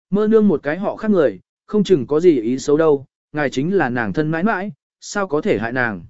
Mơ nương một cái họ khác người, không chừng có gì ý xấu đâu, ngài chính là nàng thân mãi mãi, sao có thể hại nàng.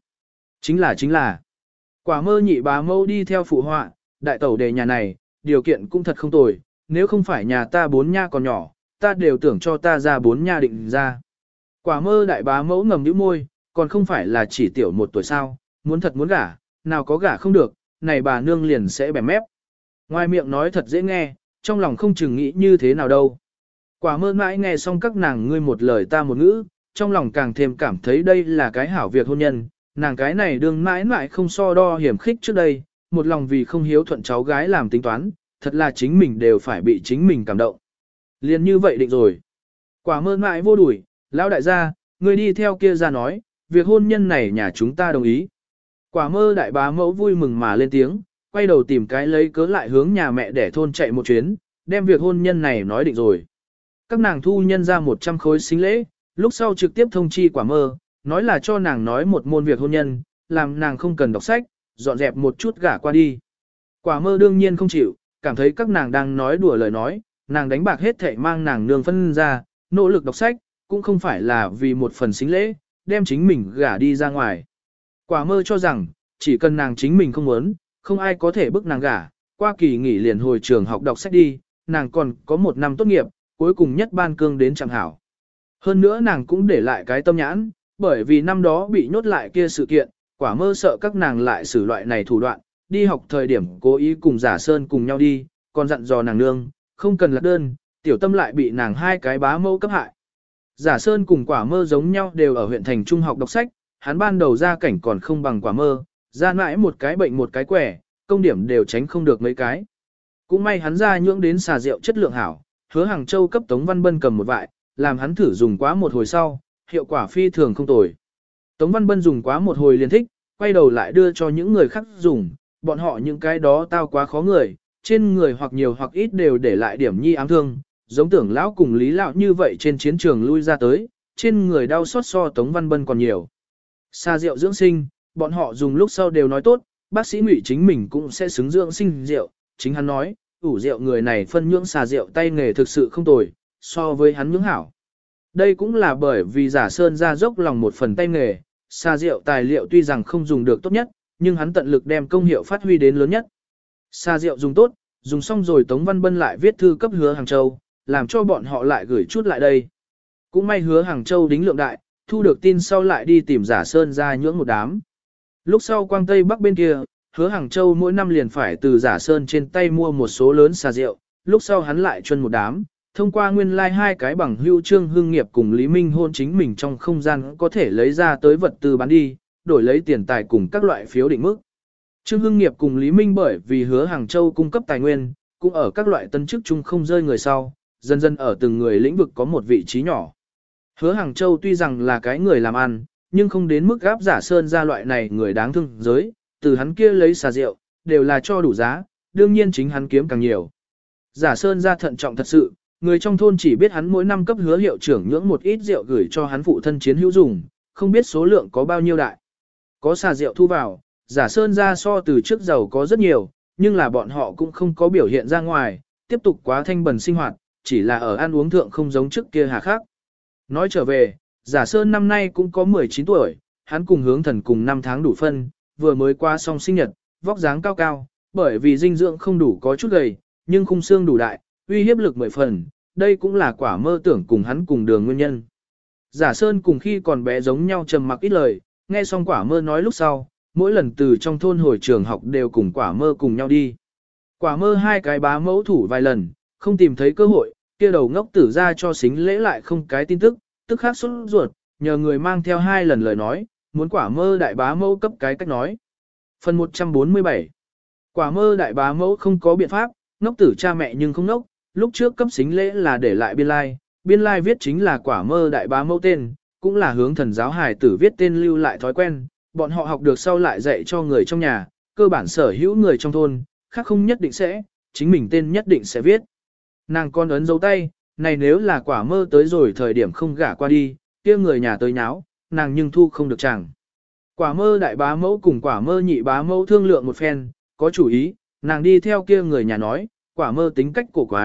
Chính là. Quả mơ nhị bá mẫu đi theo phụ họa, đại tẩu đề nhà này, điều kiện cũng thật không tồi, nếu không phải nhà ta 4 nha còn nhỏ, ta đều tưởng cho ta ra 4 nha định ra. Quả mơ đại bá mẫu ngầm nhíu môi, còn không phải là chỉ tiểu 1 tuổi sao, muốn thật muốn gả, nào có gả không được, này bà nương liền sẽ bẻ mép. Ngoài miệng nói thật dễ nghe, trong lòng không chừng nghĩ như thế nào đâu. Quả mơ mãi nghe xong các nàng ngươi một lời ta một ngữ, trong lòng càng thêm cảm thấy đây là cái hảo việc hôn nhân, nàng cái này đương mãi mãi không so đo hiểm khích trước đây, một lòng vì không hiếu thuận cháu gái làm tính toán, thật là chính mình đều phải bị chính mình cảm động. Liền như vậy định rồi. Quả mơ mãi vô đuổi, lão đại gia, ngươi đi theo kia ra nói, việc hôn nhân này nhà chúng ta đồng ý. Quả mơ đại bá mẫu vui mừng mà lên tiếng, quay đầu tìm cái lấy cớ lại hướng nhà mẹ để thôn chạy một chuyến, đem việc hôn nhân này nói định rồi. Các nàng thu nhân ra 100 khối xính lễ, lúc sau trực tiếp thông chi quả mơ, nói là cho nàng nói một môn việc hôn nhân, làm nàng không cần đọc sách, dọn dẹp một chút gả qua đi. Quả mơ đương nhiên không chịu, cảm thấy các nàng đang nói đùa lời nói, nàng đánh bạc hết thảy mang nàng nương phân ra, nỗ lực đọc sách, cũng không phải là vì một phần xính lễ, đem chính mình gả đi ra ngoài. Quả mơ cho rằng, chỉ cần nàng chính mình không muốn, không ai có thể bức nàng gả, qua kỳ nghỉ liền hồi trường học đọc sách đi, nàng còn có 1 năm tốt nghiệp, cuối cùng nhất ban cương đến chẳng hảo. Hơn nữa nàng cũng để lại cái tâm nhãn, bởi vì năm đó bị nhốt lại kia sự kiện, quả mơ sợ các nàng lại xử loại này thủ đoạn, đi học thời điểm cố ý cùng giả sơn cùng nhau đi, còn dặn dò nàng nương, không cần lạc đơn, tiểu tâm lại bị nàng 2 cái bá mẫu cấp hại. Giả sơn cùng quả mơ giống nhau đều ở huyện thành trung học đọc sách, hắn ban đầu ra cảnh còn không bằng quả mơ, ra mãi một cái bệnh một cái quẻ, công điểm đều tránh không được mấy cái. Cũng may hắn ra nhưỡng đến xà rượu chất lượng hảo, hứa Hàng Châu cấp Tống Văn Bân cầm một vại, làm hắn thử dùng quá một hồi sau, hiệu quả phi thường không tồi. Tống Văn Bân dùng quá một hồi liền thích, quay đầu lại đưa cho những người khác dùng, bọn họ những cái đó tao quá khó người, trên người hoặc nhiều hoặc ít đều để lại điểm nhi ám thương, giống Tưởng lão cùng Lý lão như vậy trên chiến trường lui ra tới, trên người đau xót so Tống Văn Bân còn nhiều. Xà rượu dưỡng sinh, bọn họ dùng lúc sau đều nói tốt, bác sĩ Ngụy chính mình cũng sẽ xứng dưỡng sinh rượu, chính hắn nói, ủ rượu người này phân nhưỡng xà rượu tay nghề thực sự không tồi, so với hắn nhưỡng hảo. Đây cũng là bởi vì giả sơn ra dốc lòng một phần tay nghề, xà rượu tài liệu tuy rằng không dùng được tốt nhất, nhưng hắn tận lực đem công hiệu phát huy đến lớn nhất. Xà rượu dùng tốt, dùng xong rồi Tống Văn Bân lại viết thư cấp hứa Hàng Châu, làm cho bọn họ lại gửi chút lại đây. Cũng may hứa Hàng Châu đính lượng đại, thu được tin sau lại đi tìm giả sơn ra nhưỡng một đám. Lúc sau quang Tây Bắc bên kia, hứa Hàng Châu mỗi năm liền phải từ giả sơn trên tay mua một số lớn xà rượu, lúc sau hắn lại chuân một đám, thông qua nguyên lai 2 cái bằng hưu Trương Hưng Nghiệp cùng Lý Minh hôn chính mình trong không gian có thể lấy ra tới vật tư bán đi, đổi lấy tiền tài cùng các loại phiếu định mức. Trương Hưng Nghiệp cùng Lý Minh bởi vì hứa Hàng Châu cung cấp tài nguyên, cũng ở các loại tân chức chung không rơi người sau, dần dần ở từng người lĩnh vực có một vị trí nhỏ. Hứa Hàng Châu tuy rằng là cái người làm ăn, nhưng không đến mức gáp giả sơn ra loại này người đáng thương giới, từ hắn kia lấy xà rượu, đều là cho đủ giá, đương nhiên chính hắn kiếm càng nhiều. Giả sơn ra thận trọng thật sự, người trong thôn chỉ biết hắn mỗi năm cấp hứa hiệu trưởng nhưỡng một ít rượu gửi cho hắn phụ thân chiến hữu dùng, không biết số lượng có bao nhiêu đại. Có xà rượu thu vào, giả sơn ra so từ trước giàu có rất nhiều, nhưng là bọn họ cũng không có biểu hiện ra ngoài, tiếp tục quá thanh bần sinh hoạt, chỉ là ở ăn uống thượng không giống trước kia hà khác. Nói trở về, giả sơn năm nay cũng có 19 tuổi, hắn cùng hướng thần cùng 5 tháng đủ phân, vừa mới qua xong sinh nhật, vóc dáng cao cao, bởi vì dinh dưỡng không đủ có chút gầy, nhưng khung xương đủ đại, uy hiếp lực 10 phần, đây cũng là quả mơ tưởng cùng hắn cùng đường nguyên nhân. Giả sơn cùng khi còn bé giống nhau trầm mặc ít lời, nghe xong quả mơ nói lúc sau, mỗi lần từ trong thôn hồi trường học đều cùng quả mơ cùng nhau đi. Quả mơ 2 cái bá mẫu thủ vài lần, không tìm thấy cơ hội, kia đầu ngốc tử ra cho xính lễ lại không cái tin tức, tức khắc sốt ruột, nhờ người mang theo 2 lần lời nói, muốn quả mơ đại bá mẫu cấp cái cách nói. Phần 147 Quả mơ đại bá mẫu không có biện pháp, ngốc tử cha mẹ nhưng không ngốc, lúc trước cấp xính lễ là để lại biên lai viết chính là quả mơ đại bá mẫu tên, cũng là hướng thần giáo hài tử viết tên lưu lại thói quen, bọn họ học được sau lại dạy cho người trong nhà, cơ bản sở hữu người trong thôn, khác không nhất định sẽ, chính mình tên nhất định sẽ viết. Nàng con ấn dấu tay, này nếu là quả mơ tới rồi thời điểm không gả qua đi, kia người nhà tới nháo, nàng nhưng thu không được chẳng. Quả mơ đại bá mẫu cùng quả mơ nhị bá mẫu thương lượng một phen, có chủ ý, nàng đi theo kia người nhà nói, quả mơ tính cách cổ quái,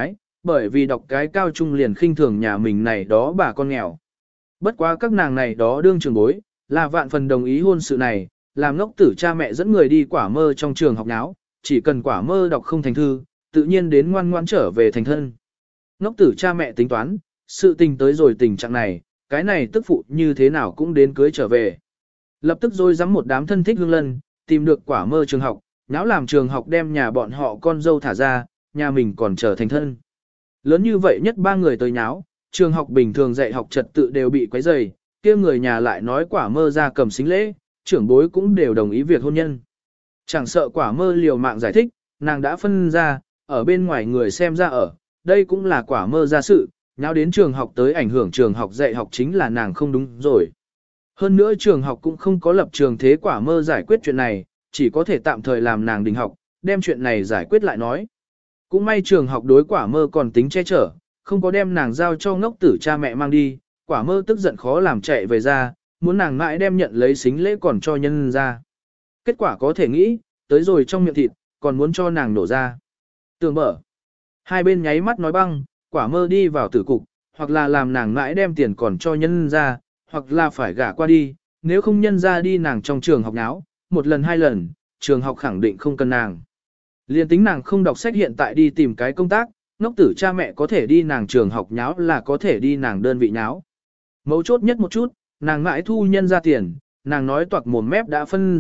bởi vì đọc cái cao trung liền khinh thường nhà mình này đó bà con nghèo. Bất quá các nàng này đó đương trường bối, là vạn phần đồng ý hôn sự này, làm ngốc tử cha mẹ dẫn người đi quả mơ trong trường học náo, chỉ cần quả mơ đọc không thành thư, tự nhiên đến ngoan ngoan trở về thành thân. Ngốc tử cha mẹ tính toán, sự tình tới rồi tình trạng này, cái này tức phụ như thế nào cũng đến cưới trở về. Lập tức rồi dám một đám thân thích hương lân, tìm được quả mơ trường học, náo làm trường học đem nhà bọn họ con dâu thả ra, nhà mình còn trở thành thân. Lớn như vậy nhất ba người tới nháo, trường học bình thường dạy học trật tự đều bị quấy rầy, kia người nhà lại nói quả mơ ra cầm xính lễ, trưởng bối cũng đều đồng ý việc hôn nhân. Chẳng sợ quả mơ liều mạng giải thích, nàng đã phân ra, ở bên ngoài người xem ra ở, đây cũng là quả mơ ra sự, nháo đến trường học tới ảnh hưởng trường học dạy học chính là nàng không đúng rồi. Hơn nữa trường học cũng không có lập trường thế quả mơ giải quyết chuyện này, chỉ có thể tạm thời làm nàng đình học, đem chuyện này giải quyết lại nói. Cũng may trường học đối quả mơ còn tính che chở, không có đem nàng giao cho ngốc tử cha mẹ mang đi, quả mơ tức giận khó làm chạy về ra, muốn nàng mãi đem nhận lấy xính lễ còn cho nhân ra. Kết quả có thể nghĩ, tới rồi trong miệng thịt, còn muốn cho nàng nổ ra. Tường mở. Hai bên nháy mắt nói băng, quả mơ đi vào tử cục, hoặc là làm nàng mãi đem tiền còn cho nhân ra, hoặc là phải gả qua đi, nếu không nhân ra đi nàng trong trường học náo, một lần hai lần, trường học khẳng định không cần nàng. Liên tính nàng không đọc sách hiện tại đi tìm cái công tác, ngốc tử cha mẹ có thể đi nàng trường học nháo là có thể đi nàng đơn vị nháo. Mấu chốt nhất một chút, nàng mãi thu nhân ra tiền, nàng nói toạc mồm mép đã phân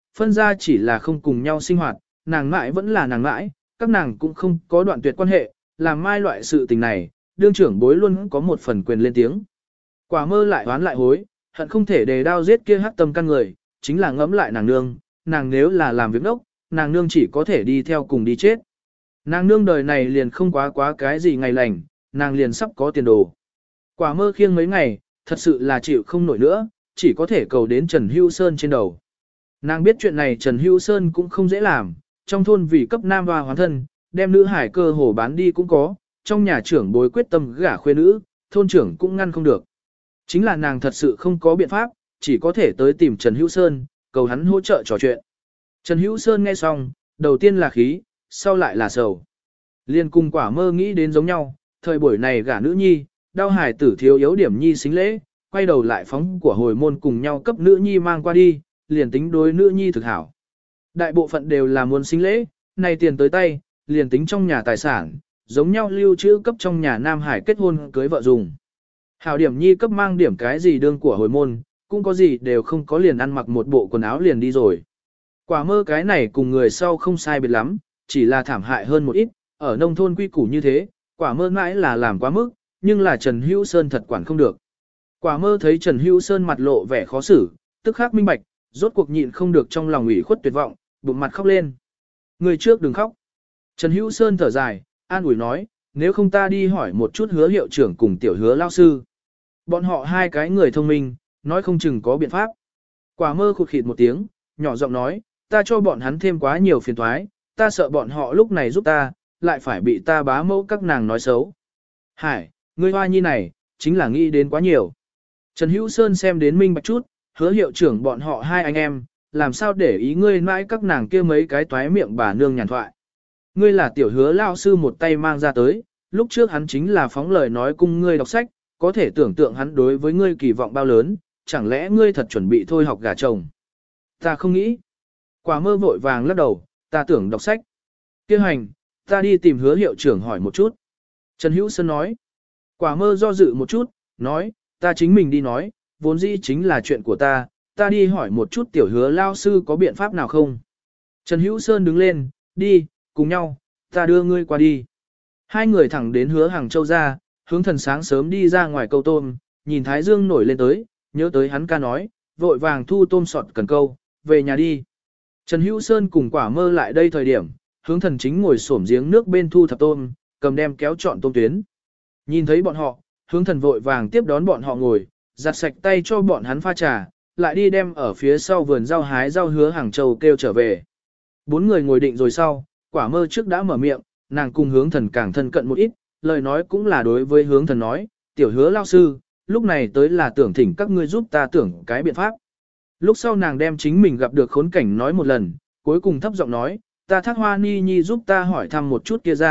ra chỉ là không cùng nhau sinh hoạt, nàng mãi vẫn là nàng mãi, các nàng cũng không có đoạn tuyệt quan hệ, làm mai loại sự tình này, đương trưởng bối luôn có một phần quyền lên tiếng. Quả mơ lại oán lại hối, hận không thể đề đao giết kia hắc tâm căn người, chính là ngẫm lại nàng nương, nàng nếu là làm việc ngốc, nàng nương chỉ có thể đi theo cùng đi chết. Nàng nương đời này liền không quá cái gì ngày lành, nàng liền sắp có tiền đồ. Quả mơ khiêng mấy ngày, thật sự là chịu không nổi nữa, chỉ có thể cầu đến Trần Hữu Sơn trên đầu. Nàng biết chuyện này Trần Hữu Sơn cũng không dễ làm, trong thôn vì cấp nam hoa hoàn thân, đem nữ hải cơ hồ bán đi cũng có, trong nhà trưởng bối quyết tâm gả khuê nữ, thôn trưởng cũng ngăn không được. Chính là nàng thật sự không có biện pháp, chỉ có thể tới tìm Trần Hữu Sơn, cầu hắn hỗ trợ trò chuyện. Trần Hữu Sơn nghe xong, đầu tiên là khí, sau lại là sầu. Liên cùng quả mơ nghĩ đến giống nhau, thời buổi này gả nữ nhi, đau hài tử thiếu yếu điểm nhi xính lễ, quay đầu lại phóng của hồi môn cùng nhau cấp nữ nhi mang qua đi, liền tính đối nữ nhi thực hảo. Đại bộ phận đều là muốn xính lễ, này tiền tới tay, liền tính trong nhà tài sản, giống nhau lưu trữ cấp trong nhà Nam Hải kết hôn cưới vợ dùng. Hảo điểm nhi cấp mang điểm cái gì đương của hồi môn, cũng có gì đều không có liền ăn mặc một bộ quần áo liền đi rồi. Quả mơ cái này cùng người sau không sai biệt lắm, chỉ là thảm hại hơn một ít, ở nông thôn quy củ như thế, quả mơ mãi là làm quá mức, nhưng là Trần Hữu Sơn thật quản không được. Quả mơ thấy Trần Hữu Sơn mặt lộ vẻ khó xử, tức khắc minh bạch, rốt cuộc nhịn không được trong lòng ủy khuất tuyệt vọng, bụng mặt khóc lên. Người trước đừng khóc. Trần Hữu Sơn thở dài, an ủi nói, nếu không ta đi hỏi một chút Hứa hiệu trưởng cùng tiểu Hứa lao sư. Bọn họ hai cái người thông minh, nói không chừng có biện pháp. Quả mơ khụt khịt một tiếng, nhỏ giọng nói, ta cho bọn hắn thêm quá nhiều phiền toái, ta sợ bọn họ lúc này giúp ta, lại phải bị ta bá mẫu các nàng nói xấu. Hải, ngươi hoa nhi này, chính là nghĩ đến quá nhiều. Trần Hữu Sơn xem đến minh bạch chút, Hứa hiệu trưởng bọn họ hai anh em, làm sao để ý ngươi mãi các nàng kia mấy cái toái miệng bà nương nhàn thoại. Ngươi là tiểu Hứa lao sư một tay mang ra tới, lúc trước hắn chính là phóng lời nói cung ngươi đọc sách, có thể tưởng tượng hắn đối với ngươi kỳ vọng bao lớn, chẳng lẽ ngươi thật chuẩn bị thôi học gả chồng. Ta không nghĩ. Quả mơ vội vàng lắc đầu, ta tưởng đọc sách. Kêu hành, ta đi tìm Hứa hiệu trưởng hỏi một chút. Trần Hữu Sơn nói. Quả mơ do dự một chút, nói, ta chính mình đi nói, vốn dĩ chính là chuyện của ta đi hỏi một chút tiểu Hứa lao sư có biện pháp nào không. Trần Hữu Sơn đứng lên, đi, cùng nhau, ta đưa ngươi qua đi. Hai người thẳng đến Hứa Hàng Châu ra, hướng thần sáng sớm đi ra ngoài câu tôm, nhìn Thái Dương nổi lên tới, nhớ tới hắn ca nói, vội vàng thu tôm sọt cần câu, về nhà đi. Trần Hữu Sơn cùng quả mơ lại đây thời điểm, hướng thần chính ngồi xổm giếng nước bên thu thập tôm, cầm đem kéo chọn tôm tuyến. Nhìn thấy bọn họ, hướng thần vội vàng tiếp đón bọn họ ngồi, giặt sạch tay cho bọn hắn pha trà, lại đi đem ở phía sau vườn rau hái rau Hứa Hàng Châu kêu trở về. Bốn người ngồi định rồi sau, quả mơ trước đã mở miệng, nàng cùng hướng thần càng thân cận một ít, lời nói cũng là đối với hướng thần nói, tiểu Hứa lao sư, lúc này tới là tưởng thỉnh các ngươi giúp ta tưởng cái biện pháp. Lúc sau nàng đem chính mình gặp được khốn cảnh nói một lần, cuối cùng thấp giọng nói, ta thác hoa ni nhi giúp ta hỏi thăm một chút kia ra,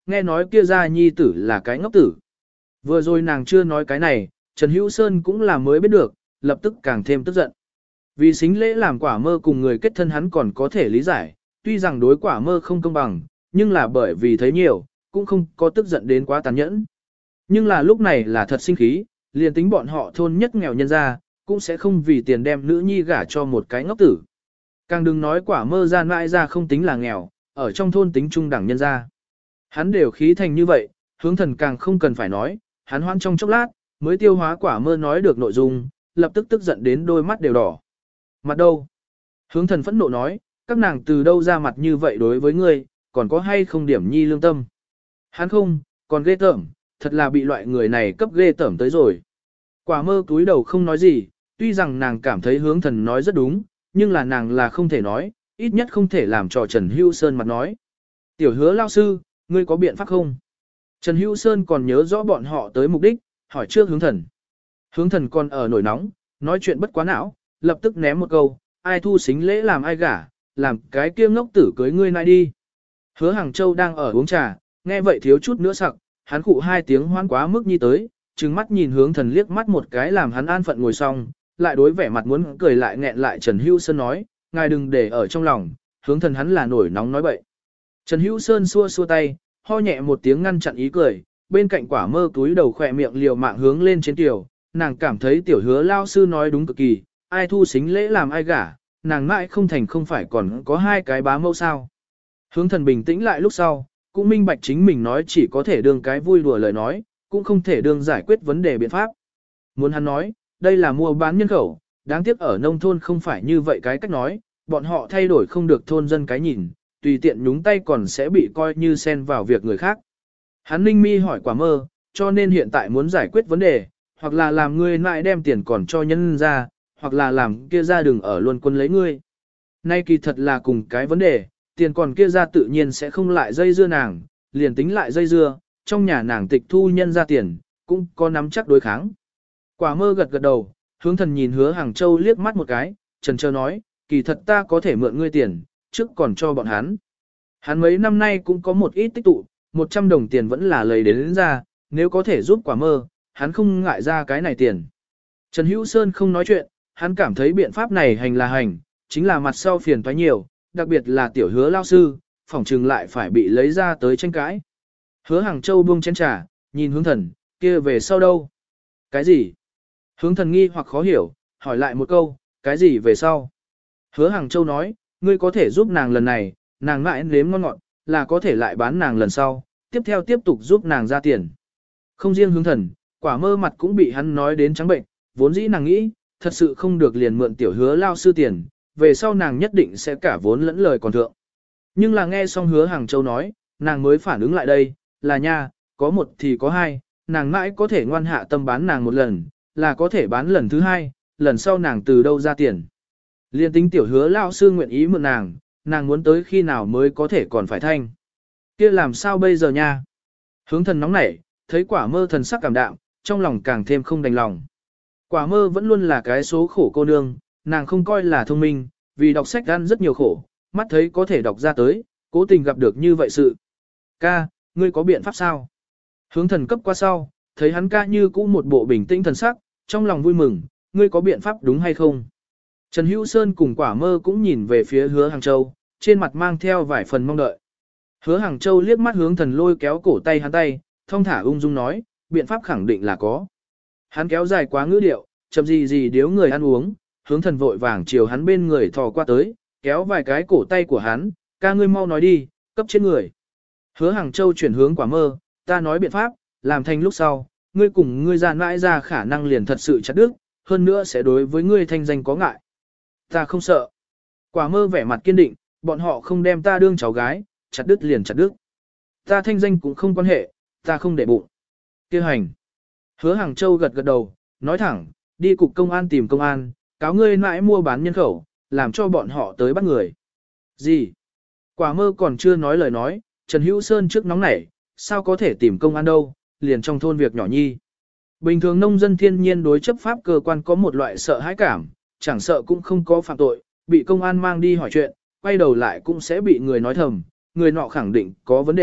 nghe nói kia gia nhi tử là cái ngốc tử. Vừa rồi nàng chưa nói cái này, Trần Hữu Sơn cũng là mới biết được, lập tức càng thêm tức giận. Vì xính lễ làm quả mơ cùng người kết thân hắn còn có thể lý giải, tuy rằng đối quả mơ không công bằng, nhưng là bởi vì thấy nhiều, cũng không có tức giận đến quá tàn nhẫn. Nhưng là lúc này là thật sinh khí, liền tính bọn họ thôn nhất nghèo nhân ra, cũng sẽ không vì tiền đem nữ nhi gả cho một cái ngốc tử. Càng đừng nói quả mơ gian mãi ra không tính là nghèo, ở trong thôn tính trung đẳng nhân ra. Hắn đều khí thành như vậy, hướng thần càng không cần phải nói, hắn hoan trong chốc lát, mới tiêu hóa quả mơ nói được nội dung, lập tức tức giận đến đôi mắt đều đỏ. Mặt đâu? Hướng thần phẫn nộ nói, các nàng từ đâu ra mặt như vậy đối với ngươi, còn có hay không điểm nhi lương tâm? Hắn không, còn ghê tởm, thật là bị loại người này cấp ghê tởm tới rồi. Quả mơ túi đầu không nói gì, tuy rằng nàng cảm thấy hướng thần nói rất đúng, nhưng là nàng là không thể nói, ít nhất không thể làm cho Trần Hữu Sơn mặt nói. Tiểu Hứa lao sư, ngươi có biện pháp không? Trần Hữu Sơn còn nhớ rõ bọn họ tới mục đích, hỏi trước hướng thần. Hướng thần còn ở nổi nóng, nói chuyện bất quá não, lập tức ném một câu, ai thu xính lễ làm ai gả, làm cái kia ngốc tử cưới ngươi nại đi. Hứa Hàng Châu đang ở uống trà, nghe vậy thiếu chút nữa sặc, hắn khụ hai tiếng hoan quá mức nhi tới, trừng mắt nhìn hướng thần liếc mắt một cái làm hắn an phận ngồi xong, lại đối vẻ mặt muốn cười lại nghẹn lại Trần Hữu Sơn nói, ngài đừng để ở trong lòng, hướng thần hắn là nổi nóng nói bậy. Trần Hữu Sơn xua xua tay, ho nhẹ một tiếng ngăn chặn ý cười, bên cạnh quả mơ túi đầu khỏe miệng liều mạng hướng lên trên tiểu, nàng cảm thấy tiểu hứa lao sư nói đúng cực kỳ, ai thu xính lễ làm ai gả, nàng mãi không thành không phải còn có hai cái bá mẫu sao. Hướng thần bình tĩnh lại lúc sau, cũng minh bạch chính mình nói chỉ có thể đương cái vui đùa lời nói, cũng không thể đương giải quyết vấn đề biện pháp. Muốn hắn nói, đây là mua bán nhân khẩu, đáng tiếc ở nông thôn không phải như vậy cái cách nói, bọn họ thay đổi không được thôn dân cái nhìn, tùy tiện nhúng tay còn sẽ bị coi như xen vào việc người khác. Hắn ninh mi hỏi quả mơ, cho nên hiện tại muốn giải quyết vấn đề, hoặc là làm ngươi lại đem tiền còn cho nhân ra, hoặc là làm kia ra đừng ở luôn quân lấy ngươi. Nay kỳ thật là cùng cái vấn đề, tiền còn kia ra tự nhiên sẽ không lại dây dưa nàng, liền tính lại dây dưa, trong nhà nàng tịch thu nhân ra tiền, cũng có nắm chắc đối kháng. Quả mơ gật gật đầu, hướng thần nhìn Hứa Hàng Châu liếc mắt một cái, trần trơ nói, kỳ thật ta có thể mượn ngươi tiền, trước còn cho bọn hắn. Hắn mấy năm nay cũng có một ít tích tụ, 100 đồng tiền vẫn là lấy đến ra, nếu có thể giúp quả mơ, hắn không ngại ra cái này tiền. Trần Hữu Sơn không nói chuyện, hắn cảm thấy biện pháp này hành là hành, chính là mặt sau phiền toái nhiều, đặc biệt là tiểu hứa lao sư, phỏng trừng lại phải bị lấy ra tới tranh cãi. Hứa Hàng Châu buông chén trà, nhìn hướng thần, kia về sau đâu? Cái gì? Hướng thần nghi hoặc khó hiểu, hỏi lại một câu, cái gì về sau? Hứa Hàng Châu nói, ngươi có thể giúp nàng lần này, nàng mãi nếm ngon ngọt, là có thể lại bán nàng lần sau, tiếp theo tiếp tục giúp nàng ra tiền. Không riêng hướng thần, quả mơ mặt cũng bị hắn nói đến trắng bệnh, vốn dĩ nàng nghĩ, thật sự không được liền mượn tiểu hứa lao sư tiền, về sau nàng nhất định sẽ cả vốn lẫn lời còn thượng. Nhưng là nghe xong Hứa Hàng Châu nói, nàng mới phản ứng lại đây, là nha, có một thì có hai, nàng mãi có thể ngoan hạ tâm bán nàng một lần, là có thể bán lần thứ hai, lần sau nàng từ đâu ra tiền. Liên tính tiểu hứa lao sư nguyện ý mượn nàng muốn tới khi nào mới có thể còn phải thanh. Kia làm sao bây giờ nha? Hướng thần nóng nảy, thấy quả mơ thần sắc cảm đạm, trong lòng càng thêm không đành lòng. Quả mơ vẫn luôn là cái số khổ cô nương, nàng không coi là thông minh, vì đọc sách ăn rất nhiều khổ, mắt thấy có thể đọc ra tới, cố tình gặp được như vậy sự. Ca, ngươi có biện pháp sao? Hướng thần cấp qua sau, thấy hắn ca như cũ một bộ bình tĩnh thần sắc, trong lòng vui mừng, ngươi có biện pháp đúng hay không? Trần Hữu Sơn cùng quả mơ cũng nhìn về phía Hứa Hàng Châu, trên mặt mang theo vài phần mong đợi. Hứa Hàng Châu liếc mắt hướng thần lôi kéo cổ tay hắn tay, thong thả ung dung nói, biện pháp khẳng định là có. Hắn kéo dài quá ngữ điệu, chậm gì điếu người ăn uống, hướng thần vội vàng chiều hắn bên người thò qua tới, kéo vài cái cổ tay của hắn, ca ngươi mau nói đi, cấp trên người. Hứa Hàng Châu chuyển hướng quả mơ, ta nói biện pháp, làm thành lúc sau, ngươi cùng ngươi giàn mãi ra khả năng liền thật sự chặt đứt, hơn nữa sẽ đối với ngươi thanh danh có ngại. Ta không sợ. Quả mơ vẻ mặt kiên định, bọn họ không đem ta đương cháu gái, chặt đứt liền chặt đứt. Ta thanh danh cũng không quan hệ, ta không để bụng. Kêu hành. Hứa Hàng Châu gật gật đầu, nói thẳng, đi cục công an tìm công an, cáo ngươi mãi mua bán nhân khẩu, làm cho bọn họ tới bắt người. Gì? Quả mơ còn chưa nói lời nói, Trần Hữu Sơn trước nóng nảy, sao có thể tìm công an đâu, liền trong thôn việc nhỏ nhi. Bình thường nông dân thiên nhiên đối chấp pháp cơ quan có một loại sợ hãi cảm, chẳng sợ cũng không có phạm tội, bị công an mang đi hỏi chuyện, quay đầu lại cũng sẽ bị người nói thầm, người nọ khẳng định có vấn đề,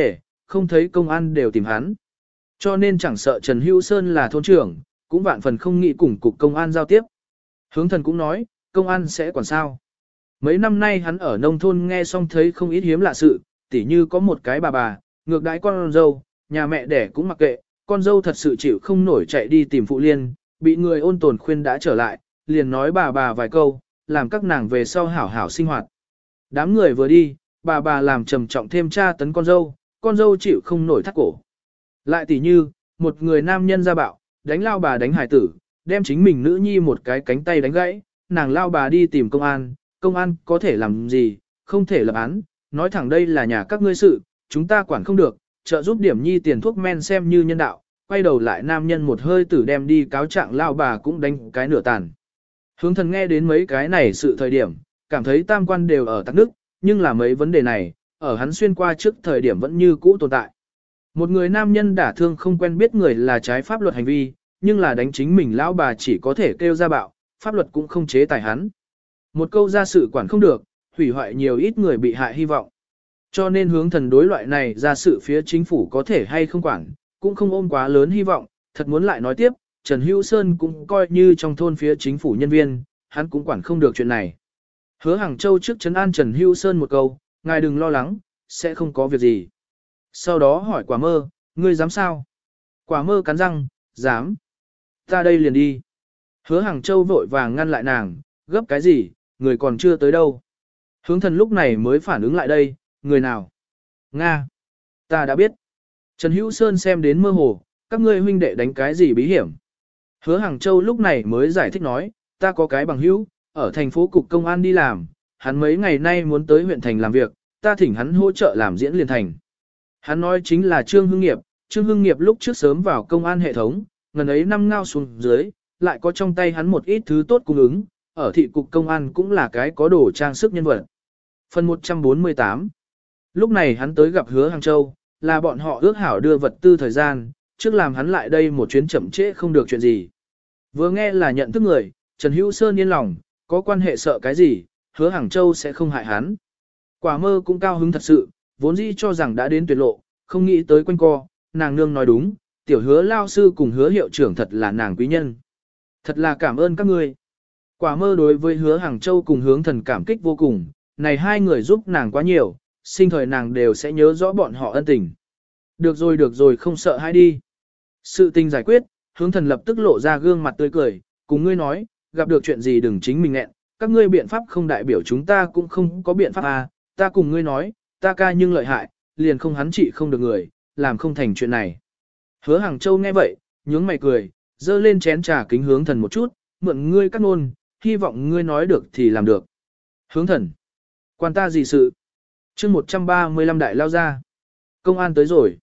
không thấy công an đều tìm hắn. Cho nên chẳng sợ Trần Hữu Sơn là thôn trưởng, cũng vạn phần không nghĩ cùng cục công an giao tiếp. Hướng thần cũng nói, công an sẽ quản sao. Mấy năm nay hắn ở nông thôn nghe xong thấy không ít hiếm lạ sự, tỉ như có một cái bà, ngược đãi con dâu, nhà mẹ đẻ cũng mặc kệ, con dâu thật sự chịu không nổi chạy đi tìm phụ liên, bị người ôn tồn khuyên đã trở lại, liền nói bà vài câu, làm các nàng về sau hảo hảo sinh hoạt. Đám người vừa đi, bà làm trầm trọng thêm tra tấn con dâu chịu không nổi thắt cổ. Lại tỉ như, một người nam nhân ra bạo, đánh lao bà đánh hải tử, đem chính mình nữ nhi một cái cánh tay đánh gãy, nàng lao bà đi tìm công an có thể làm gì, không thể lập án, nói thẳng đây là nhà các ngươi sự, chúng ta quản không được, trợ giúp điểm nhi tiền thuốc men xem như nhân đạo, quay đầu lại nam nhân một hơi tử đem đi cáo trạng lao bà cũng đánh cái nửa tàn. Hướng thần nghe đến mấy cái này sự thời điểm, cảm thấy tam quan đều ở tắc đức, nhưng là mấy vấn đề này, ở hắn xuyên qua trước thời điểm vẫn như cũ tồn tại. Một người nam nhân đả thương không quen biết người là trái pháp luật hành vi, nhưng là đánh chính mình lão bà chỉ có thể kêu ra bạo, pháp luật cũng không chế tài hắn. Một câu ra sự quản không được, hủy hoại nhiều ít người bị hại hy vọng. Cho nên hướng thần đối loại này ra sự phía chính phủ có thể hay không quản, cũng không ôm quá lớn hy vọng, thật muốn lại nói tiếp, Trần Hữu Sơn cũng coi như trong thôn phía chính phủ nhân viên, hắn cũng quản không được chuyện này. Hứa Hàng Châu trước trấn an Trần Hữu Sơn một câu, ngài đừng lo lắng, sẽ không có việc gì. Sau đó hỏi Quả Mơ, ngươi dám sao? Quả Mơ cắn răng, dám. Ta đây liền đi. Hứa Hàng Châu vội vàng ngăn lại nàng, gấp cái gì, người còn chưa tới đâu. Hướng thần lúc này mới phản ứng lại đây, người nào? Nga. Ta đã biết. Trần Hữu Sơn xem đến mơ hồ, các ngươi huynh đệ đánh cái gì bí hiểm. Hứa Hàng Châu lúc này mới giải thích nói, ta có cái bằng hữu, ở thành phố cục công an đi làm, hắn mấy ngày nay muốn tới huyện thành làm việc, ta thỉnh hắn hỗ trợ làm diễn liền thành. Hắn nói chính là Trương Hưng Nghiệp lúc trước sớm vào công an hệ thống, ngần ấy năm ngao xuống dưới, lại có trong tay hắn một ít thứ tốt cung ứng, ở thị cục công an cũng là cái có đồ trang sức nhân vật. Phần 148. Lúc này hắn tới gặp Hứa Hàng Châu, là bọn họ ước hảo đưa vật tư thời gian, trước làm hắn lại đây một chuyến chậm trễ không được chuyện gì. Vừa nghe là nhận thức người, Trần Hữu Sơn yên lòng, có quan hệ sợ cái gì, Hứa Hàng Châu sẽ không hại hắn. Quả Mơ cũng cao hứng thật sự, vốn dĩ cho rằng đã đến tuyệt lộ, không nghĩ tới quanh co, nàng nương nói đúng, tiểu Hứa lao sư cùng Hứa hiệu trưởng thật là nàng quý nhân. Thật là cảm ơn các ngươi. Quả Mơ đối với Hứa Hàng Châu cùng Hướng Thần cảm kích vô cùng, này hai người giúp nàng quá nhiều, sinh thời nàng đều sẽ nhớ rõ bọn họ ân tình. Được rồi không sợ hãi đi. Sự tình giải quyết, Hướng Thần lập tức lộ ra gương mặt tươi cười, cùng ngươi nói, gặp được chuyện gì đừng chính mình nghẹn, các ngươi biện pháp không đại biểu chúng ta cũng không có biện pháp à, ta cùng ngươi nói, ta ca nhưng lợi hại, liền không hắn trị không được người, làm không thành chuyện này. Hứa Hàng Châu nghe vậy, nhướng mày cười, dơ lên chén trà kính Hướng Thần một chút, mượn ngươi cắt nôn, hy vọng ngươi nói được thì làm được. Hướng Thần, quan ta gì sự? Chương 135 đại lao ra. Công an tới rồi.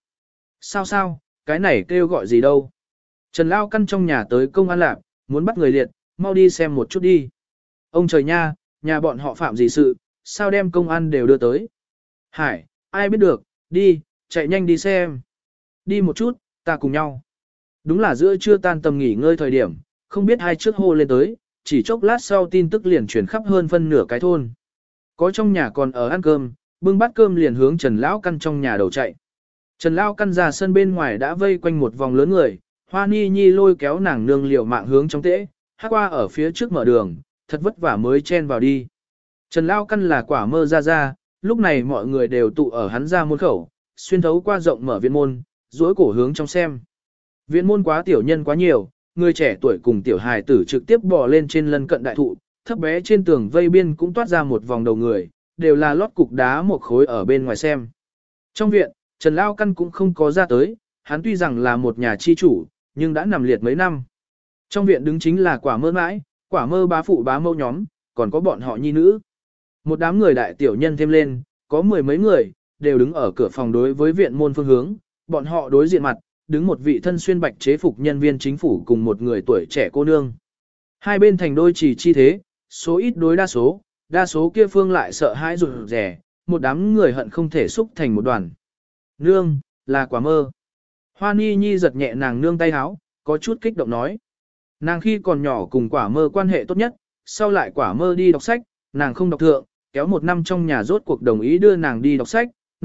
Sao, cái này kêu gọi gì đâu? Trần Lao Căn trong nhà tới công an lạc, muốn bắt người liệt, mau đi xem một chút đi. Ông trời nha, nhà bọn họ phạm gì sự, sao đem công an đều đưa tới? Hải, ai biết được, đi, chạy nhanh đi xem. Đi một chút, ta cùng nhau. Đúng là giữa trưa tan tầm nghỉ ngơi thời điểm, không biết hai trước hô lên tới, chỉ chốc lát sau tin tức liền truyền khắp hơn phân nửa cái thôn. Có trong nhà còn ở ăn cơm, bưng bát cơm liền hướng Trần Lão Căn trong nhà đầu chạy. Trần Lão Căn ra sân bên ngoài đã vây quanh một vòng lớn người, Hoa Ni Nhi lôi kéo nàng nương liều mạng hướng trong tễ, Hắc Qua ở phía trước mở đường, thật vất vả mới chen vào đi. Trần Lão Căn là Quả Mơ ra, lúc này mọi người đều tụ ở hắn ra môn khẩu, xuyên thấu qua rộng mở viện môn, duỗi cổ hướng trong xem. Viện môn quá tiểu nhân quá nhiều, người trẻ tuổi cùng tiểu hài tử trực tiếp bò lên trên lân cận đại thụ, thấp bé trên tường vây biên cũng toát ra một vòng đầu người, đều là lót cục đá một khối ở bên ngoài xem. Trong viện, Trần Lao Căn cũng không có ra tới, hắn tuy rằng là một nhà chi chủ, nhưng đã nằm liệt mấy năm. Trong viện đứng chính là Quả Mơ mãi, Quả Mơ bá phụ bá mâu nhóm, còn có bọn họ nhi nữ. Một đám người đại tiểu nhân thêm lên, có mười mấy người, đều đứng ở cửa phòng đối với viện môn phương hướng, bọn họ đối diện mặt, đứng một vị thân xuyên bạch chế phục nhân viên chính phủ cùng một người tuổi trẻ cô nương. Hai bên thành đôi chỉ chi thế, số ít đối đa số kia phương lại sợ hãi rụt rẻ, một đám người hận không thể xúc thành một đoàn. Nương, là Quả Mơ. Hoa Ni Nhi giật nhẹ nàng nương tay háo, có chút kích động nói. Nàng khi còn nhỏ cùng Quả Mơ quan hệ tốt nhất, sau lại Quả Mơ đi đọc sách, nàng không đọc thượng, kéo một năm trong nhà rốt cuộc đồng ý đưa nàng đi đọc sách,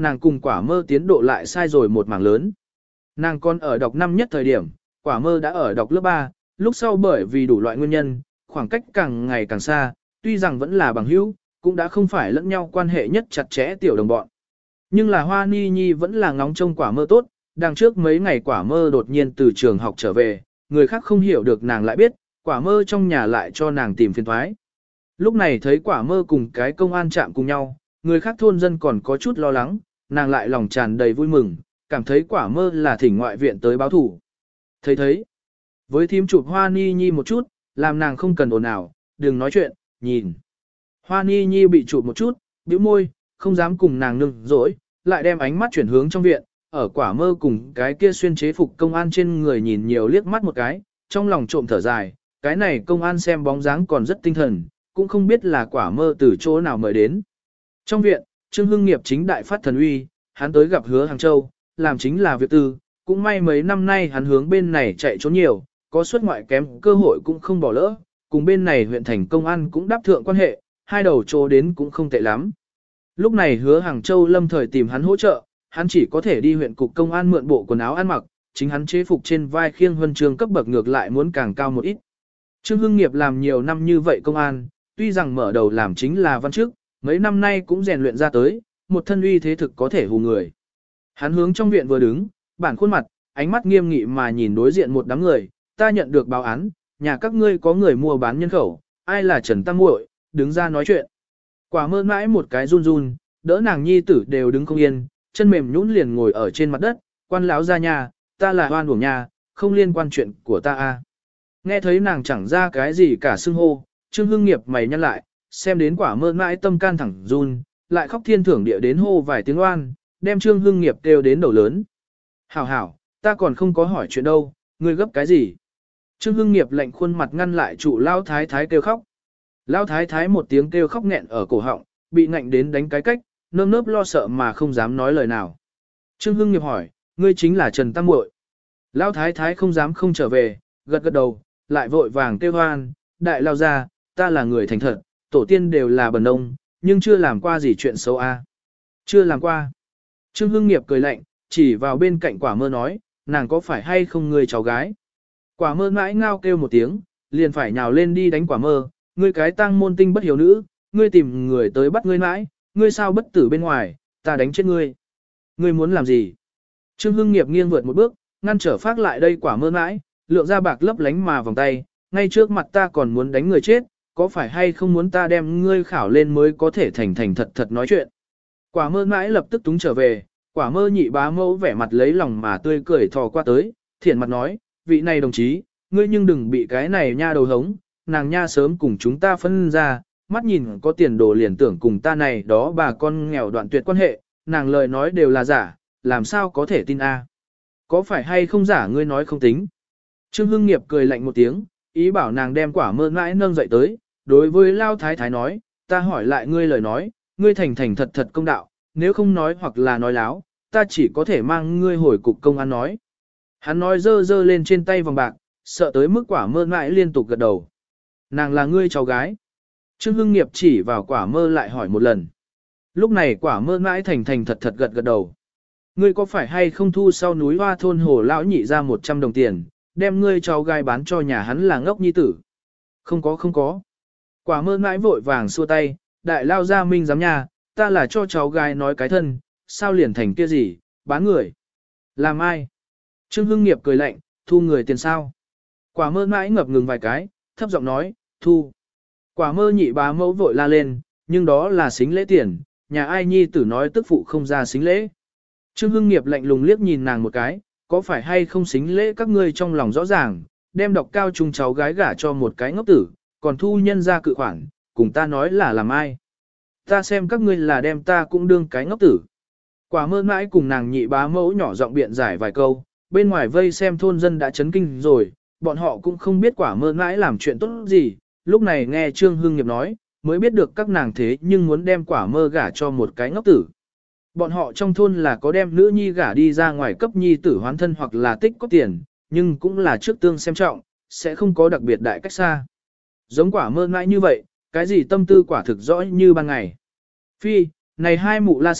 nàng cùng quả mơ tiến độ lại sai rồi một mảng lớn. Nàng còn ở đọc năm nhất thời điểm, quả mơ đã ở đọc lớp 3, lúc sau bởi vì đủ loại nguyên nhân, khoảng cách càng ngày càng xa, tuy rằng vẫn là bằng hữu, cũng đã không phải lẫn nhau quan hệ nhất chặt chẽ tiểu đồng bọn. Nhưng là Hoa Ni Nhi vẫn là ngóng trông quả mơ tốt, đằng trước mấy ngày quả mơ đột nhiên từ trường học trở về, người khác không hiểu được nàng lại biết, quả mơ trong nhà lại cho nàng tìm phiền thoái. Lúc này thấy quả mơ cùng cái công an chạm cùng nhau, người khác thôn dân còn có chút lo lắng, nàng lại lòng tràn đầy vui mừng, cảm thấy quả mơ là thỉnh ngoại viện tới báo thủ. Thấy, với thím chụp Hoa Ni Nhi một chút, làm nàng không cần ồn ào, đừng nói chuyện, nhìn. Hoa Ni Nhi bị chụp một chút, bĩu môi, không dám cùng nàng nương dỗi, lại đem ánh mắt chuyển hướng trong viện, ở quả mơ cùng cái kia xuyên chế phục công an trên người nhìn nhiều liếc mắt một cái, trong lòng trộm thở dài, cái này công an xem bóng dáng còn rất tinh thần, cũng không biết là quả mơ từ chỗ nào mời đến. Trong viện, Trương Hưng Nghiệp chính đại phát thần uy, hắn tới gặp Hứa Hàng Châu, làm chính là việc tư, cũng may mấy năm nay hắn hướng bên này chạy trốn nhiều, có xuất ngoại kém cơ hội cũng không bỏ lỡ, cùng bên này huyện thành công an cũng đáp thượng quan hệ, hai đầu trô đến cũng không tệ lắm. Lúc này Hứa Hàng Châu lâm thời tìm hắn hỗ trợ, hắn chỉ có thể đi huyện cục công an mượn bộ quần áo ăn mặc, chính hắn chế phục trên vai khiêng huân chương cấp bậc ngược lại muốn càng cao một ít. Trương Hưng Nghiệp làm nhiều năm như vậy công an, tuy rằng mở đầu làm chính là văn chức, mấy năm nay cũng rèn luyện ra tới, một thân uy thế thực có thể hù người. Hắn hướng trong viện vừa đứng, bản khuôn mặt, ánh mắt nghiêm nghị mà nhìn đối diện một đám người, ta nhận được báo án, nhà các ngươi có người mua bán nhân khẩu, ai là Trần Tam Muội, đứng ra nói chuyện. Quả mơ mãi một cái run run, đỡ nàng nhi tử đều đứng không yên, chân mềm nhũn liền ngồi ở trên mặt đất, quan lão ra nhà, ta là oan uổng nhà, không liên quan chuyện của ta a. Nghe thấy nàng chẳng ra cái gì cả xưng hô, Trương Hưng Nghiệp mày nhăn lại, xem đến quả mơ mãi tâm can thẳng run, lại khóc thiên thưởng địa đến hô vài tiếng oan, đem Trương Hưng Nghiệp kêu đến đầu lớn. Hảo hảo, ta còn không có hỏi chuyện đâu, ngươi gấp cái gì? Trương Hưng Nghiệp lạnh khuôn mặt ngăn lại trụ Lao Thái Thái kêu khóc. Lao Thái Thái một tiếng kêu khóc nghẹn ở cổ họng, bị ngạnh đến đánh cái cách, nơm nớp lo sợ mà không dám nói lời nào. Trương Hưng Nghiệp hỏi, ngươi chính là Trần Tam Muội. Lao Thái Thái không dám không trở về, gật gật đầu, lại vội vàng kêu hoan, đại lao ra, ta là người thành thật, tổ tiên đều là bần nông, nhưng chưa làm qua gì chuyện xấu a. Chưa làm qua. Trương Hưng Nghiệp cười lạnh, chỉ vào bên cạnh quả mơ nói, nàng có phải hay không người cháu gái. Quả mơ mãi ngao kêu một tiếng, liền phải nhào lên đi đánh quả mơ, ngươi cái tang môn tinh bất hiểu nữ, ngươi tìm người tới bắt ngươi mãi, ngươi sao bất tử bên ngoài, ta đánh chết ngươi. Ngươi muốn làm gì? Trương Hưng Nghiệp nghiêng vượt một bước, ngăn trở phát lại đây quả mơ mãi, lượng ra bạc lấp lánh mà vòng tay, ngay trước mặt ta còn muốn đánh người chết, có phải hay không muốn ta đem ngươi khảo lên mới có thể thành thành thật thật nói chuyện. Quả mơ mãi lập tức túng trở về, quả mơ nhị bá mẫu vẻ mặt lấy lòng mà tươi cười thò qua tới, thiện mặt nói, vị này đồng chí, ngươi nhưng đừng bị cái này nha đầu hống, nàng nha sớm cùng chúng ta phân ra, mắt nhìn có tiền đồ liền tưởng cùng ta này đó bà con nghèo đoạn tuyệt quan hệ, nàng lời nói đều là giả, làm sao có thể tin a? Có phải hay không giả ngươi nói không tính. Trương Hưng Nghiệp cười lạnh một tiếng, ý bảo nàng đem quả mơ mãi nâng dậy tới, đối với Lao Thái Thái nói, ta hỏi lại ngươi lời nói, ngươi thành thành thật thật công đạo, nếu không nói hoặc là nói láo, ta chỉ có thể mang ngươi hồi cục công an nói. Hắn nói dơ dơ lên trên tay vòng bạc, sợ tới mức quả mơ mãi liên tục gật đầu. Nàng là ngươi cháu gái. Trương Hưng Nghiệp chỉ vào quả mơ lại hỏi một lần. Lúc này quả mơ mãi thành thành thật thật gật gật đầu. Ngươi có phải hay không thu sau núi hoa thôn hồ lão nhị ra 100 đồng tiền, đem ngươi cháu gái bán cho nhà hắn là ngốc nhi tử? Không có. Quả mơ mãi vội vàng xua tay, đại lao ra minh giám nhà, ta là cho cháu gái nói cái thân, sao liền thành kia gì, bán người. Làm ai? Trương Hưng Nghiệp cười lạnh, thu người tiền sao? Quả mơ mãi ngập ngừng vài cái, thấp giọng nói, thu. Quả mơ nhị bá mẫu vội la lên, nhưng đó là xính lễ tiền, nhà ai nhi tử nói tức phụ không ra xính lễ. Trương Hưng Nghiệp lạnh lùng liếc nhìn nàng một cái, có phải hay không xính lễ các ngươi trong lòng rõ ràng, đem độc cao trung cháu gái gả cho một cái ngốc tử, còn thu nhân ra cự khoản, cùng ta nói là làm ai. Ta xem các ngươi là đem ta cũng đương cái ngốc tử. Quả mơ mãi cùng nàng nhị bá mẫu nhỏ giọng biện giải vài câu, bên ngoài vây xem thôn dân đã chấn kinh rồi, bọn họ cũng không biết quả mơ mãi làm chuyện tốt gì, lúc này nghe Trương Hưng Nghiệp nói, mới biết được các nàng thế nhưng muốn đem quả mơ gả cho một cái ngốc tử. Bọn họ trong thôn là có đem nữ nhi gả đi ra ngoài cấp nhi tử hoán thân hoặc là tích có tiền, nhưng cũng là trước tương xem trọng, sẽ không có đặc biệt đại cách xa. Giống quả mơ mãi như vậy, cái gì tâm tư quả thực rõ như ban ngày. Phi, này hai mụ la sát,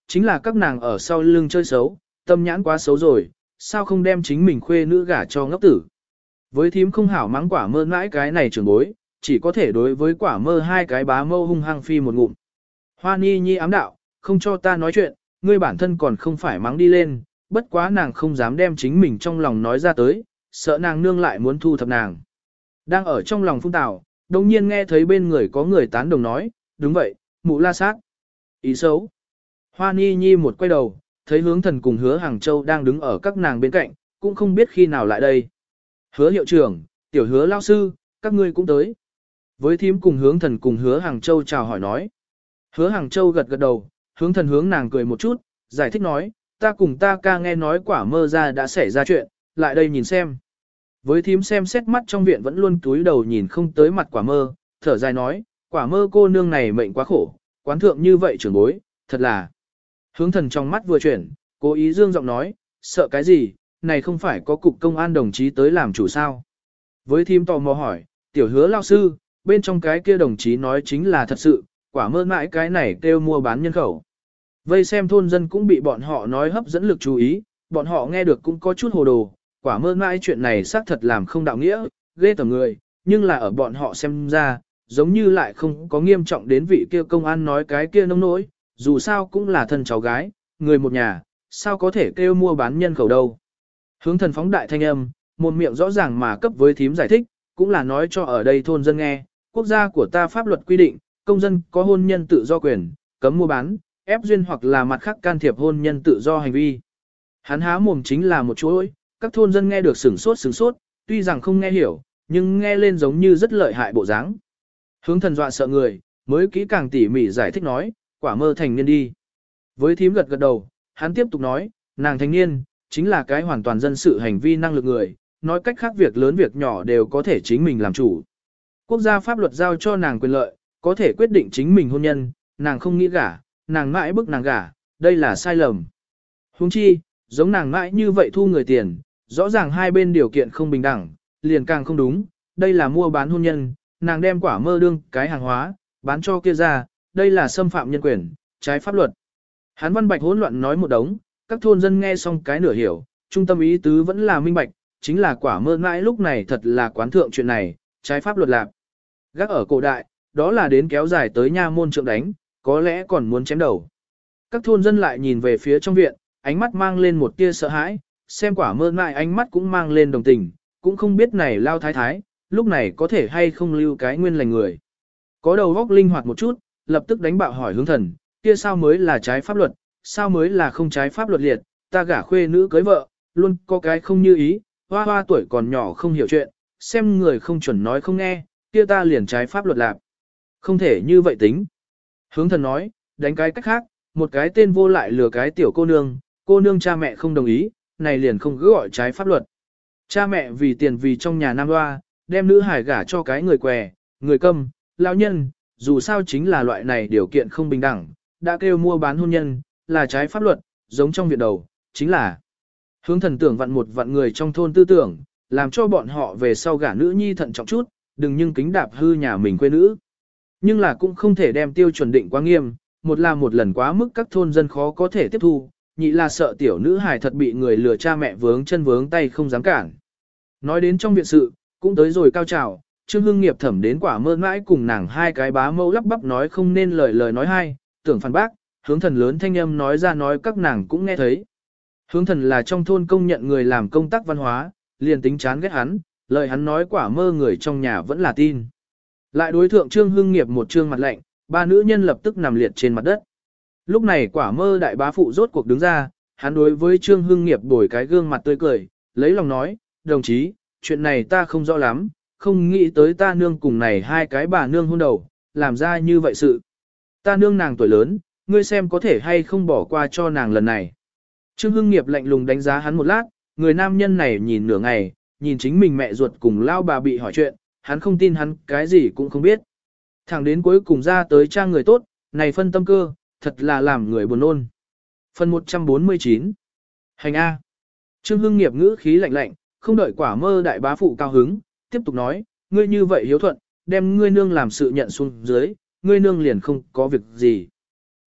chính là các nàng ở sau lưng chơi xấu, tâm nhãn quá xấu rồi, sao không đem chính mình khuê nữ gả cho ngốc tử. Với thím không hảo mắng Quả Mơ mãi cái này trưởng bối, chỉ có thể đối với Quả Mơ hai cái bá mâu hung hăng phi một ngụm. Hoa Ni Nhi ám đạo, không cho ta nói chuyện, ngươi bản thân còn không phải mắng đi lên, bất quá nàng không dám đem chính mình trong lòng nói ra tới, sợ nàng nương lại muốn thu thập nàng. Đang ở trong lòng phung tào, đồng nhiên nghe thấy bên người có người tán đồng nói, đúng vậy, mụ la sát. Ý xấu. Hoa Ni Nhi một quay đầu, thấy Hướng Thần cùng Hứa Hàng Châu đang đứng ở các nàng bên cạnh, cũng không biết khi nào lại đây. Hứa hiệu trưởng, tiểu Hứa lao sư, các ngươi cũng tới. Với thím cùng Hướng Thần cùng Hứa Hàng Châu chào hỏi nói. Hứa Hàng Châu gật gật đầu, Hướng Thần hướng nàng cười một chút, giải thích nói, ta cùng ta ca nghe nói Quả Mơ ra đã xảy ra chuyện, lại đây nhìn xem. Với thím xem xét mắt trong viện vẫn luôn túi đầu nhìn không tới mặt Quả Mơ, thở dài nói, Quả Mơ cô nương này mệnh quá khổ, quán thượng như vậy trưởng bối, thật là. Hướng Thần trong mắt vừa chuyển, cố ý dương giọng nói, sợ cái gì, này không phải có cục công an đồng chí tới làm chủ sao. Với thím tò mò hỏi, tiểu Hứa lao sư, bên trong cái kia đồng chí nói chính là thật sự, Quả Mơ mãi cái này kêu mua bán nhân khẩu. Vây xem thôn dân cũng bị bọn họ nói hấp dẫn lực chú ý, bọn họ nghe được cũng có chút hồ đồ, Quả Mơ mãi chuyện này xác thật làm không đạo nghĩa, ghê tởm người, nhưng là ở bọn họ xem ra, giống như lại không có nghiêm trọng đến vị kia công an nói cái kia nông nỗi, dù sao cũng là thân cháu gái, người một nhà, sao có thể kêu mua bán nhân khẩu đâu. Hướng Thần phóng đại thanh âm, một miệng rõ ràng mà cấp với thím giải thích, cũng là nói cho ở đây thôn dân nghe, quốc gia của ta pháp luật quy định, công dân có hôn nhân tự do quyền, cấm mua bán, ép duyên hoặc là mặt khác can thiệp hôn nhân tự do hành vi. Hắn há mồm chính là một chuỗi, các thôn dân nghe được sửng sốt, tuy rằng không nghe hiểu, nhưng nghe lên giống như rất lợi hại bộ dáng. Hướng Thần dọa sợ người, mới kỹ càng tỉ mỉ giải thích nói, Quả Mơ thành niên đi. Với thím gật gật đầu, hắn tiếp tục nói, nàng thành niên, chính là cái hoàn toàn dân sự hành vi năng lực người, nói cách khác việc lớn việc nhỏ đều có thể chính mình làm chủ. Quốc gia pháp luật giao cho nàng quyền lợi, có thể quyết định chính mình hôn nhân, nàng không nghĩ gả, nàng mãi bức nàng gả, đây là sai lầm. Huống chi, giống nàng mãi như vậy thu người tiền, rõ ràng hai bên điều kiện không bình đẳng, liền càng không đúng, đây là mua bán hôn nhân, nàng đem Quả Mơ đương cái hàng hóa, bán cho kia ra, đây là xâm phạm nhân quyền, trái pháp luật. Hắn văn bạch hỗn loạn nói một đống, các thôn dân nghe xong cái nửa hiểu, trung tâm ý tứ vẫn là minh bạch, chính là Quả Mơ mãi lúc này thật là quán thượng chuyện này, trái pháp luật lạc. Gác ở cổ đại, đó là đến kéo dài tới nha môn trượng đánh, có lẽ còn muốn chém đầu. Các thôn dân lại nhìn về phía trong viện, ánh mắt mang lên một tia sợ hãi, xem Quả Mơ mãi ánh mắt cũng mang lên đồng tình, cũng không biết này lao thái thái, lúc này có thể hay không lưu cái nguyên lành người. Có đầu óc linh hoạt một chút, lập tức đánh bạo hỏi Hướng Thần, kia sao mới là trái pháp luật, sao mới là không trái pháp luật liệt, ta gả khuê nữ cưới vợ, luôn có cái không như ý, hoa hoa tuổi còn nhỏ không hiểu chuyện, xem người không chuẩn nói không nghe, kia ta liền trái pháp luật lạc. Không thể như vậy tính. Hướng Thần nói, đánh cái cách khác, một cái tên vô lại lừa cái tiểu cô nương cha mẹ không đồng ý, này liền không cứ gọi trái pháp luật. Cha mẹ vì tiền vì trong nhà nam hoa, đem nữ hải gả cho cái người què, người câm, lão nhân, dù sao chính là loại này điều kiện không bình đẳng, đã kêu mua bán hôn nhân, là trái pháp luật, giống trong viện đầu, chính là Hướng Thần tưởng vặn một vặn người trong thôn tư tưởng, làm cho bọn họ về sau gả nữ nhi thận trọng chút, đừng nhưng kính đạp hư nhà mình quê nữ. Nhưng là cũng không thể đem tiêu chuẩn định quá nghiêm, một là một lần quá mức các thôn dân khó có thể tiếp thu, nhị là sợ tiểu nữ hài thật bị người lừa cha mẹ vướng chân vướng tay không dám cản. Nói đến trong viện sự, cũng tới rồi cao trào, Trương Hưng Nghiệp thẩm đến Quả Mơ mãi cùng nàng hai cái bá mâu lắp bắp nói không nên lời nói hay, tưởng phản bác, Hướng Thần lớn thanh âm nói ra nói các nàng cũng nghe thấy. Hướng Thần là trong thôn công nhận người làm công tác văn hóa, liền tính chán ghét hắn, lời hắn nói Quả Mơ người trong nhà vẫn là tin. Lại đối thượng Trương Hưng Nghiệp một trương mặt lạnh, ba nữ nhân lập tức nằm liệt trên mặt đất. Lúc này Quả Mơ đại bá phụ rốt cuộc đứng ra, hắn đối với Trương Hưng Nghiệp bồi cái gương mặt tươi cười, lấy lòng nói, đồng chí, chuyện này ta không rõ lắm, không nghĩ tới ta nương cùng này hai cái bà nương hôn đầu, làm ra như vậy sự. Ta nương nàng tuổi lớn, ngươi xem có thể hay không bỏ qua cho nàng lần này. Trương Hưng Nghiệp lạnh lùng đánh giá hắn một lát, người nam nhân này nhìn nửa ngày, nhìn chính mình mẹ ruột cùng lao bà bị hỏi chuyện, hắn không tin hắn cái gì cũng không biết. Thẳng đến cuối cùng ra tới trang người tốt, này phân tâm cơ, thật là làm người buồn nôn. Phần 149 Hành A. Trương Hưng Nghiệp ngữ khí lạnh lạnh, không đợi Quả Mơ đại bá phụ cao hứng, tiếp tục nói, ngươi như vậy hiếu thuận, đem ngươi nương làm sự nhận xuống dưới, ngươi nương liền không có việc gì.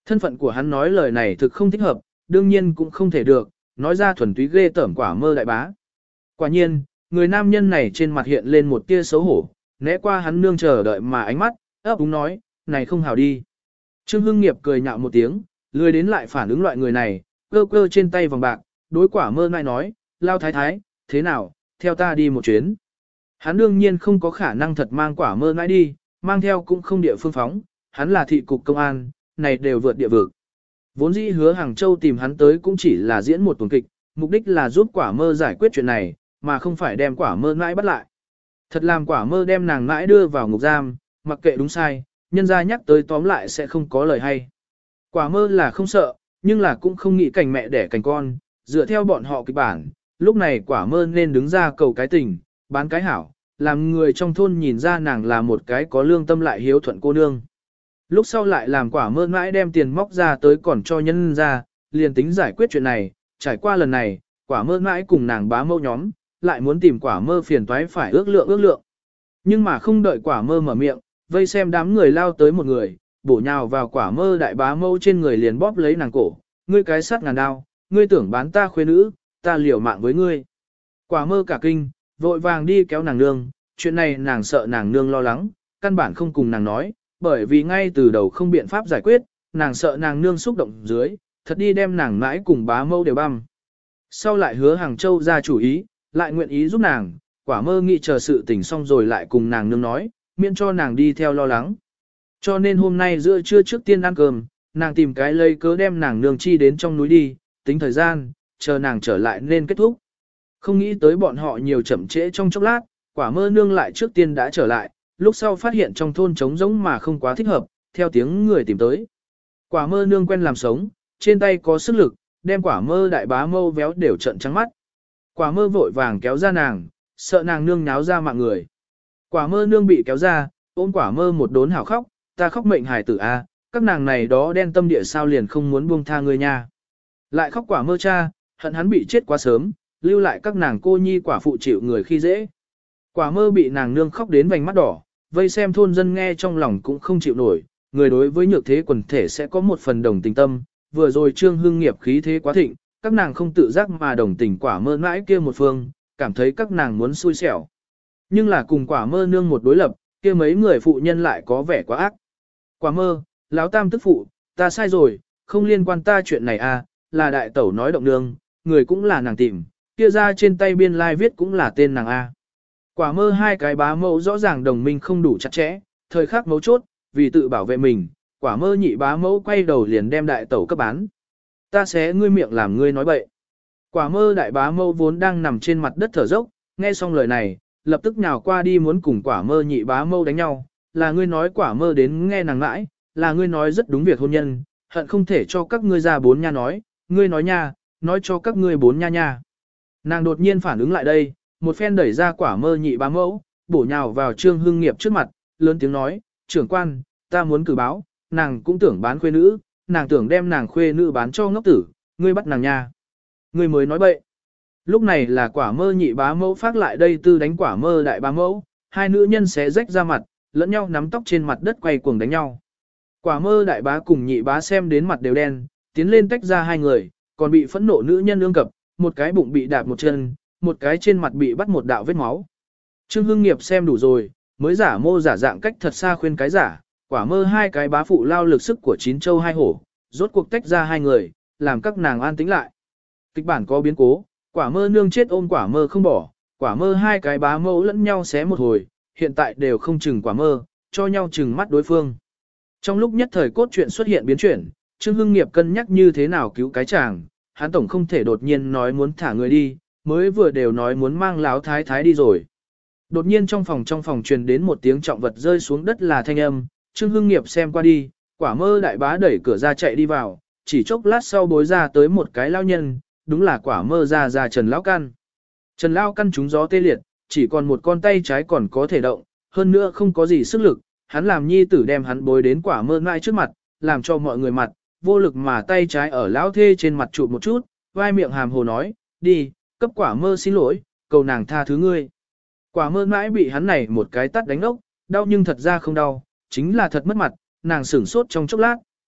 Thân phận của hắn nói lời này thực không thích hợp, đương nhiên cũng không thể được, nói ra thuần túy ghê tởm quả mơ đại bá. Quả nhiên, người nam nhân này trên mặt hiện lên một tia xấu hổ, né qua hắn nương chờ đợi mà ánh mắt, ấp úng nói, này không hào đi. Trương Hưng Nghiệp cười nhạo một tiếng, lười đến lại phản ứng loại người này, cơ cơ trên tay vòng bạc, đối quả mơ nai nói, lao thái thái, thế nào, theo ta đi một chuyến. Hắn đương nhiên không có khả năng thật mang quả mơ nai đi, mang theo cũng không địa phương phóng, hắn là thị cục công an, này đều vượt địa vực. Vốn dĩ hứa Hàng Châu tìm hắn tới cũng chỉ là diễn một tuần kịch, mục đích là giúp quả mơ giải quyết chuyện này, mà không phải đem quả mơ nãi bắt lại. Thật làm quả mơ đem nàng nãi đưa vào ngục giam, mặc kệ đúng sai, nhân ra nhắc tới tóm lại sẽ không có lời hay. Quả mơ là không sợ, nhưng là cũng không nghĩ cảnh mẹ đẻ cảnh con, dựa theo bọn họ kịch bản, lúc này quả mơ nên đứng ra cầu cái tình, bán cái hảo, làm người trong thôn nhìn ra nàng là một cái có lương tâm lại hiếu thuận cô nương. Lúc sau lại làm quả mơ mãi đem tiền móc ra tới còn cho nhân ra, liền tính giải quyết chuyện này, trải qua lần này, quả mơ mãi cùng nàng bá mâu nhóm, lại muốn tìm quả mơ phiền toái phải ước lượng. Nhưng mà không đợi quả mơ mở miệng, vây xem đám người lao tới một người, bổ nhào vào quả mơ đại bá mâu trên người liền bóp lấy nàng cổ, ngươi cái sắt ngàn đao, ngươi tưởng bán ta khuê nữ, ta liều mạng với ngươi. Quả mơ cả kinh, vội vàng đi kéo nàng nương, chuyện này nàng sợ nàng nương lo lắng, căn bản không cùng nàng nói, bởi vì ngay từ đầu không biện pháp giải quyết, nàng sợ nàng nương xúc động dưới, thật đi đem nàng mãi cùng bá mâu đều băm. Sau lại hứa Hàng Châu ra chủ ý, lại nguyện ý giúp nàng, quả mơ nghĩ chờ sự tình xong rồi lại cùng nàng nương nói, miễn cho nàng đi theo lo lắng. Cho nên hôm nay giữa trưa trước tiên ăn cơm, nàng tìm cái lấy cớ đem nàng nương chi đến trong núi đi, tính thời gian, chờ nàng trở lại nên kết thúc. Không nghĩ tới bọn họ nhiều chậm trễ trong chốc lát, quả mơ nương lại trước tiên đã trở lại, lúc sau phát hiện trong thôn trống rỗng mà không quá thích hợp, theo tiếng người tìm tới. Quả mơ nương quen làm sống, trên tay có sức lực, đem quả mơ đại bá mâu véo đều trận trắng mắt. Quả mơ vội vàng kéo ra nàng, sợ nàng nương nháo ra mạng người. Quả mơ nương bị kéo ra, ôm quả mơ một đốn hào khóc, ta khóc mệnh hài tử a, các nàng này đó đen tâm địa sao liền không muốn buông tha ngươi nha. Lại khóc quả mơ cha, hận hắn bị chết quá sớm, lưu lại các nàng cô nhi quả phụ chịu người khi dễ. Quả mơ bị nàng nương khóc đến vành mắt đỏ, vây xem thôn dân nghe trong lòng cũng không chịu nổi, người đối với nhược thế quần thể sẽ có một phần đồng tình tâm, vừa rồi Trương Hưng nghiệp khí thế quá thịnh, các nàng không tự giác mà đồng tình quả mơ mãi kia một phương, cảm thấy các nàng muốn xui xẻo. Nhưng là cùng quả mơ nương một đối lập, kia mấy người phụ nhân lại có vẻ quá ác. Quả mơ, lão tam tức phụ, ta sai rồi, không liên quan ta chuyện này à, là đại tẩu nói động nương, người cũng là nàng tìm, kia ra trên tay biên lai viết cũng là tên nàng a. Quả mơ hai cái bá mẫu rõ ràng đồng minh không đủ chặt chẽ, thời khắc mấu chốt, vì tự bảo vệ mình, quả mơ nhị bá mẫu quay đầu liền đem đại tẩu cấp bán. Ta xé ngươi miệng làm ngươi nói bậy. Quả mơ đại bá mẫu vốn đang nằm trên mặt đất thở dốc, nghe xong lời này, lập tức nhào qua đi muốn cùng quả mơ nhị bá mẫu đánh nhau, là ngươi nói quả mơ đến nghe nàng mãi, là ngươi nói rất đúng việc hôn nhân, hận không thể cho các ngươi ra bốn nha nói, ngươi nói nha, nói cho các ngươi bốn nha nha. Nàng đột nhiên phản ứng lại đây, một phen đẩy ra quả mơ nhị bá mẫu, bổ nhào vào Trương Hưng nghiệp trước mặt, lớn tiếng nói, trưởng quan, ta muốn cử báo, nàng cũng tưởng bán khuê nữ, nàng tưởng đem nàng khuê nữ bán cho ngốc tử, ngươi bắt nàng nha. Ngươi mới nói bậy. Lúc này là quả mơ nhị bá mẫu phát lại đây tư đánh quả mơ đại bá mẫu, hai nữ nhân xé rách ra mặt, lẫn nhau nắm tóc trên mặt đất quay cuồng đánh nhau. Quả mơ đại bá cùng nhị bá xem đến mặt đều đen, tiến lên tách ra hai người, còn bị phẫn nộ nữ nhân ương cập, một cái bụng bị đạp một chân, một cái trên mặt bị bắt một đạo vết máu. Trương Hưng nghiệp xem đủ rồi, mới giả mô giả dạng cách thật xa khuyên cái giả, quả mơ hai cái bá phụ lao lực sức của chín châu hai hổ, rốt cuộc tách ra hai người, làm các nàng an tĩnh lại. Kịch bản có biến cố, quả mơ nương chết ôm quả mơ không bỏ, quả mơ hai cái bá mẫu lẫn nhau xé một hồi, hiện tại đều không chừng quả mơ, cho nhau chừng mắt đối phương. Trong lúc nhất thời cốt truyện xuất hiện biến chuyển, Trương Hưng nghiệp cân nhắc như thế nào cứu cái chàng, hắn tổng không thể đột nhiên nói muốn thả người đi, mới vừa đều nói muốn mang láo thái thái đi rồi. Đột nhiên trong phòng truyền đến một tiếng trọng vật rơi xuống đất là thanh âm, Trương Hưng nghiệp xem qua đi, quả mơ đại bá đẩy cửa ra chạy đi vào, chỉ chốc lát sau bối ra tới một cái lao nhân, đúng là quả mơ ra Trần Lão Căn. Trần Lão Căn trúng gió tê liệt, chỉ còn một con tay trái còn có thể động, hơn nữa không có gì sức lực, hắn làm nhi tử đem hắn bối đến quả mơ mãi trước mặt, làm cho mọi người mặt, vô lực mà tay trái ở lão thê trên mặt chụp một chút, vai miệng hàm hồ nói, đi, cấp quả mơ xin lỗi, cầu nàng tha thứ ngươi. Quả mơ mãi bị hắn này một cái tát đánh ốc, đau nhưng thật ra không đau, chính là thật mất mặt, nàng sửng sốt trong chốc lát,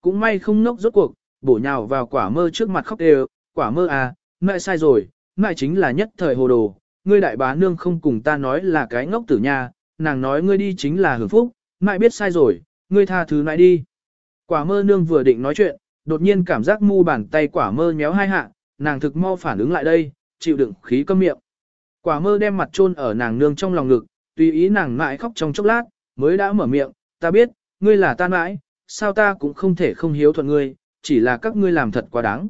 cũng may không nốc rốt cuộc, bổ nhào vào quả mơ trước mặt khóc đều, quả mơ à, mẹ sai rồi, mẹ chính là nhất thời hồ đồ, ngươi đại bá nương không cùng ta nói là cái ngốc tử nha, nàng nói ngươi đi chính là hưởng phúc, mẹ biết sai rồi, ngươi tha thứ mẹ đi. Quả mơ nương vừa định nói chuyện, đột nhiên cảm giác mu bàn tay quả mơ nhéo hai hạ, nàng thực mau phản ứng lại đây, chịu đựng khí câm miệng. Quả mơ đem mặt chôn ở nàng nương trong lòng ngực, tùy ý nàng mãi khóc trong chốc lát, mới đã mở miệng, ta biết, ngươi là ta mãi, sao ta cũng không thể không hiếu thuận ngươi, chỉ là các ngươi làm thật quá đáng.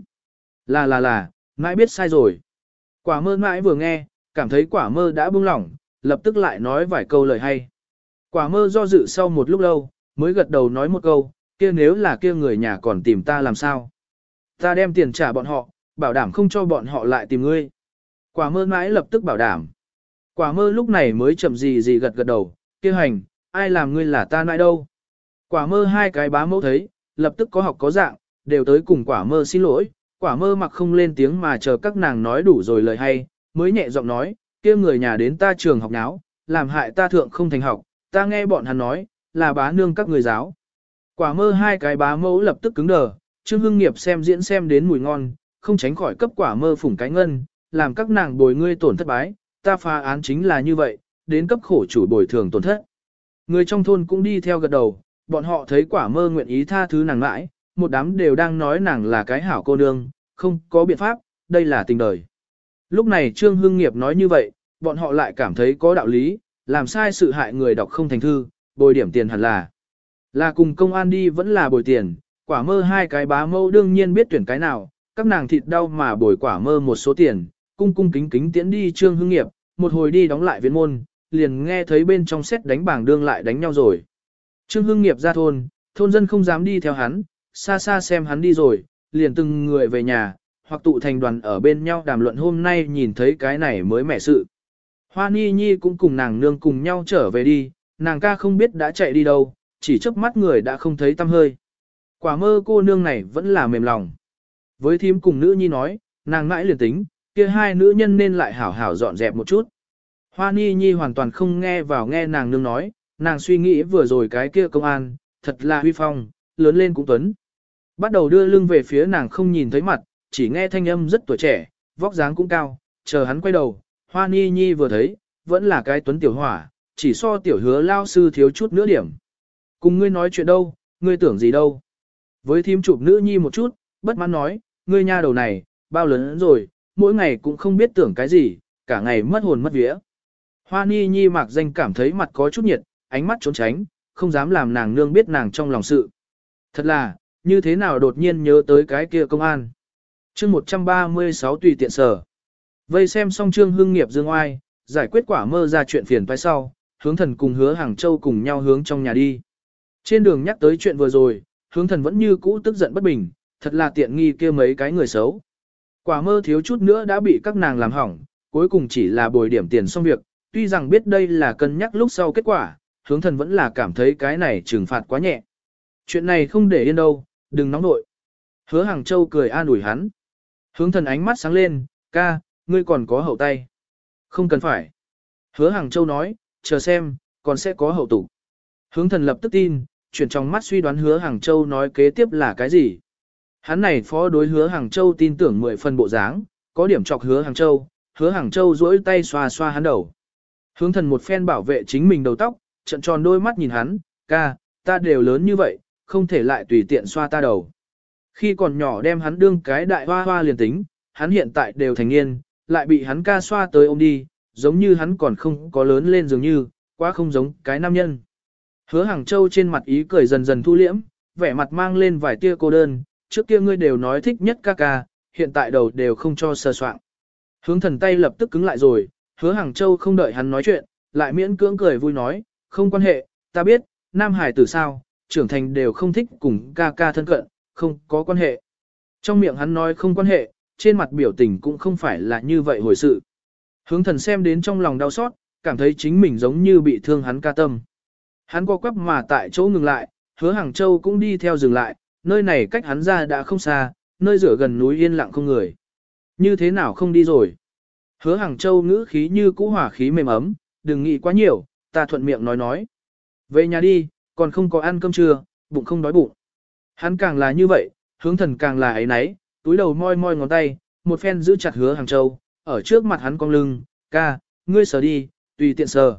Là, mãi biết sai rồi. Quả mơ mãi vừa nghe, cảm thấy quả mơ đã buông lỏng, lập tức lại nói vài câu lời hay. Quả mơ do dự sau một lúc lâu, mới gật đầu nói một câu, kia nếu là kia người nhà còn tìm ta làm sao? Ta đem tiền trả bọn họ, bảo đảm không cho bọn họ lại tìm ngươi. Quả mơ mãi lập tức bảo đảm. Quả mơ lúc này mới chậm gì gật đầu, kia hành, ai làm ngươi là ta mãi đâu. Quả mơ hai cái bá mẫu thấy, lập tức có học có dạng, đều tới cùng quả mơ xin lỗi. Quả mơ mặc không lên tiếng mà chờ các nàng nói đủ rồi lời hay, mới nhẹ giọng nói, kia người nhà đến ta trường học náo, làm hại ta thượng không thành học, ta nghe bọn hắn nói, là bá nương các người giáo. Quả mơ hai cái bá mẫu lập tức cứng đờ, Trương Hưng Nghiệp xem diễn xem đến mùi ngon, không tránh khỏi cấp quả mơ phủng cái ngân, làm các nàng bồi ngươi tổn thất bái, ta phá án chính là như vậy, đến cấp khổ chủ bồi thường tổn thất. Người trong thôn cũng đi theo gật đầu, bọn họ thấy quả mơ nguyện ý tha thứ nàng mãi, một đám đều đang nói nàng là cái hảo cô nương, không có biện pháp, đây là tình đời. Lúc này Trương Hưng Nghiệp nói như vậy, bọn họ lại cảm thấy có đạo lý, làm sai sự hại người đọc không thành thư, bồi điểm tiền hẳn là cùng công an đi vẫn là bồi tiền, quả mơ hai cái bá mẫu đương nhiên biết tuyển cái nào, các nàng thịt đau mà bồi quả mơ một số tiền, cung kính tiễn đi Trương Hưng Nghiệp, một hồi đi đóng lại viện môn, liền nghe thấy bên trong xét đánh bảng đương lại đánh nhau rồi. Trương Hưng Nghiệp ra thôn dân không dám đi theo hắn, xa xa xem hắn đi rồi, liền từng người về nhà, hoặc tụ thành đoàn ở bên nhau đàm luận hôm nay nhìn thấy cái này mới mẻ sự. Hoa Ni Nhi cũng cùng nàng nương cùng nhau trở về đi, nàng ca không biết đã chạy đi đâu, chỉ chớp mắt người đã không thấy tăm hơi. Quả mơ cô nương này vẫn là mềm lòng. Với thím cùng nữ nhi nói, nàng mãi liền tính, kia hai nữ nhân nên lại hảo hảo dọn dẹp một chút. Hoa Ni Nhi hoàn toàn không nghe vào nghe nàng nương nói, nàng suy nghĩ vừa rồi cái kia công an, thật là huy phong, lớn lên cũng tuấn. Bắt đầu đưa lưng về phía nàng không nhìn thấy mặt, chỉ nghe thanh âm rất tuổi trẻ, vóc dáng cũng cao, chờ hắn quay đầu, Hoa Ni Nhi vừa thấy, vẫn là cái tuấn tiểu hỏa, chỉ so tiểu hứa lao sư thiếu chút nữa điểm. Cùng ngươi nói chuyện đâu, ngươi tưởng gì đâu. Với thím chụp nữ nhi một chút, bất mãn nói, ngươi nha đầu này, bao lớn rồi, mỗi ngày cũng không biết tưởng cái gì, cả ngày mất hồn mất vía. Hoa Ni Nhi mạc danh cảm thấy mặt có chút nhiệt, ánh mắt trốn tránh, không dám làm nàng nương biết nàng trong lòng sự. Thật là, như thế nào đột nhiên nhớ tới cái kia công an. Chương 136 tùy tiện sở. Vây xem xong Trương Hưng Nghiệp dương oai, giải quyết quả mơ ra chuyện phiền toái sau, Hướng Thần cùng Hứa Hàng Châu cùng nhau hướng trong nhà đi. Trên đường nhắc tới chuyện vừa rồi, Hướng Thần vẫn như cũ tức giận bất bình, thật là tiện nghi kia mấy cái người xấu. Quả mơ thiếu chút nữa đã bị các nàng làm hỏng, cuối cùng chỉ là bồi điểm tiền xong việc, tuy rằng biết đây là cân nhắc lúc sau kết quả, Hướng Thần vẫn là cảm thấy cái này trừng phạt quá nhẹ. Chuyện này không để yên đâu, đừng nóng nội. Hứa Hàng Châu cười an ủi hắn. Hướng Thần ánh mắt sáng lên, ca, ngươi còn có hậu tay. Không cần phải. Hứa Hàng Châu nói, chờ xem, còn sẽ có hậu tục. Hướng Thần lập tức tin, chuyển trong mắt suy đoán Hứa Hàng Châu nói kế tiếp là cái gì. Hắn này phó đối Hứa Hàng Châu tin tưởng 10 phần bộ dáng, có điểm chọc Hứa Hàng Châu, Hứa Hàng Châu duỗi tay xoa xoa hắn đầu. Hướng Thần một phen bảo vệ chính mình đầu tóc, trận tròn đôi mắt nhìn hắn, ca, ta đều lớn như vậy, không thể lại tùy tiện xoa ta đầu. Khi còn nhỏ đem hắn đương cái đại hoa hoa liền tính, hắn hiện tại đều thành niên, lại bị hắn ca xoa tới ôm đi, giống như hắn còn không có lớn lên dường như, quá không giống cái nam nhân. Hứa Hàng Châu trên mặt ý cười dần dần thu liễm, vẻ mặt mang lên vài tia cô đơn, trước kia ngươi đều nói thích nhất ca ca, hiện tại đầu đều không cho sờ soạn. Hướng Thần tay lập tức cứng lại rồi, Hứa Hàng Châu không đợi hắn nói chuyện, lại miễn cưỡng cười vui nói, không quan hệ, ta biết, nam hải tử sao, trưởng thành đều không thích cùng ca ca thân cận, không có quan hệ. Trong miệng hắn nói không quan hệ, trên mặt biểu tình cũng không phải là như vậy hồi sự. Hướng Thần xem đến trong lòng đau xót, cảm thấy chính mình giống như bị thương hắn ca tâm. Hắn co quắp mà tại chỗ ngừng lại, Hứa Hàng Châu cũng đi theo dừng lại, nơi này cách hắn ra đã không xa, nơi rửa gần núi yên lặng không người. Như thế nào không đi rồi? Hứa Hàng Châu ngữ khí như cũ hỏa khí mềm ấm, đừng nghĩ quá nhiều, ta thuận miệng nói. Về nhà đi, còn không có ăn cơm trưa, bụng không đói bụng. Hắn càng là như vậy, hướng thần càng là ấy nấy, túi đầu moi moi ngón tay, một phen giữ chặt Hứa Hàng Châu, ở trước mặt hắn cong lưng, ca, ngươi sờ đi, tùy tiện sờ,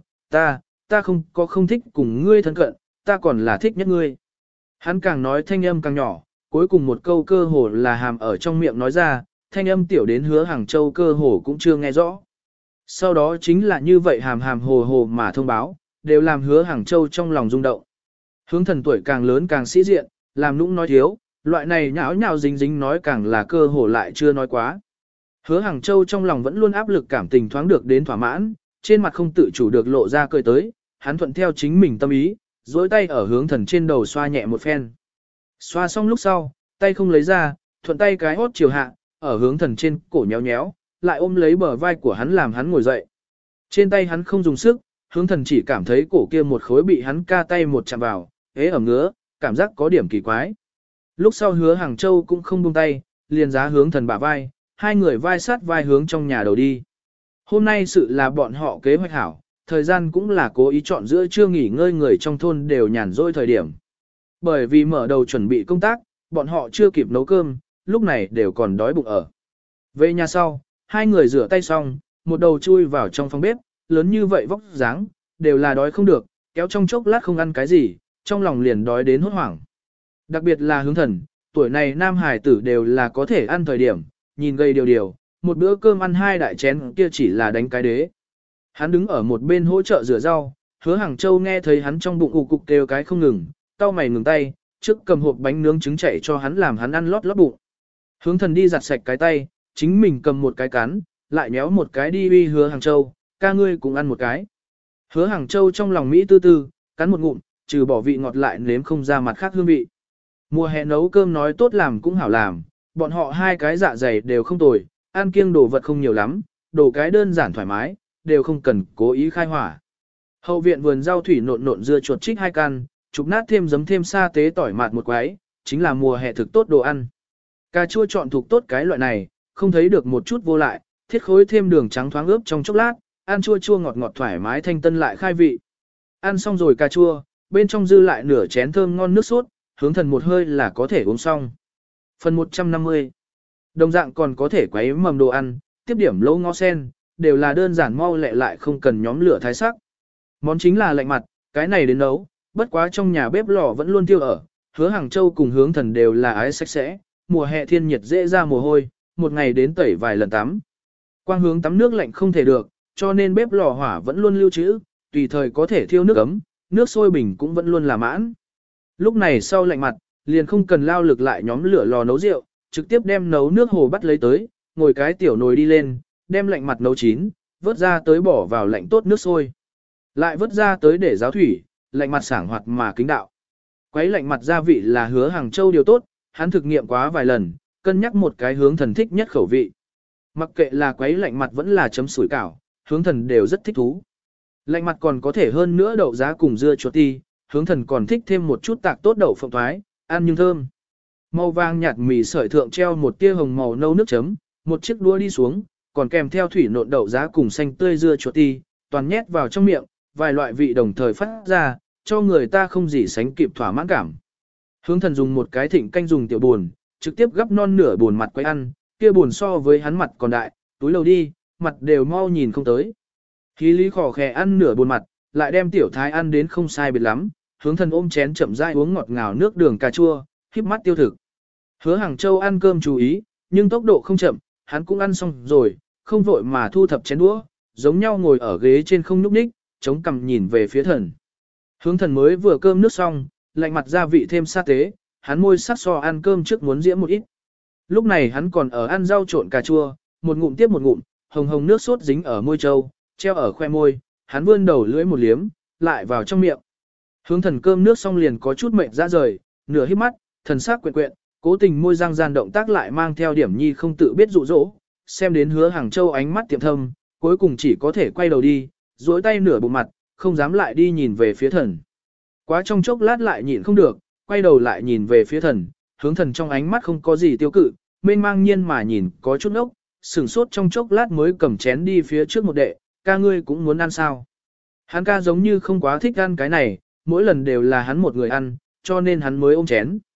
ta không thích cùng ngươi thân cận, ta còn là thích nhất ngươi. Hắn càng nói thanh âm càng nhỏ, cuối cùng một câu cơ hồ là hàm ở trong miệng nói ra, thanh âm tiểu đến Hứa Hàng Châu cơ hồ cũng chưa nghe rõ. Sau đó chính là như vậy hàm hàm hồ hồ mà thông báo, đều làm Hứa Hàng Châu trong lòng rung động. Hướng thần tuổi càng lớn càng sĩ diện, làm nũng nói thiếu, loại này nhão nhão dính dính nói càng là cơ hồ lại chưa nói quá. Hứa Hàng Châu trong lòng vẫn luôn áp lực cảm tình thoáng được đến thỏa mãn, trên mặt không tự chủ được lộ ra cười tới, hắn thuận theo chính mình tâm ý, duỗi tay ở hướng thần trên đầu xoa nhẹ một phen. Xoa xong lúc sau, tay không lấy ra, thuận tay cái hốt chiều hạ, ở hướng thần trên cổ nhéo nhéo, lại ôm lấy bờ vai của hắn làm hắn ngồi dậy. Trên tay hắn không dùng sức, hướng thần chỉ cảm thấy cổ kia một khối bị hắn ca tay một chạm vào, ế ẩm ngứa, cảm giác có điểm kỳ quái. Lúc sau Hứa Hàng Châu cũng không buông tay, liền giá hướng thần bả vai, hai người vai sát vai hướng trong nhà đầu đi. Hôm nay sự là bọn họ kế hoạch hảo, thời gian cũng là cố ý chọn giữa trưa nghỉ ngơi người trong thôn đều nhàn rỗi thời điểm. Bởi vì mở đầu chuẩn bị công tác, bọn họ chưa kịp nấu cơm, lúc này đều còn đói bụng ở. Về nhà sau, hai người rửa tay xong, một đầu chui vào trong phòng bếp, lớn như vậy vóc dáng, đều là đói không được, kéo trong chốc lát không ăn cái gì, trong lòng liền đói đến hốt hoảng. Đặc biệt là hướng thần, tuổi này nam hải tử đều là có thể ăn thời điểm, nhìn gây điều, một bữa cơm ăn hai đại chén kia chỉ là đánh cái đế. Hắn đứng ở một bên hỗ trợ rửa rau, Hứa Hàng Châu nghe thấy hắn trong bụng ù cục kêu cái không ngừng, cau mày ngừng tay, trước cầm hộp bánh nướng trứng chạy cho hắn làm hắn ăn lót lót bụng. Hướng thần đi giặt sạch cái tay, chính mình cầm một cái cán, lại nhéo một cái đi uy Hứa Hàng Châu, ca ngươi cũng ăn một cái. Hứa Hàng Châu trong lòng Mỹ tư tư, cắn một ngụm, trừ bỏ vị ngọt lại nếm không ra mặt khác hương vị. Mùa hè nấu cơm nói tốt làm cũng hảo làm, bọn họ hai cái dạ dày đều không tồi, ăn kiêng đồ vật không nhiều lắm, đồ cái đơn giản thoải mái, đều không cần cố ý khai hỏa. Hậu viện vườn rau thủy nộn nộn dưa chuột trích hai căn, chụp nát thêm giấm thêm sa tế tỏi mạt một quái, chính là mùa hè thực tốt đồ ăn. Cà chua chọn thuộc tốt cái loại này, không thấy được một chút vô lại, thiết khối thêm đường trắng thoáng ướp trong chốc lát, ăn chua chua ngọt ngọt thoải mái thanh tân lại khai vị. Ăn xong rồi cà chua, bên trong dư lại nửa chén thơm ngon nước sốt, hướng thần một hơi là có thể uống xong. Phần 150. Đồng dạng còn có thể quấy mầm đồ ăn, tiếp điểm lỗ ngó sen, đều là đơn giản mau lẹ lại không cần nhóm lửa thái sắc. Món chính là lạnh mặt, cái này đến nấu, bất quá trong nhà bếp lò vẫn luôn tiêu ở, Hứa Hàng Châu cùng hướng thần đều là ái sạch sẽ, mùa hè thiên nhiệt dễ ra mồ hôi, một ngày đến tẩy vài lần tắm. Quang hướng tắm nước lạnh không thể được, cho nên bếp lò hỏa vẫn luôn lưu trữ, tùy thời có thể thiêu nước ấm, nước sôi bình cũng vẫn luôn là mãn. Lúc này sau lạnh mặt, liền không cần lao lực lại nhóm lửa lò nấu rượu, trực tiếp đem nấu nước hồ bắt lấy tới, ngồi cái tiểu nồi đi lên, đem lạnh mặt nấu chín, vớt ra tới bỏ vào lạnh tốt nước sôi. Lại vớt ra tới để ráo thủy, lạnh mặt sảng hoạt mà kính đạo. Quấy lạnh mặt gia vị là Hứa Hàng Châu điều tốt, hắn thực nghiệm quá vài lần, cân nhắc một cái hướng thần thích nhất khẩu vị. Mặc kệ là quấy lạnh mặt vẫn là chấm sủi cảo, hướng thần đều rất thích thú. Lạnh mặt còn có thể hơn nữa đậu giá cùng dưa chuột ti, hướng thần còn thích thêm một chút tạc tốt đậu phộng thoái, ăn nhưng thơm. Màu vàng nhạt mì sợi thượng treo một tia hồng màu nâu nước chấm, một chiếc đũa đi xuống, còn kèm theo thủy nộn đậu giá cùng xanh tươi dưa chuột ti, toàn nhét vào trong miệng, vài loại vị đồng thời phát ra, cho người ta không gì sánh kịp thỏa mãn cảm. Hướng thần dùng một cái thịnh canh dùng tiểu buồn, trực tiếp gấp non nửa buồn mặt quay ăn, kia buồn so với hắn mặt còn đại, túi lầu đi, mặt đều mau nhìn không tới. Khí lý khỏ khè ăn nửa buồn mặt, lại đem tiểu thái ăn đến không sai biệt lắm, hướng thần ôm chén chậm rãi uống ngọt ngào nước đường cà chua, híp mắt tiêu thực. Hứa Hàng Châu ăn cơm chú ý, nhưng tốc độ không chậm, hắn cũng ăn xong rồi, không vội mà thu thập chén đũa, giống nhau ngồi ở ghế trên không nhúc nhích, chống cằm nhìn về phía thần. Hướng thần mới vừa cơm nước xong, lạnh mặt gia vị thêm sa tế, hắn môi sắc so ăn cơm trước muốn diễm một ít. Lúc này hắn còn ở ăn rau trộn cà chua, một ngụm tiếp một ngụm, hồng hồng nước sốt dính ở môi trâu, treo ở khoe môi, hắn vươn đầu lưỡi một liếm, lại vào trong miệng. Hướng thần cơm nước xong liền có chút mệt ra rời, nửa híp mắt, thần sắc quyện quyện, cố tình môi răng gian động tác lại mang theo điểm nhi không tự biết dụ dỗ, xem đến Hứa Hàng Châu ánh mắt tiệm thâm, cuối cùng chỉ có thể quay đầu đi, duỗi tay nửa bụng mặt, không dám lại đi nhìn về phía thần. Quá trong chốc lát lại nhịn không được, quay đầu lại nhìn về phía thần, hướng thần trong ánh mắt không có gì tiêu cự, mênh mang nhiên mà nhìn có chút ốc, sửng sốt trong chốc lát mới cầm chén đi phía trước một đệ, ca ngươi cũng muốn ăn sao. Hắn ca giống như không quá thích ăn cái này, mỗi lần đều là hắn một người ăn, cho nên hắn mới ôm chén.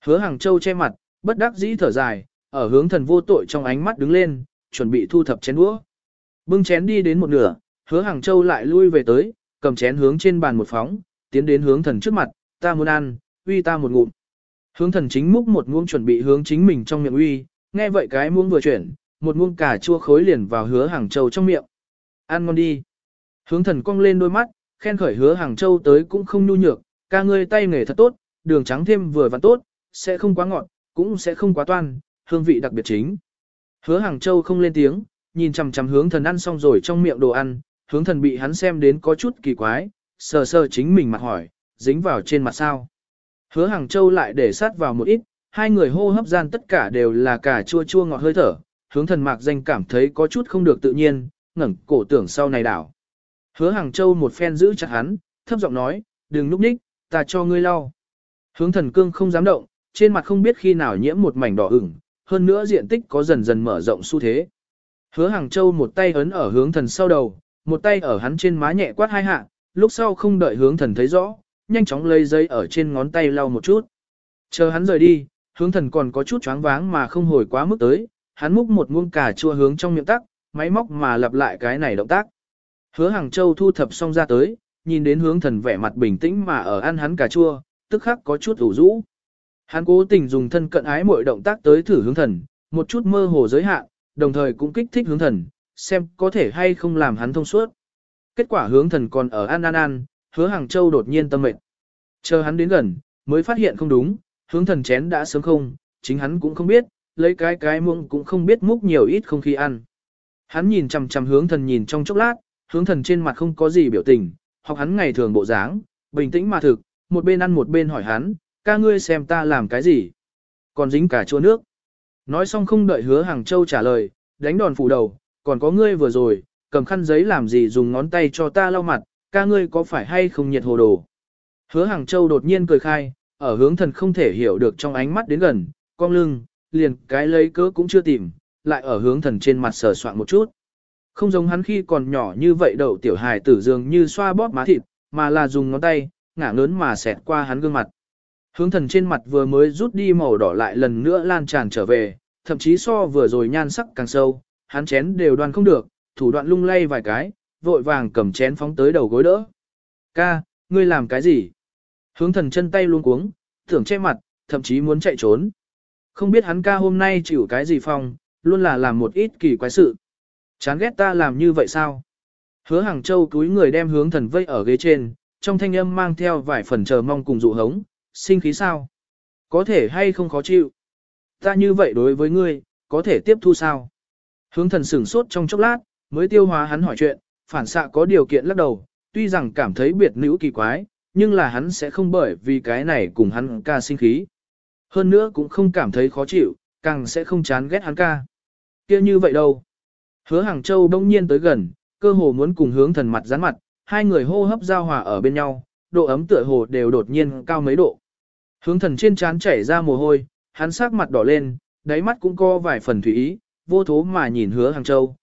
Hứa Hàng Châu che mặt, bất đắc dĩ thở dài, ở hướng thần vô tội trong ánh mắt đứng lên, chuẩn bị thu thập chén đũa. Bưng chén đi đến một nửa, Hứa Hàng Châu lại lui về tới, cầm chén hướng trên bàn một phóng, tiến đến hướng thần trước mặt, ta muốn ăn, uy ta một ngụm. Hướng thần chính múc một muỗng chuẩn bị hướng chính mình trong miệng uy, nghe vậy cái muỗng vừa chuyển, một muỗng cà chua khối liền vào Hứa Hàng Châu trong miệng. Ăn ngon đi. Hướng thần cong lên đôi mắt, khen khởi Hứa Hàng Châu tới cũng không nhu nhược, ca ngươi tay nghề thật tốt, đường trắng thêm vừa vặn tốt, sẽ không quá ngọt, cũng sẽ không quá toan, hương vị đặc biệt chính. Hứa Hàng Châu không lên tiếng, nhìn chằm chằm hướng thần ăn xong rồi trong miệng đồ ăn, hướng thần bị hắn xem đến có chút kỳ quái, sờ sờ chính mình mặt hỏi, dính vào trên mặt sao. Hứa Hàng Châu lại để sát vào một ít, hai người hô hấp gian tất cả đều là cà chua chua ngọt hơi thở, hướng thần mạc danh cảm thấy có chút không được tự nhiên, ngẩng cổ tưởng sau này đảo. Hứa Hàng Châu một phen giữ chặt hắn, thấp giọng nói, đừng núp ních, ta cho ngươi lau. Hướng thần cương không dám động, trên mặt không biết khi nào nhiễm một mảnh đỏ ửng, hơn nữa diện tích có dần dần mở rộng xu thế. Hứa Hàng Châu một tay ấn ở hướng thần sau đầu, một tay ở hắn trên má nhẹ quát hai hạ, lúc sau không đợi hướng thần thấy rõ, nhanh chóng lấy giấy ở trên ngón tay lau một chút. Chờ hắn rời đi, hướng thần còn có chút choáng váng mà không hồi quá mức tới, hắn múc một muỗng cà chua hướng trong miệng tắc, máy móc mà lặp lại cái này động tác. Hứa Hàng Châu thu thập xong ra tới, nhìn đến hướng thần vẻ mặt bình tĩnh mà ở ăn hắn cà chua, tức khắc có chút ủ rũ. Hắn cố tình dùng thân cận ái mọi động tác tới thử hướng thần, một chút mơ hồ giới hạn, đồng thời cũng kích thích hướng thần, xem có thể hay không làm hắn thông suốt. Kết quả hướng thần còn ở ăn, Hứa Hàng Châu đột nhiên tâm mệt. Chờ hắn đến gần, mới phát hiện không đúng, hướng thần chén đã sớm không, chính hắn cũng không biết, lấy cái muỗng cũng không biết múc nhiều ít không khi ăn. Hắn nhìn chằm chằm hướng thần nhìn trong chốc lát, hướng thần trên mặt không có gì biểu tình, học hắn ngày thường bộ dáng, bình tĩnh mà thực, một bên ăn một bên hỏi hắn, ca ngươi xem ta làm cái gì, còn dính cả chua nước. Nói xong không đợi Hứa Hàng Châu trả lời, đánh đòn phủ đầu, còn có ngươi vừa rồi, cầm khăn giấy làm gì dùng ngón tay cho ta lau mặt, ca ngươi có phải hay không nhiệt hồ đồ. Hứa Hàng Châu đột nhiên cười khai, ở hướng thần không thể hiểu được trong ánh mắt đến gần, cong lưng, liền cái lấy cớ cũng chưa tìm, lại ở hướng thần trên mặt sờ soạn một chút. Không giống hắn khi còn nhỏ như vậy đậu tiểu hài tử dường như xoa bóp má thịt, mà là dùng ngón tay, ngả lớn mà xẹt qua hắn gương mặt. Hướng thần trên mặt vừa mới rút đi màu đỏ lại lần nữa lan tràn trở về, thậm chí so vừa rồi nhan sắc càng sâu, hắn chén đều đoan không được, thủ đoạn lung lay vài cái, vội vàng cầm chén phóng tới đầu gối đỡ. Ca, ngươi làm cái gì? Hướng thần chân tay luống cuống, tưởng che mặt, thậm chí muốn chạy trốn. Không biết hắn ca hôm nay chịu cái gì phong, luôn là làm một ít kỳ quái sự. Chán ghét ta làm như vậy sao? Hứa Hàng Châu cúi người đem hướng thần vây ở ghế trên, trong thanh âm mang theo vài phần chờ mong cùng dụ hống, sinh khí sao? Có thể hay không khó chịu? Ta như vậy đối với ngươi, có thể tiếp thu sao? Hướng thần sửng sốt trong chốc lát, mới tiêu hóa hắn hỏi chuyện, phản xạ có điều kiện lắc đầu, tuy rằng cảm thấy biệt nữ kỳ quái, nhưng là hắn sẽ không bởi vì cái này cùng hắn ca sinh khí. Hơn nữa cũng không cảm thấy khó chịu, càng sẽ không chán ghét hắn ca. Kia như vậy đâu? Hứa Hàng Châu đông nhiên tới gần, cơ hồ muốn cùng hướng thần mặt dán mặt, hai người hô hấp giao hòa ở bên nhau, độ ấm tựa hồ đều đột nhiên cao mấy độ. Hướng thần trên trán chảy ra mồ hôi, hắn sắc mặt đỏ lên, đáy mắt cũng có vài phần thủy ý, vô thố mà nhìn Hứa Hàng Châu,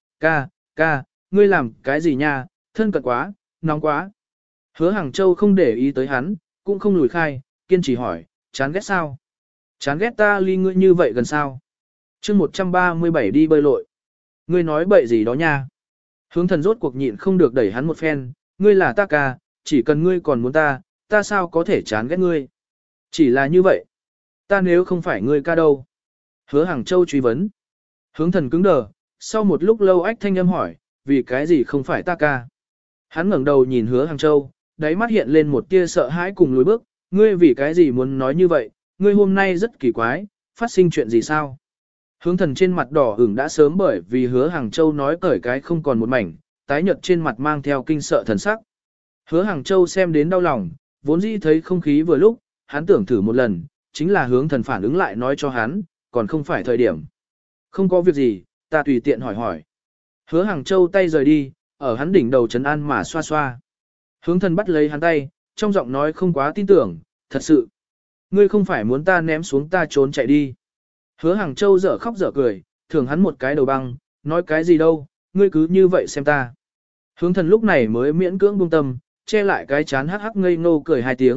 ca, ngươi làm cái gì nha, thân cận quá, nóng quá. Hứa Hàng Châu không để ý tới hắn, cũng không lùi khai, kiên trì hỏi, chán ghét sao? Chán ghét ta ly ngươi như vậy gần sao? chương 137 đi bơi lội. Ngươi nói bậy gì đó nha? Hướng thần rốt cuộc nhịn không được đẩy hắn một phen, ngươi là ta ca, chỉ cần ngươi còn muốn ta sao có thể chán ghét ngươi? Chỉ là như vậy. Ta nếu không phải ngươi ca đâu? Hứa Hàng Châu truy vấn. Hướng thần cứng đờ, sau một lúc lâu ách thanh âm hỏi, vì cái gì không phải ta ca? Hắn ngẩng đầu nhìn Hứa Hàng Châu, đáy mắt hiện lên một tia sợ hãi cùng lùi bước, ngươi vì cái gì muốn nói như vậy, ngươi hôm nay rất kỳ quái, phát sinh chuyện gì sao? Hướng thần trên mặt đỏ ửng đã sớm bởi vì Hứa Hàng Châu nói cởi cái không còn một mảnh, tái nhợt trên mặt mang theo kinh sợ thần sắc. Hứa Hàng Châu xem đến đau lòng, vốn dĩ thấy không khí vừa lúc, hắn tưởng thử một lần, chính là hướng thần phản ứng lại nói cho hắn, còn không phải thời điểm. Không có việc gì, ta tùy tiện hỏi. Hứa Hàng Châu tay rời đi, ở hắn đỉnh đầu trấn an mà xoa xoa. Hướng thần bắt lấy hắn tay, trong giọng nói không quá tin tưởng, thật sự. Ngươi không phải muốn ta ném xuống ta trốn chạy đi. Hứa Hàng Châu dở khóc dở cười, thưởng hắn một cái đầu băng, nói cái gì đâu, ngươi cứ như vậy xem ta. Hướng thần lúc này mới miễn cưỡng buông tâm, che lại cái chán hắc hắc ngây ngô cười hai tiếng,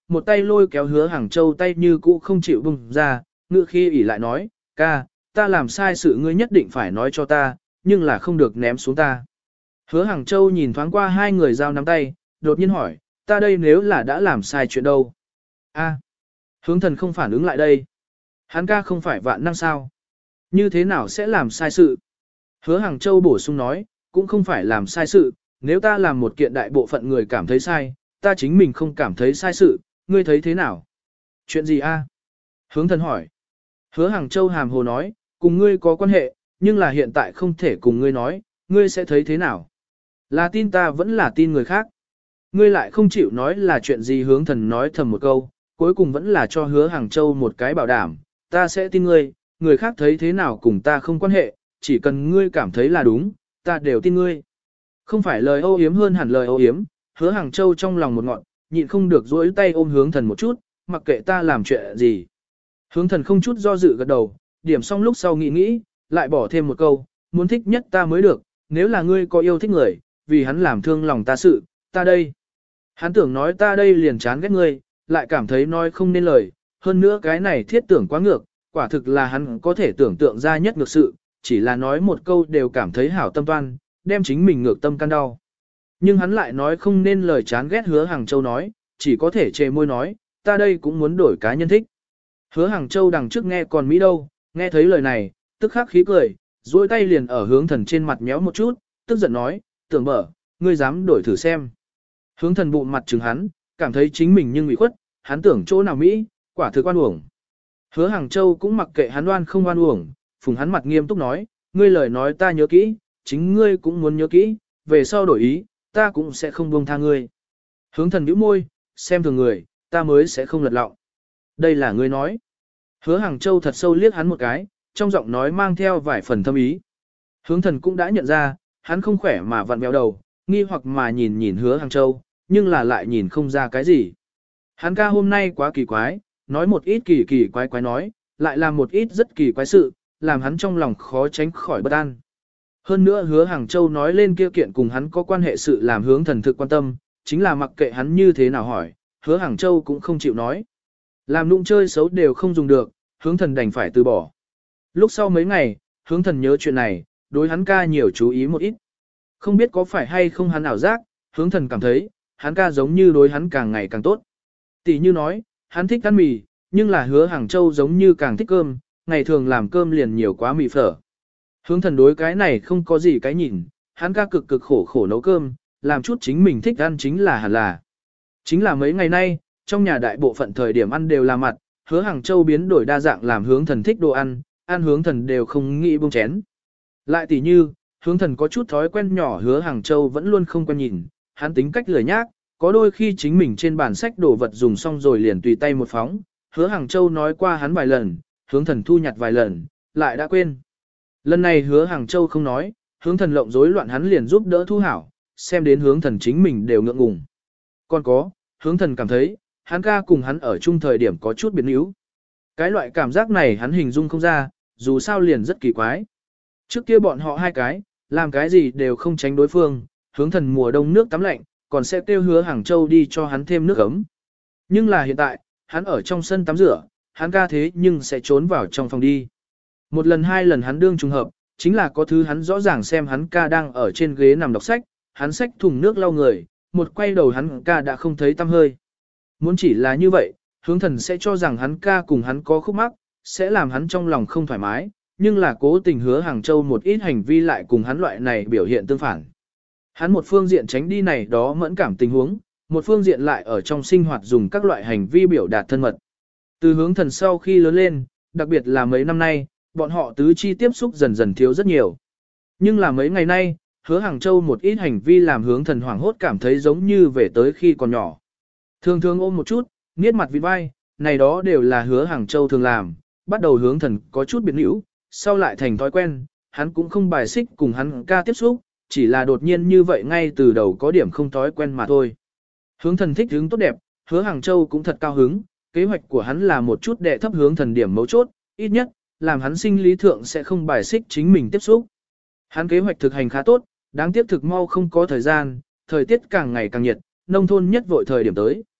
một tay lôi kéo Hứa Hàng Châu tay như cũ không chịu buông ra, ngựa khi ỉ lại nói, ca, ta làm sai sự ngươi nhất định phải nói cho ta, nhưng là không được ném xuống ta. Hứa Hàng Châu nhìn thoáng qua hai người giao nắm tay, đột nhiên hỏi, ta đây nếu là đã làm sai chuyện đâu? A, Hướng Thần không phản ứng lại đây. Hắn ca không phải vạn năng sao? Như thế nào sẽ làm sai sự? Hứa Hàng Châu bổ sung nói, cũng không phải làm sai sự, nếu ta làm một kiện đại bộ phận người cảm thấy sai, ta chính mình không cảm thấy sai sự, ngươi thấy thế nào? Chuyện gì a? Hướng Thần hỏi. Hứa Hàng Châu hàm hồ nói, cùng ngươi có quan hệ, nhưng là hiện tại không thể cùng ngươi nói, ngươi sẽ thấy thế nào? Là tin ta vẫn là tin người khác. Ngươi lại không chịu nói là chuyện gì. Hướng Thần nói thầm một câu, cuối cùng vẫn là cho Hứa Hàng Châu một cái bảo đảm, ta sẽ tin ngươi, người khác thấy thế nào cùng ta không quan hệ, chỉ cần ngươi cảm thấy là đúng, ta đều tin ngươi. Không phải lời âu yếm hơn hẳn lời âu yếm, Hứa Hàng Châu trong lòng một ngọn, nhịn không được duỗi tay ôm Hướng Thần một chút, mặc kệ ta làm chuyện gì. Hướng Thần không chút do dự gật đầu, điểm xong lúc sau nghĩ nghĩ, lại bỏ thêm một câu, muốn thích nhất ta mới được, nếu là ngươi có yêu thích người, vì hắn làm thương lòng ta sự, ta đây. Hắn tưởng nói ta đây liền chán ghét ngươi, lại cảm thấy nói không nên lời, hơn nữa cái này thiết tưởng quá ngược, quả thực là hắn có thể tưởng tượng ra nhất ngược sự, chỉ là nói một câu đều cảm thấy hảo tâm toan, đem chính mình ngược tâm can đau. Nhưng hắn lại nói không nên lời chán ghét. Hứa Hàng Châu nói, chỉ có thể chề môi nói, ta đây cũng muốn đổi cá nhân thích. Hứa Hàng Châu đằng trước nghe còn Mỹ đâu, nghe thấy lời này, tức khắc khí cười, duỗi tay liền ở Hướng Thần trên mặt méo một chút, tức giận nói, tưởng mở, ngươi dám đổi thử xem. Hướng Thần bụng mặt trừng hắn, cảm thấy chính mình nhưng bị khuất, hắn tưởng chỗ nào Mỹ, quả thực oan uổng. Hứa Hàng Châu cũng mặc kệ hắn oan không oan uổng, phùng hắn mặt nghiêm túc nói, ngươi lời nói ta nhớ kỹ, chính ngươi cũng muốn nhớ kỹ, về sau đổi ý, ta cũng sẽ không buông tha ngươi. Hướng Thần nhíu môi, xem thường người, ta mới sẽ không lật lọng. Đây là ngươi nói. Hứa Hàng Châu thật sâu liếc hắn một cái, trong giọng nói mang theo vài phần thâm ý. Hướng Thần cũng đã nhận ra, hắn không khỏe mà vặn vẹo đầu, nghi hoặc mà nhìn nhìn Hứa Hàng Châu, nhưng là lại nhìn không ra cái gì. Hắn ca hôm nay quá kỳ quái, nói một ít kỳ kỳ quái quái nói, lại làm một ít rất kỳ quái sự, làm hắn trong lòng khó tránh khỏi bất an. Hơn nữa Hứa Hàng Châu nói lên kia kiện cùng hắn có quan hệ sự làm Hướng Thần thực quan tâm, chính là mặc kệ hắn như thế nào hỏi, Hứa Hàng Châu cũng không chịu nói. Làm nụng chơi xấu đều không dùng được, Hướng Thần đành phải từ bỏ. Lúc sau mấy ngày, Hướng Thần nhớ chuyện này, đối hắn ca nhiều chú ý một ít. Không biết có phải hay không hắn ảo giác, Hướng Thần cảm thấy, hắn ca giống như đối hắn càng ngày càng tốt. Tỷ như nói, hắn thích ăn mì, nhưng là Hứa Hàng Châu giống như càng thích cơm, ngày thường làm cơm liền nhiều quá mì phở. Hướng Thần đối cái này không có gì cái nhìn, hắn ca cực cực khổ khổ nấu cơm, làm chút chính mình thích ăn chính là hẳn là. Chính là mấy ngày nay, trong nhà đại bộ phận thời điểm ăn đều là mặt, Hứa Hàng Châu biến đổi đa dạng làm Hướng Thần thích đồ ăn, ăn Hướng Thần đều không nghĩ buông chén. Lại tỷ như, Hướng Thần có chút thói quen nhỏ Hứa Hàng Châu vẫn luôn không quen nhìn, hắn tính cách lười nhác, có đôi khi chính mình trên bàn sách đồ vật dùng xong rồi liền tùy tay một phóng, Hứa Hàng Châu nói qua hắn vài lần, Hướng Thần thu nhặt vài lần, lại đã quên. Lần này Hứa Hàng Châu không nói, Hướng Thần lộng rối loạn hắn liền giúp đỡ thu hảo, xem đến Hướng Thần chính mình đều ngượng ngùng. Còn có, Hướng Thần cảm thấy, hắn ca cùng hắn ở chung thời điểm có chút biến yếu. Cái loại cảm giác này hắn hình dung không ra, dù sao liền rất kỳ quái. Trước kia bọn họ hai cái, làm cái gì đều không tránh đối phương, Hướng Thần mùa đông nước tắm lạnh, còn sẽ kêu Hứa Hàng Châu đi cho hắn thêm nước ấm. Nhưng là hiện tại, hắn ở trong sân tắm rửa, hắn ca thế nhưng sẽ trốn vào trong phòng đi. Một lần hai lần hắn đương trùng hợp, chính là có thứ hắn rõ ràng xem hắn ca đang ở trên ghế nằm đọc sách, hắn xách thùng nước lau người, một quay đầu hắn ca đã không thấy tăm hơi. Muốn chỉ là như vậy, Hướng Thần sẽ cho rằng hắn ca cùng hắn có khúc mắc, sẽ làm hắn trong lòng không thoải mái, nhưng là cố tình Hứa Hàng Châu một ít hành vi lại cùng hắn loại này biểu hiện tương phản. Hắn một phương diện tránh đi này đó mẫn cảm tình huống, một phương diện lại ở trong sinh hoạt dùng các loại hành vi biểu đạt thân mật. Từ Hướng Thần sau khi lớn lên, đặc biệt là mấy năm nay, bọn họ tứ chi tiếp xúc dần dần thiếu rất nhiều. Nhưng là mấy ngày nay, Hứa Hàng Châu một ít hành vi làm Hướng Thần hoảng hốt cảm thấy giống như về tới khi còn nhỏ. Thường thường ôm một chút, niết mặt vịt vai, này đó đều là Hứa Hàng Châu thường làm, bắt đầu Hướng Thần có chút biệt nữ, sau lại thành thói quen, hắn cũng không bài xích cùng hắn ca tiếp xúc, chỉ là đột nhiên như vậy ngay từ đầu có điểm không thói quen mà thôi. Hướng Thần thích hứng tốt đẹp, Hứa Hàng Châu cũng thật cao hứng, kế hoạch của hắn là một chút đệ thấp Hướng Thần điểm mấu chốt, ít nhất, làm hắn sinh lý thượng sẽ không bài xích chính mình tiếp xúc. Hắn kế hoạch thực hành khá tốt, đáng tiếc thực mau không có thời gian, thời tiết càng ngày càng nhiệt, nông thôn nhất vội thời điểm tới.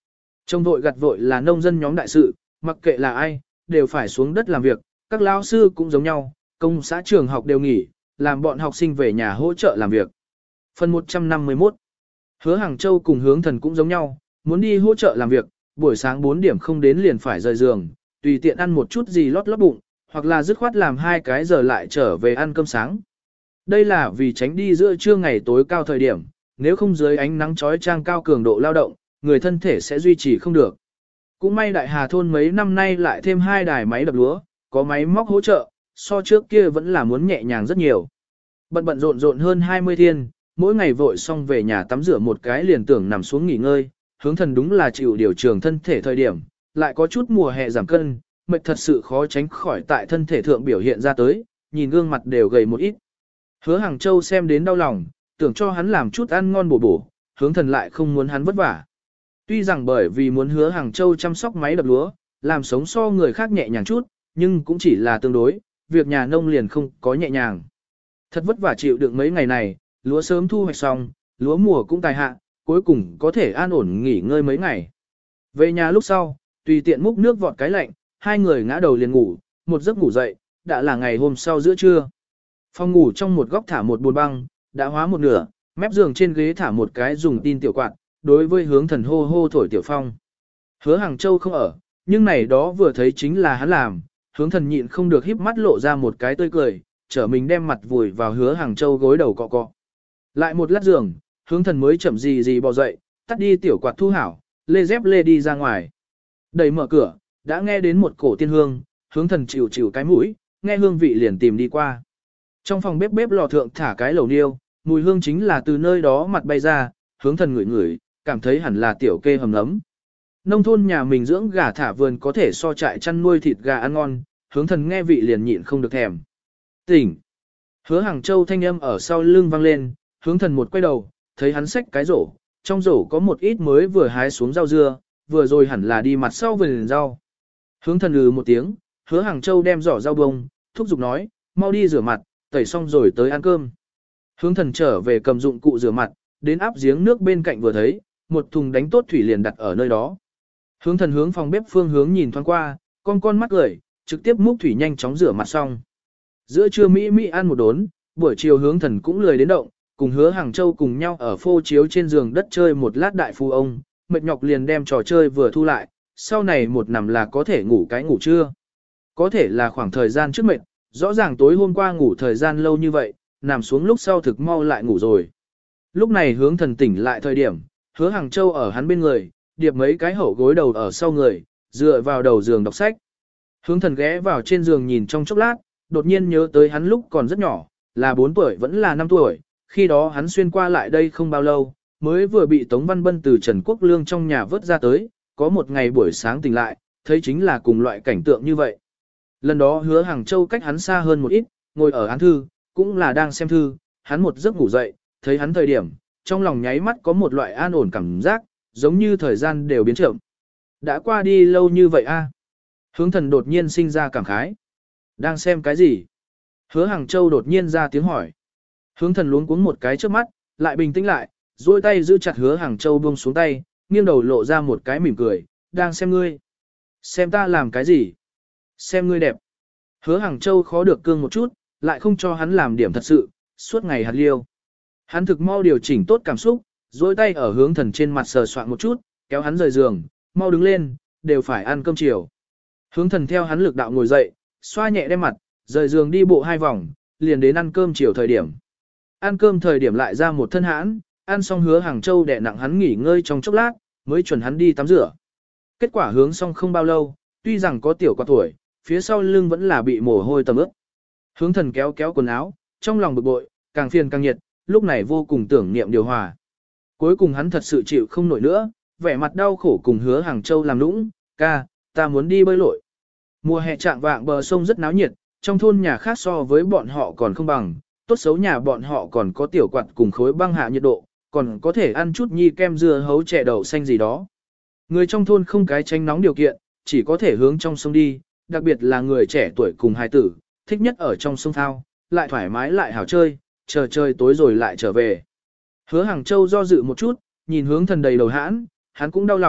Trông vội gặt vội là nông dân nhóm đại sự, mặc kệ là ai, đều phải xuống đất làm việc, các lão sư cũng giống nhau, công xã trường học đều nghỉ, làm bọn học sinh về nhà hỗ trợ làm việc. Phần 151 Hứa Hàng Châu cùng Hướng Thần cũng giống nhau, muốn đi hỗ trợ làm việc, buổi sáng 4 điểm không đến liền phải rời giường, tùy tiện ăn một chút gì lót lót bụng, hoặc là dứt khoát làm 2 cái giờ lại trở về ăn cơm sáng. Đây là vì tránh đi giữa trưa ngày tối cao thời điểm, nếu không dưới ánh nắng chói chang cao cường độ lao động, người thân thể sẽ duy trì không được. Cũng may Đại Hà thôn mấy năm nay lại thêm 2 đài máy đập lúa, có máy móc hỗ trợ, so trước kia vẫn là muốn nhẹ nhàng rất nhiều. Bận bận rộn rộn hơn 20 thiên, mỗi ngày vội xong về nhà tắm rửa một cái liền tưởng nằm xuống nghỉ ngơi, Hướng Thần đúng là chịu điều trường thân thể thời điểm, lại có chút mùa hè giảm cân, mệt thật sự khó tránh khỏi tại thân thể thượng biểu hiện ra tới, nhìn gương mặt đều gầy một ít. Hứa Hàng Châu xem đến đau lòng, tưởng cho hắn làm chút ăn ngon bổ bổ, Hướng Thần lại không muốn hắn vất vả. Tuy rằng bởi vì muốn Hứa Hàng Châu chăm sóc máy đập lúa, làm sống so người khác nhẹ nhàng chút, nhưng cũng chỉ là tương đối, việc nhà nông liền không có nhẹ nhàng. Thật vất vả chịu đựng mấy ngày này, lúa sớm thu hoạch xong, lúa mùa cũng tài hạ, cuối cùng có thể an ổn nghỉ ngơi mấy ngày. Về nhà lúc sau, tùy tiện múc nước vọt cái lạnh, hai người ngã đầu liền ngủ, một giấc ngủ dậy, đã là ngày hôm sau giữa trưa. Phòng ngủ trong một góc thả một bồn băng, đã hóa một nửa, mép giường trên ghế thả một cái dùng tin tiểu quạt, đối với Hướng Thần hô hô thổi tiểu phong. Hứa Hàng Châu không ở, nhưng này đó vừa thấy chính là hắn làm, Hướng Thần nhịn không được híp mắt lộ ra một cái tươi cười, trở mình đem mặt vùi vào Hứa Hàng Châu gối đầu cọ cọ. Lại một lát giường, Hướng Thần mới chậm gì bò dậy, tắt đi tiểu quạt thu hảo, lê dép lê đi ra ngoài. Đẩy mở cửa, đã nghe đến một cổ tiên hương, Hướng Thần chịu chịu cái mũi, nghe hương vị liền tìm đi qua. Trong phòng bếp lò thượng thả cái lẩu niêu, mùi hương chính là từ nơi đó mặt bay ra, Hướng Thần ngửi ngửi, cảm thấy hẳn là tiểu kê hầm nấm. Nông thôn nhà mình dưỡng gà thả vườn có thể so trại chăn nuôi thịt gà ăn ngon, Hướng Thần nghe vị liền nhịn không được thèm. Tỉnh! Hứa Hàng Châu thanh âm ở sau lưng vang lên, Hướng Thần một quay đầu, thấy hắn xách cái rổ, trong rổ có một ít mới vừa hái xuống rau dưa, vừa rồi hẳn là đi mặt sau vườn rau. Hướng Thần một tiếng, Hứa Hàng Châu đem giỏ rau bông, thúc giục nói, mau đi rửa mặt, tẩy xong rồi tới ăn cơm. Hướng Thần trở về cầm dụng cụ rửa mặt, đến áp giếng nước bên cạnh vừa thấy, một thùng đánh tốt thủy liền đặt ở nơi đó. Hướng Thần hướng phòng bếp phương hướng nhìn thoáng qua, con mắt cười, trực tiếp múc thủy nhanh chóng rửa mặt xong. Giữa trưa Mỹ ăn một đốn, buổi chiều Hướng Thần cũng lười đến động, cùng Hứa Hàng Châu cùng nhau ở phô chiếu trên giường đất chơi một lát đại phu ông, mệt nhọc liền đem trò chơi vừa thu lại, sau này một nằm là có thể ngủ cái ngủ trưa. Có thể là khoảng thời gian trước mệt, rõ ràng tối hôm qua ngủ thời gian lâu như vậy, nằm xuống lúc sau thực mau lại ngủ rồi. Lúc này Hướng Thần tỉnh lại thời điểm, Hứa Hàng Châu ở hắn bên người, điệp mấy cái hậu gối đầu ở sau người, dựa vào đầu giường đọc sách. Hướng Thần ghé vào trên giường nhìn trong chốc lát, đột nhiên nhớ tới hắn lúc còn rất nhỏ, là 4 tuổi vẫn là 5 tuổi, khi đó hắn xuyên qua lại đây không bao lâu, mới vừa bị Tống Văn Bân từ Trần Quốc Lương trong nhà vớt ra tới, có một ngày buổi sáng tỉnh lại, thấy chính là cùng loại cảnh tượng như vậy. Lần đó Hứa Hàng Châu cách hắn xa hơn một ít, ngồi ở án thư, cũng là đang xem thư, hắn một giấc ngủ dậy, thấy hắn thời điểm, trong lòng nháy mắt có một loại an ổn cảm giác, giống như thời gian đều biến chậm. Đã qua đi lâu như vậy a? Hướng Thần đột nhiên sinh ra cảm khái. Đang xem cái gì? Hứa Hàng Châu đột nhiên ra tiếng hỏi. Hướng Thần luống cuống một cái trước mắt, lại bình tĩnh lại, duỗi tay giữ chặt Hứa Hàng Châu buông xuống tay, nghiêng đầu lộ ra một cái mỉm cười, đang xem ngươi. Xem ta làm cái gì? Xem ngươi đẹp. Hứa Hàng Châu khó được cương một chút, lại không cho hắn làm điểm thật sự, suốt ngày hạt liêu. Hắn thực mau điều chỉnh tốt cảm xúc, duỗi tay ở Hướng Thần trên mặt sờ soạn một chút, kéo hắn rời giường, mau đứng lên, đều phải ăn cơm chiều. Hướng Thần theo hắn lực đạo ngồi dậy, xoa nhẹ đem mặt, rời giường đi bộ 2 vòng, liền đến ăn cơm chiều thời điểm. Ăn cơm thời điểm lại ra một thân hãn, ăn xong Hứa Hàng Châu đè nặng hắn nghỉ ngơi trong chốc lát, mới chuẩn hắn đi tắm rửa. Kết quả hướng xong không bao lâu, tuy rằng có tiểu qua tuổi, phía sau lưng vẫn là bị mồ hôi tầm ướt. Hướng Thần kéo kéo quần áo, trong lòng bực bội, càng phiền càng nhiệt, lúc này vô cùng tưởng niệm điều hòa. Cuối cùng hắn thật sự chịu không nổi nữa, vẻ mặt đau khổ cùng Hứa Hàng Châu làm nũng, ca, ta muốn đi bơi lội. Mùa hè trạng vạng bờ sông rất náo nhiệt, trong thôn nhà khác so với bọn họ còn không bằng, tốt xấu nhà bọn họ còn có tiểu quạt cùng khối băng hạ nhiệt độ, còn có thể ăn chút nhi kem dưa hấu chè đậu xanh gì đó. Người trong thôn không cái tránh nóng điều kiện, chỉ có thể hướng trong sông đi, đặc biệt là người trẻ tuổi cùng hài tử, thích nhất ở trong sông thao, lại thoải mái lại hảo chơi, chờ chơi tối rồi lại trở về. Hứa Hàng Châu do dự một chút, nhìn Hướng Thần đầy đầu hãn, hắn cũng đau lòng,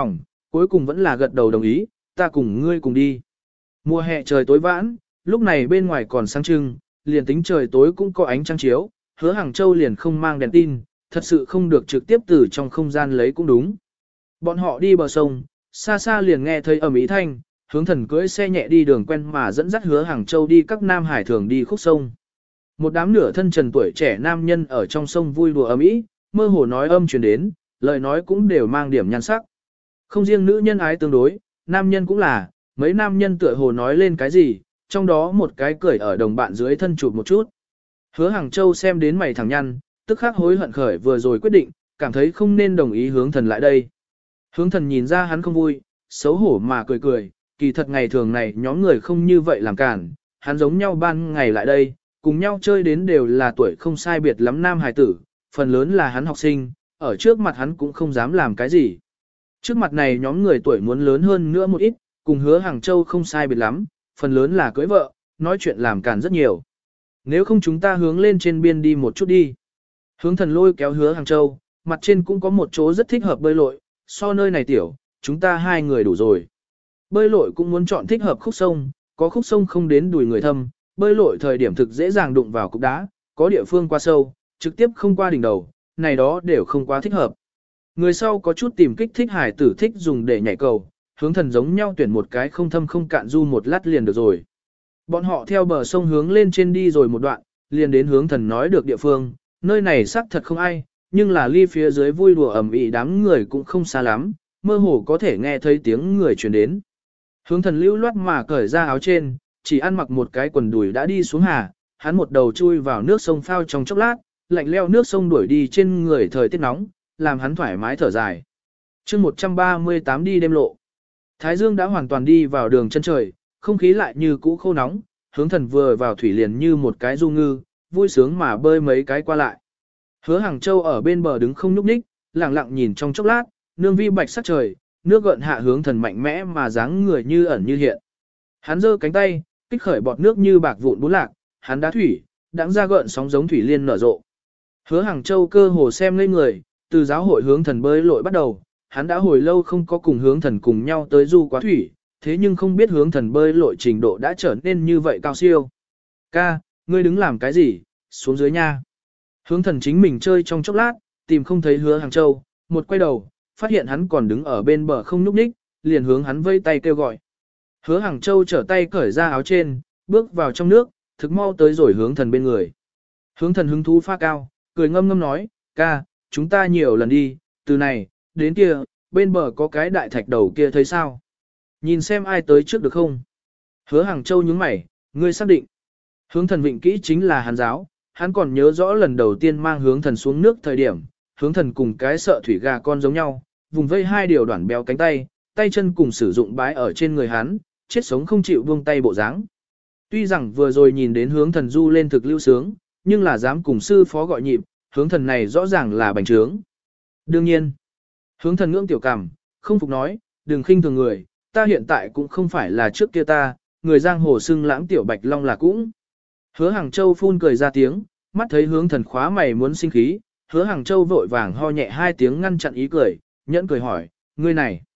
cuối cùng vẫn là gật đầu đồng ý, ta cùng ngươi cùng đi. Mùa hè trời tối vãn, lúc này bên ngoài còn sáng trưng, liền tính trời tối cũng có ánh trăng chiếu, Hứa Hàng Châu liền không mang đèn tin, thật sự không được trực tiếp từ trong không gian lấy cũng đúng. Bọn họ đi bờ sông, xa xa liền nghe thấy ầm ĩ thanh, Hướng Thần cưỡi xe nhẹ đi đường quen mà dẫn dắt Hứa Hàng Châu đi các nam hải thường đi khúc sông. Một đám nửa thân trần tuổi trẻ nam nhân ở trong sông vui đùa ầm ĩ, mơ hồ nói âm truyền đến, lời nói cũng đều mang điểm nhan sắc. Không riêng nữ nhân ái tương đối, nam nhân cũng là, mấy nam nhân tựa hồ nói lên cái gì, trong đó một cái cười ở đồng bạn dưới thân chụp một chút. Hứa Hàng Châu xem đến mày thẳng nhăn, tức khắc hối hận khởi vừa rồi quyết định, cảm thấy không nên đồng ý Hướng Thần lại đây. Hướng Thần nhìn ra hắn không vui, xấu hổ mà cười cười, kỳ thật ngày thường này nhóm người không như vậy làm cản, hắn giống nhau ban ngày lại đây, cùng nhau chơi đến đều là tuổi không sai biệt lắm nam hài tử, phần lớn là hắn học sinh, ở trước mặt hắn cũng không dám làm cái gì. Trước mặt này nhóm người tuổi muốn lớn hơn nữa một ít, cùng Hứa Hàng Châu không sai biệt lắm, phần lớn là cưới vợ, nói chuyện làm cản rất nhiều. Nếu không chúng ta hướng lên trên biên đi một chút đi. Hướng Thần lôi kéo Hứa Hàng Châu, mặt trên cũng có một chỗ rất thích hợp bơi lội, so nơi này tiểu, chúng ta hai người đủ rồi. Bơi lội cũng muốn chọn thích hợp khúc sông, có khúc sông không đến đùi người thâm, bơi lội thời điểm thực dễ dàng đụng vào cục đá, có địa phương qua sâu, trực tiếp không qua đỉnh đầu, này đó đều không quá thích hợp. Người sau có chút tìm kích thích hải tử thích dùng để nhảy cầu, Hướng Thần giống nhau tuyển một cái không thâm không cạn du một lát liền được rồi. Bọn họ theo bờ sông hướng lên trên đi rồi một đoạn, liền đến Hướng Thần nói được địa phương, nơi này xác thật không ai, nhưng là ly phía dưới vui đùa ẩm ĩ đám người cũng không xa lắm, mơ hồ có thể nghe thấy tiếng người truyền đến. Hướng Thần lưu loát mà cởi ra áo trên, chỉ ăn mặc một cái quần đùi đã đi xuống hà, hắn một đầu chui vào nước sông phao trong chốc lát, lạnh leo nước sông đuổi đi trên người thời tiết nóng, làm hắn thoải mái thở dài. chương 138 đi đêm lộ. Thái dương đã hoàn toàn đi vào đường chân trời, không khí lại như cũ khô nóng, Hướng Thần vừa vào thủy liền như một cái du ngư, vui sướng mà bơi mấy cái qua lại. Hứa Hàng Châu ở bên bờ đứng không nhúc nhích, lặng lặng nhìn trong chốc lát, nương vi bạch sắc trời, nước gợn hạ Hướng Thần mạnh mẽ mà dáng người như ẩn như hiện. Hắn giơ cánh tay, kích khởi bọt nước như bạc vụn bốn lạc, hắn đá thủy, đãng ra gợn sóng giống thủy liên nở rộ. Hứa Hàng Châu cơ hồ xem ngây người, từ giáo hội Hướng Thần bơi lội bắt đầu, hắn đã hồi lâu không có cùng Hướng Thần cùng nhau tới du quá thủy, thế nhưng không biết Hướng Thần bơi lội trình độ đã trở nên như vậy cao siêu. Ca, ngươi đứng làm cái gì, xuống dưới nha. Hướng Thần chính mình chơi trong chốc lát, tìm không thấy Hứa Hàng Châu, một quay đầu, phát hiện hắn còn đứng ở bên bờ không nhúc nhích, liền hướng hắn vây tay kêu gọi. Hứa Hàng Châu trở tay cởi ra áo trên, bước vào trong nước, thực mau tới rồi Hướng Thần bên người. Hướng Thần hứng thú pha cao, cười ngâm ngâm nói, ca, chúng ta nhiều lần đi, từ này, đến kia, bên bờ có cái đại thạch đầu kia thấy sao? Nhìn xem ai tới trước được không? Hứa Hàng Châu nhướng mày, ngươi xác định. Hướng Thần vịnh kỹ chính là hắn giáo, hắn còn nhớ rõ lần đầu tiên mang Hướng Thần xuống nước thời điểm, Hướng Thần cùng cái sợ thủy gà con giống nhau, vùng vây hai điều đoạn béo cánh tay, tay chân cùng sử dụng bái ở trên người hắn, chết sống không chịu buông tay bộ dáng. Tuy rằng vừa rồi nhìn đến Hướng Thần du lên thực lưu sướng, nhưng là dám cùng sư phó gọi nhịp, Hướng Thần này rõ ràng là bành trướng. Đương nhiên, Hướng Thần ngưỡng tiểu cảm, không phục nói, đừng khinh thường người, ta hiện tại cũng không phải là trước kia ta, người giang hồ xưng lãng tiểu bạch long là cũng. Hứa Hàng Châu phun cười ra tiếng, mắt thấy Hướng Thần khóa mày muốn sinh khí, Hứa Hàng Châu vội vàng ho nhẹ hai tiếng ngăn chặn ý cười, nhẫn cười hỏi, ngươi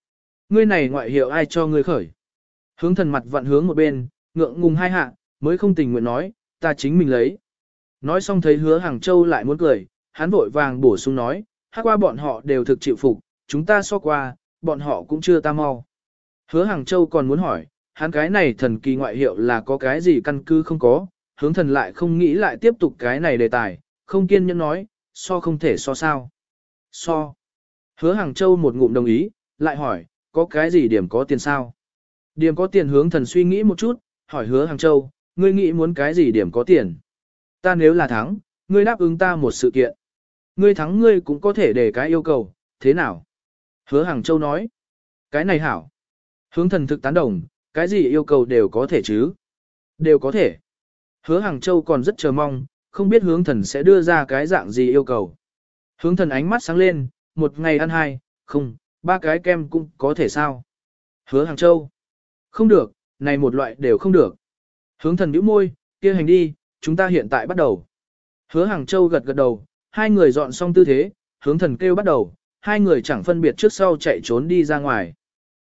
này ngoại hiệu ai cho ngươi khởi? Hướng Thần mặt vặn hướng một bên, ngượng ngùng hai hạ, mới không tình nguyện nói, ta chính mình lấy. Nói xong thấy Hứa Hàng Châu lại muốn cười, hắn vội vàng bổ sung nói, hát qua bọn họ đều thực chịu phục, chúng ta so qua, bọn họ cũng chưa ta mau. Hứa Hàng Châu còn muốn hỏi, hắn cái này thần kỳ ngoại hiệu là có cái gì căn cứ không có, Hướng Thần lại không nghĩ lại tiếp tục cái này đề tài, không kiên nhẫn nói, so không thể so sao. So. Hứa Hàng Châu một ngụm đồng ý, lại hỏi, có cái gì điểm có tiền sao? Điểm có tiền. Hướng Thần suy nghĩ một chút, hỏi Hứa Hàng Châu, ngươi nghĩ muốn cái gì điểm có tiền? Ta nếu là thắng, ngươi đáp ứng ta một sự kiện. Ngươi thắng ngươi cũng có thể để cái yêu cầu, thế nào? Hứa Hàng Châu nói, cái này hảo. Hướng Thần thực tán đồng, cái gì yêu cầu đều có thể chứ? Đều có thể. Hứa Hàng Châu còn rất chờ mong, không biết Hướng Thần sẽ đưa ra cái dạng gì yêu cầu. Hướng Thần ánh mắt sáng lên, một ngày ăn hai, không, ba cái kem cũng có thể sao? Hứa Hàng Châu, không được, này một loại đều không được. Hướng Thần nhíu môi, kia hành đi, chúng ta hiện tại bắt đầu. Hứa Hàng Châu gật gật đầu, hai người dọn xong tư thế, Hướng Thần kêu bắt đầu, hai người chẳng phân biệt trước sau chạy trốn đi ra ngoài.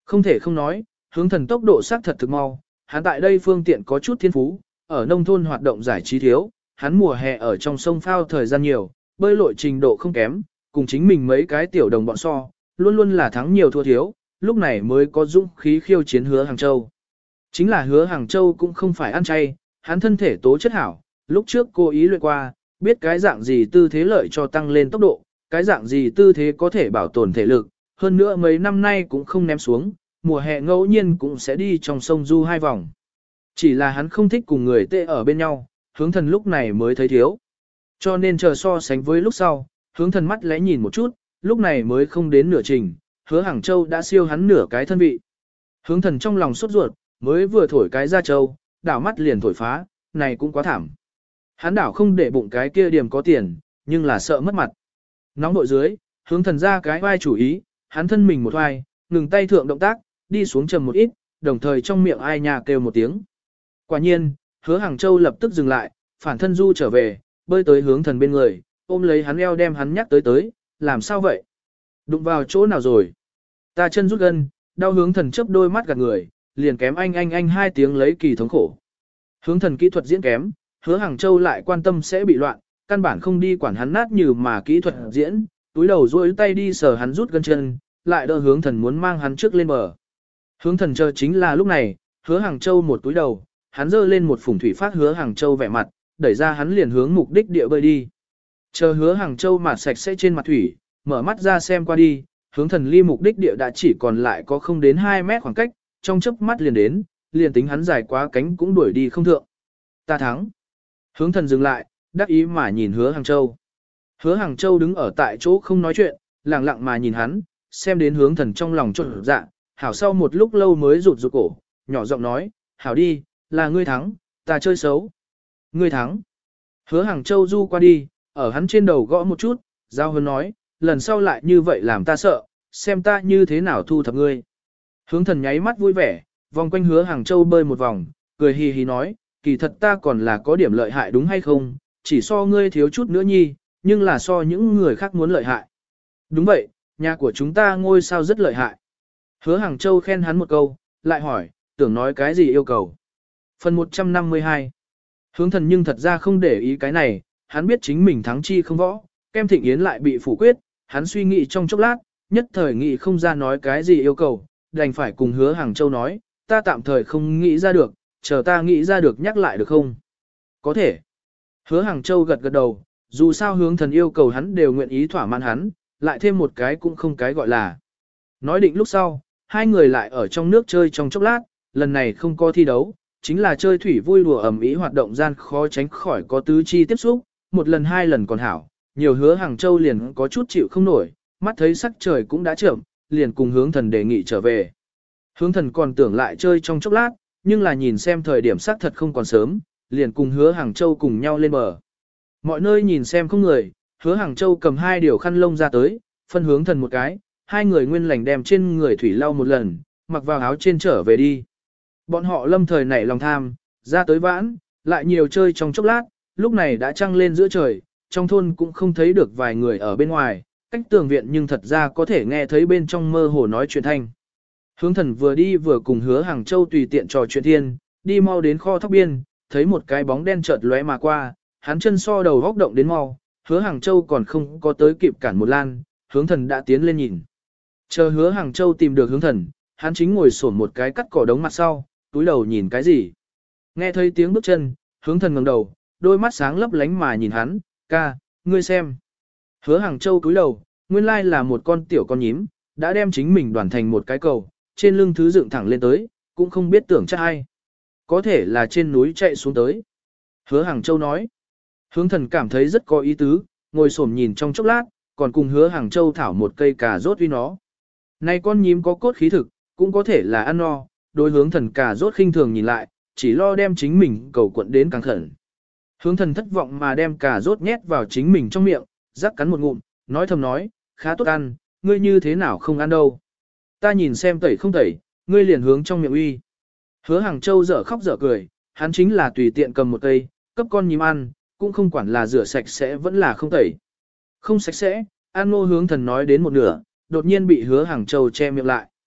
Không thể không nói, hướng thần tốc độ xác thật thực mau, hắn tại đây phương tiện có chút thiên phú, ở nông thôn hoạt động giải trí thiếu, hắn mùa hè ở trong sông phao thời gian nhiều, bơi lội trình độ không kém, cùng chính mình mấy cái tiểu đồng bọn so, luôn luôn là thắng nhiều thua thiếu, lúc này mới có dũng khí khiêu chiến Hứa Hàng Châu. Chính là Hứa Hàng Châu cũng không phải ăn chay, hắn thân thể tố chất hảo, lúc trước cô ý luyện qua, biết cái dạng gì tư thế lợi cho tăng lên tốc độ, cái dạng gì tư thế có thể bảo tồn thể lực, hơn nữa mấy năm nay cũng không ném xuống, mùa hè ngẫu nhiên cũng sẽ đi trong sông du 2 vòng. Chỉ là hắn không thích cùng người tệ ở bên nhau, hướng thần lúc này mới thấy thiếu. Cho nên chờ so sánh với lúc sau, hướng thần mắt lẽ nhìn một chút, lúc này mới không đến nửa trình, Hứa Hàng Châu đã siêu hắn nửa cái thân vị. Hướng thần trong lòng sốt ruột, mới vừa thổi cái ra châu, đảo mắt liền thổi phá, này cũng quá thảm. Hắn đảo không để bụng cái kia điểm có tiền, nhưng là sợ mất mặt. Nóng nội dưới, hướng thần ra cái vai chủ ý, hắn thân mình một vai, ngừng tay thượng động tác, đi xuống trầm một ít, đồng thời trong miệng ai nhà kêu một tiếng. Quả nhiên, Hứa Hàng Châu lập tức dừng lại, phản thân du trở về, bơi tới hướng thần bên người, ôm lấy hắn eo đem hắn nhắc tới, làm sao vậy? Đụng vào chỗ nào rồi? Ta chân rút gân, đau hướng thần chớp đôi mắt gạt người, liền kém anh 2 tiếng lấy kỳ thống khổ. Hướng thần kỹ thuật diễn kém, Hứa Hàng Châu lại quan tâm sẽ bị loạn, căn bản không đi quản hắn nát như mà kỹ thuật diễn, túi đầu duỗi tay đi sờ hắn rút gân chân, lại đỡ hướng thần muốn mang hắn trước lên bờ. Hướng thần chờ chính là lúc này, Hứa Hàng Châu một túi đầu, hắn giơ lên một phủng thủy phát Hứa Hàng Châu vẻ mặt, đẩy ra hắn liền hướng mục đích địa bơi đi. Chờ Hứa Hàng Châu mà sạch sẽ trên mặt thủy, mở mắt ra xem qua đi, hướng thần ly mục đích địa đã chỉ còn lại có không đến 2 mét khoảng cách, trong chớp mắt liền đến, liền tính hắn dài quá cánh cũng đuổi đi không thượng. Ta thắng. Hướng thần dừng lại, đắc ý mà nhìn Hứa Hàng Châu. Hứa Hàng Châu đứng ở tại chỗ không nói chuyện, lặng lặng mà nhìn hắn, xem đến hướng thần trong lòng trộn dạ, hảo sau một lúc lâu mới rụt cổ, nhỏ giọng nói, hảo đi, là ngươi thắng, ta chơi xấu. Ngươi thắng. Hứa Hàng Châu du qua đi, ở hắn trên đầu gõ một chút, giao hấn nói, lần sau lại như vậy làm ta sợ, xem ta như thế nào thu thập ngươi. Hướng thần nháy mắt vui vẻ, vòng quanh Hứa Hàng Châu bơi một vòng, cười hì hì nói, kỳ thật ta còn là có điểm lợi hại đúng hay không, chỉ so ngươi thiếu chút nữa nhi, nhưng là so những người khác muốn lợi hại. Đúng vậy, nhà của chúng ta ngôi sao rất lợi hại. Hứa Hàng Châu khen hắn một câu, lại hỏi, tưởng nói cái gì yêu cầu. Phần 152. Hướng thần nhưng thật ra không để ý cái này, hắn biết chính mình thắng chi không võ, Kem Thịnh Yến lại bị phủ quyết, hắn suy nghĩ trong chốc lát, nhất thời nghĩ không ra nói cái gì yêu cầu, đành phải cùng Hứa Hàng Châu nói, ta tạm thời không nghĩ ra được, chờ ta nghĩ ra được nhắc lại được không? Có thể. Hứa Hàng Châu gật gật đầu, dù sao hướng thần yêu cầu hắn đều nguyện ý thỏa mãn hắn, lại thêm một cái cũng không cái gọi là. Nói định lúc sau, hai người lại ở trong nước chơi trong chốc lát, lần này không có thi đấu, chính là chơi thủy vui đùa ẩm ý hoạt động gian khó tránh khỏi có tứ chi tiếp xúc, một lần 2 lần còn hảo, nhiều Hứa Hàng Châu liền có chút chịu không nổi, mắt thấy sắc trời cũng đã chậm, liền cùng hướng thần đề nghị trở về. Hướng thần còn tưởng lại chơi trong chốc lát, nhưng là nhìn xem thời điểm sắc thật không còn sớm, liền cùng Hứa Hàng Châu cùng nhau lên bờ. Mọi nơi nhìn xem không người, Hứa Hàng Châu cầm 2 điều khăn lông ra tới, phân hướng thần một cái, hai người nguyên lành đem trên người thủy lau một lần, mặc vào áo trên trở về đi. Bọn họ lâm thời nảy lòng tham, ra tới vãn, lại nhiều chơi trong chốc lát, lúc này đã trăng lên giữa trời, trong thôn cũng không thấy được vài người ở bên ngoài, cách tường viện nhưng thật ra có thể nghe thấy bên trong mơ hồ nói chuyện thanh. Hướng thần vừa đi vừa cùng Hứa Hàng Châu tùy tiện trò chuyện thiên, đi mau đến kho thóc biên, thấy một cái bóng đen chợt lóe mà qua, hắn chân so đầu góc động đến mau, Hứa Hàng Châu còn không có tới kịp cản một lan, hướng thần đã tiến lên nhìn. Chờ Hứa Hàng Châu tìm được hướng thần, hắn chính ngồi xổm một cái cắt cỏ đống mặt sau, túi đầu nhìn cái gì. Nghe thấy tiếng bước chân, hướng thần ngẩng đầu, đôi mắt sáng lấp lánh mà nhìn hắn, ca, ngươi xem. Hứa Hàng Châu túi đầu, nguyên lai là một con tiểu con nhím, đã đem chính mình đoàn thành một cái cầu, trên lưng thứ dựng thẳng lên tới, cũng không biết tưởng chắc ai. Có thể là trên núi chạy xuống tới. Hứa Hàng Châu nói. Hướng thần cảm thấy rất có ý tứ, ngồi xổm nhìn trong chốc lát, còn cùng Hứa Hàng Châu thảo một cây cà rốt uy nó. Này con nhím có cốt khí thực, cũng có thể là ăn no, đối hướng thần cà rốt khinh thường nhìn lại, chỉ lo đem chính mình cầu cuộn đến càng khẩn. Hướng thần thất vọng mà đem cà rốt nhét vào chính mình trong miệng, rắc cắn một ngụm, nói thầm nói, khá tốt ăn, ngươi như thế nào không ăn đâu. Ta nhìn xem tẩy không tẩy, ngươi liền hướng trong miệng uy. Hứa Hàng Châu dở khóc dở cười, hắn chính là tùy tiện cầm một cây, cấp con nhím ăn, cũng không quản là rửa sạch sẽ vẫn là không tẩy. Không sạch sẽ, An Ngô hướng thần nói đến một nửa, đột nhiên bị Hứa Hàng Châu che miệng lại.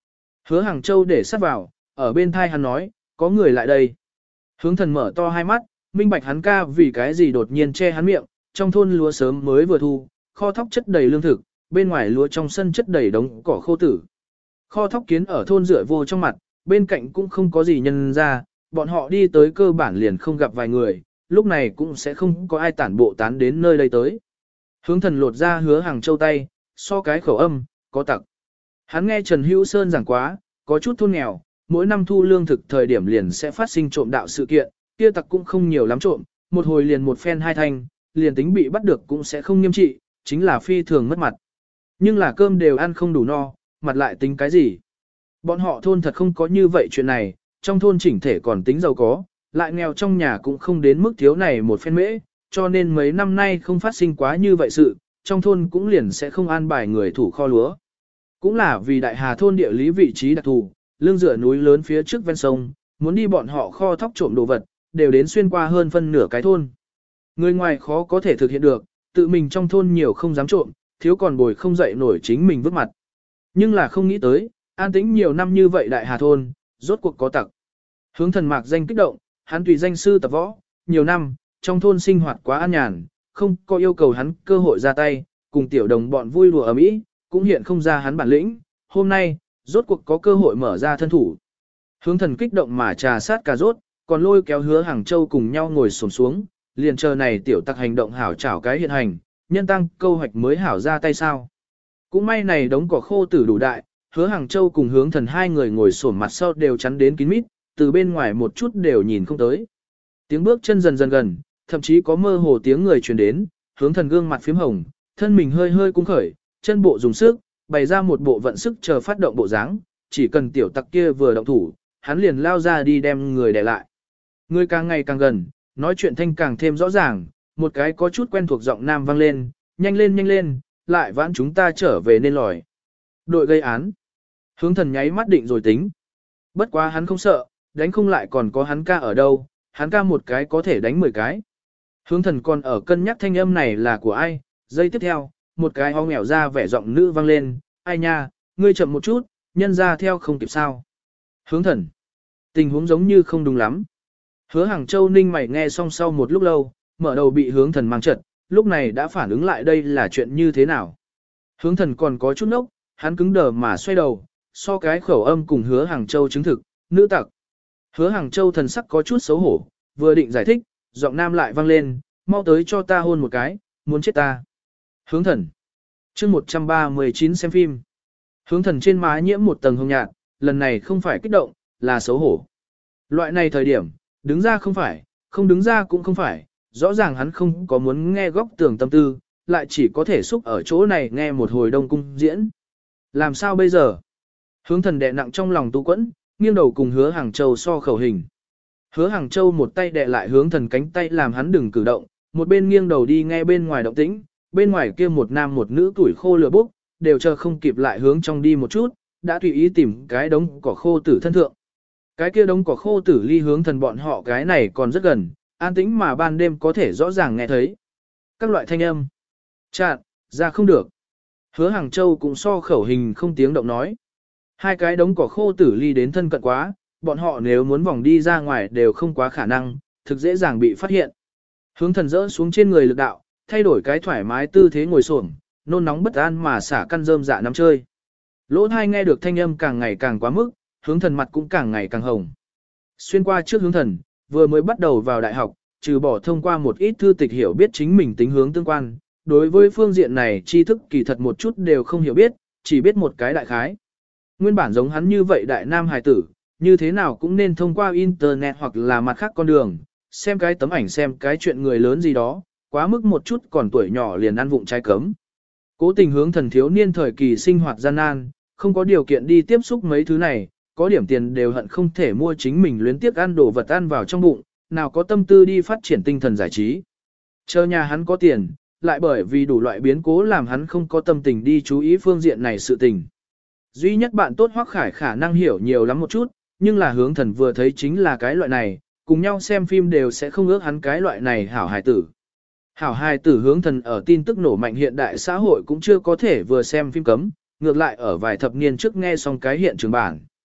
Hứa Hàng Châu để sát vào, ở bên thai hắn nói, có người lại đây. Hướng thần mở to hai mắt, minh bạch hắn ca vì cái gì đột nhiên che hắn miệng, trong thôn lúa sớm mới vừa thu, kho thóc chất đầy lương thực, bên ngoài lúa trong sân chất đầy đống cỏ khô tử. Kho thóc kiến ở thôn rửa vô trong mặt, bên cạnh cũng không có gì nhân ra, bọn họ đi tới cơ bản liền không gặp vài người, lúc này cũng sẽ không có ai tản bộ tán đến nơi đây tới. Hướng thần lột ra Hứa Hàng Châu tay, so cái khẩu âm, có tặc. Hắn nghe Trần Hữu Sơn giảng quá, có chút thôn nghèo, mỗi năm thu lương thực thời điểm liền sẽ phát sinh trộm đạo sự kiện, kia tặc cũng không nhiều lắm trộm, một hồi liền một phen hai thanh, liền tính bị bắt được cũng sẽ không nghiêm trị, chính là phi thường mất mặt. Nhưng là cơm đều ăn không đủ no, mặt lại tính cái gì? Bọn họ thôn thật không có như vậy chuyện này, trong thôn chỉnh thể còn tính giàu có, lại nghèo trong nhà cũng không đến mức thiếu này một phen mễ, cho nên mấy năm nay không phát sinh quá như vậy sự, trong thôn cũng liền sẽ không an bài người thủ kho lúa. Cũng là vì Đại Hà thôn địa lý vị trí đặc thù, lưng dựa núi lớn phía trước ven sông, muốn đi bọn họ kho thóc trộm đồ vật, đều đến xuyên qua hơn phân nửa cái thôn. Người ngoài khó có thể thực hiện được, tự mình trong thôn nhiều không dám trộm, thiếu còn bồi không dậy nổi chính mình vứt mặt. Nhưng là không nghĩ tới, an tĩnh nhiều năm như vậy Đại Hà thôn, rốt cuộc có tặc. Hướng thần mạc danh kích động, hắn tùy danh sư tập võ, nhiều năm, trong thôn sinh hoạt quá an nhàn, không có yêu cầu hắn cơ hội ra tay, cùng tiểu đồng bọn vui đùa ở mỹ, cũng hiện không ra hắn bản lĩnh, hôm nay, rốt cuộc có cơ hội mở ra thân thủ. Hướng thần kích động mà trà sát cà rốt, còn lôi kéo Hứa Hàng Châu cùng nhau ngồi xổm xuống, liền chờ này tiểu tặc hành động hảo chảo cái hiện hành, nhân tăng câu hoạch mới hảo ra tay sao. Cũng may này đống cỏ khô tử đủ đại, Hứa Hàng Châu cùng Hướng thần hai người ngồi xổm mặt sau đều chắn đến kín mít, từ bên ngoài một chút đều nhìn không tới. Tiếng bước chân dần dần gần, thậm chí có mơ hồ tiếng người truyền đến, Hướng thần gương mặt phím hồng, thân mình hơi hơi cung khởi, chân bộ dùng sức, bày ra một bộ vận sức chờ phát động bộ dáng, chỉ cần tiểu tặc kia vừa động thủ, hắn liền lao ra đi đem người đè lại. Người càng ngày càng gần, nói chuyện thanh càng thêm rõ ràng, một cái có chút quen thuộc giọng nam vang lên, nhanh lên, lại vãn chúng ta trở về nên lòi. Đội gây án. Hướng thần nháy mắt định rồi tính. Bất quá hắn không sợ, đánh không lại còn có hắn ca ở đâu, hắn ca một cái có thể đánh 10 cái. Hướng thần còn ở cân nhắc thanh âm này là của ai, giây tiếp theo, một cái ho nghèo ra vẻ giọng nữ vang lên, ai nha, ngươi chậm một chút, nhân ra theo không kịp sao. Hướng thần. Tình huống giống như không đúng lắm. Hứa Hàng Châu ninh mày nghe xong sau một lúc lâu, mở đầu bị hướng thần mang trật, lúc này đã phản ứng lại đây là chuyện như thế nào. Hướng thần còn có chút nốc, hắn cứng đờ mà xoay đầu, so cái khẩu âm cùng Hứa Hàng Châu chứng thực, nữ tặc. Hứa Hàng Châu thần sắc có chút xấu hổ, vừa định giải thích, giọng nam lại vang lên, mau tới cho ta hôn một cái, muốn chết ta. Hướng thần. Chương 139 xem phim. Hướng thần trên má nhiễm một tầng hồng nhạt, lần này không phải kích động, là xấu hổ. Loại này thời điểm, đứng ra không phải, không đứng ra cũng không phải, rõ ràng hắn không có muốn nghe góc tường tâm tư, lại chỉ có thể xúc ở chỗ này nghe một hồi đông cung diễn. Làm sao bây giờ? Hướng thần đè nặng trong lòng tu quẫn, nghiêng đầu cùng Hứa Hàng Châu so khẩu hình. Hứa Hàng Châu một tay đè lại hướng thần cánh tay làm hắn đừng cử động, một bên nghiêng đầu đi nghe bên ngoài động tĩnh, bên ngoài kia một nam một nữ tuổi khô lửa bốc, đều chờ không kịp lại hướng trong đi một chút, đã tùy ý tìm cái đống cỏ khô tử thân thượng. Cái kia đống cỏ khô tử ly hướng thần bọn họ cái này còn rất gần, an tĩnh mà ban đêm có thể rõ ràng nghe thấy. Các loại thanh âm. Chạn, ra không được. Hứa Hàng Châu cũng so khẩu hình không tiếng động nói. Hai cái đống cỏ khô tử ly đến thân cận quá, bọn họ nếu muốn vòng đi ra ngoài đều không quá khả năng, thực dễ dàng bị phát hiện. Hướng thần rỡ xuống trên người lực đạo, thay đổi cái thoải mái tư thế ngồi xổm, nôn nóng bất an mà xả căn rơm dạ nắm chơi. Lỗ thai nghe được thanh âm càng ngày càng quá mức, hướng thần mặt cũng càng ngày càng hồng. Xuyên qua trước hướng thần, vừa mới bắt đầu vào đại học, trừ bỏ thông qua một ít thư tịch hiểu biết chính mình tính hướng tương quan, đối với phương diện này tri thức kỳ thật một chút đều không hiểu biết, chỉ biết một cái đại khái. Nguyên bản giống hắn như vậy đại nam hài tử, như thế nào cũng nên thông qua internet hoặc là mặt khác con đường, xem cái tấm ảnh xem cái chuyện người lớn gì đó, quá mức một chút còn tuổi nhỏ liền ăn vụng trái cấm. Cố tình hướng thần thiếu niên thời kỳ sinh hoạt gian nan, không có điều kiện đi tiếp xúc mấy thứ này, có điểm tiền đều hận không thể mua chính mình luyến tiếc ăn đồ vật ăn vào trong bụng, nào có tâm tư đi phát triển tinh thần giải trí. Chờ nhà hắn có tiền, lại bởi vì đủ loại biến cố làm hắn không có tâm tình đi chú ý phương diện này sự tình. Duy nhất bạn tốt Hoắc Khải khả năng hiểu nhiều lắm một chút, nhưng là hướng thần vừa thấy chính là cái loại này, cùng nhau xem phim đều sẽ không ước hắn cái loại này hảo hài tử. Hảo hài tử hướng thần ở tin tức nổ mạnh hiện đại xã hội cũng chưa có thể vừa xem phim cấm, ngược lại ở vài thập niên trước nghe xong cái hiện trường bản.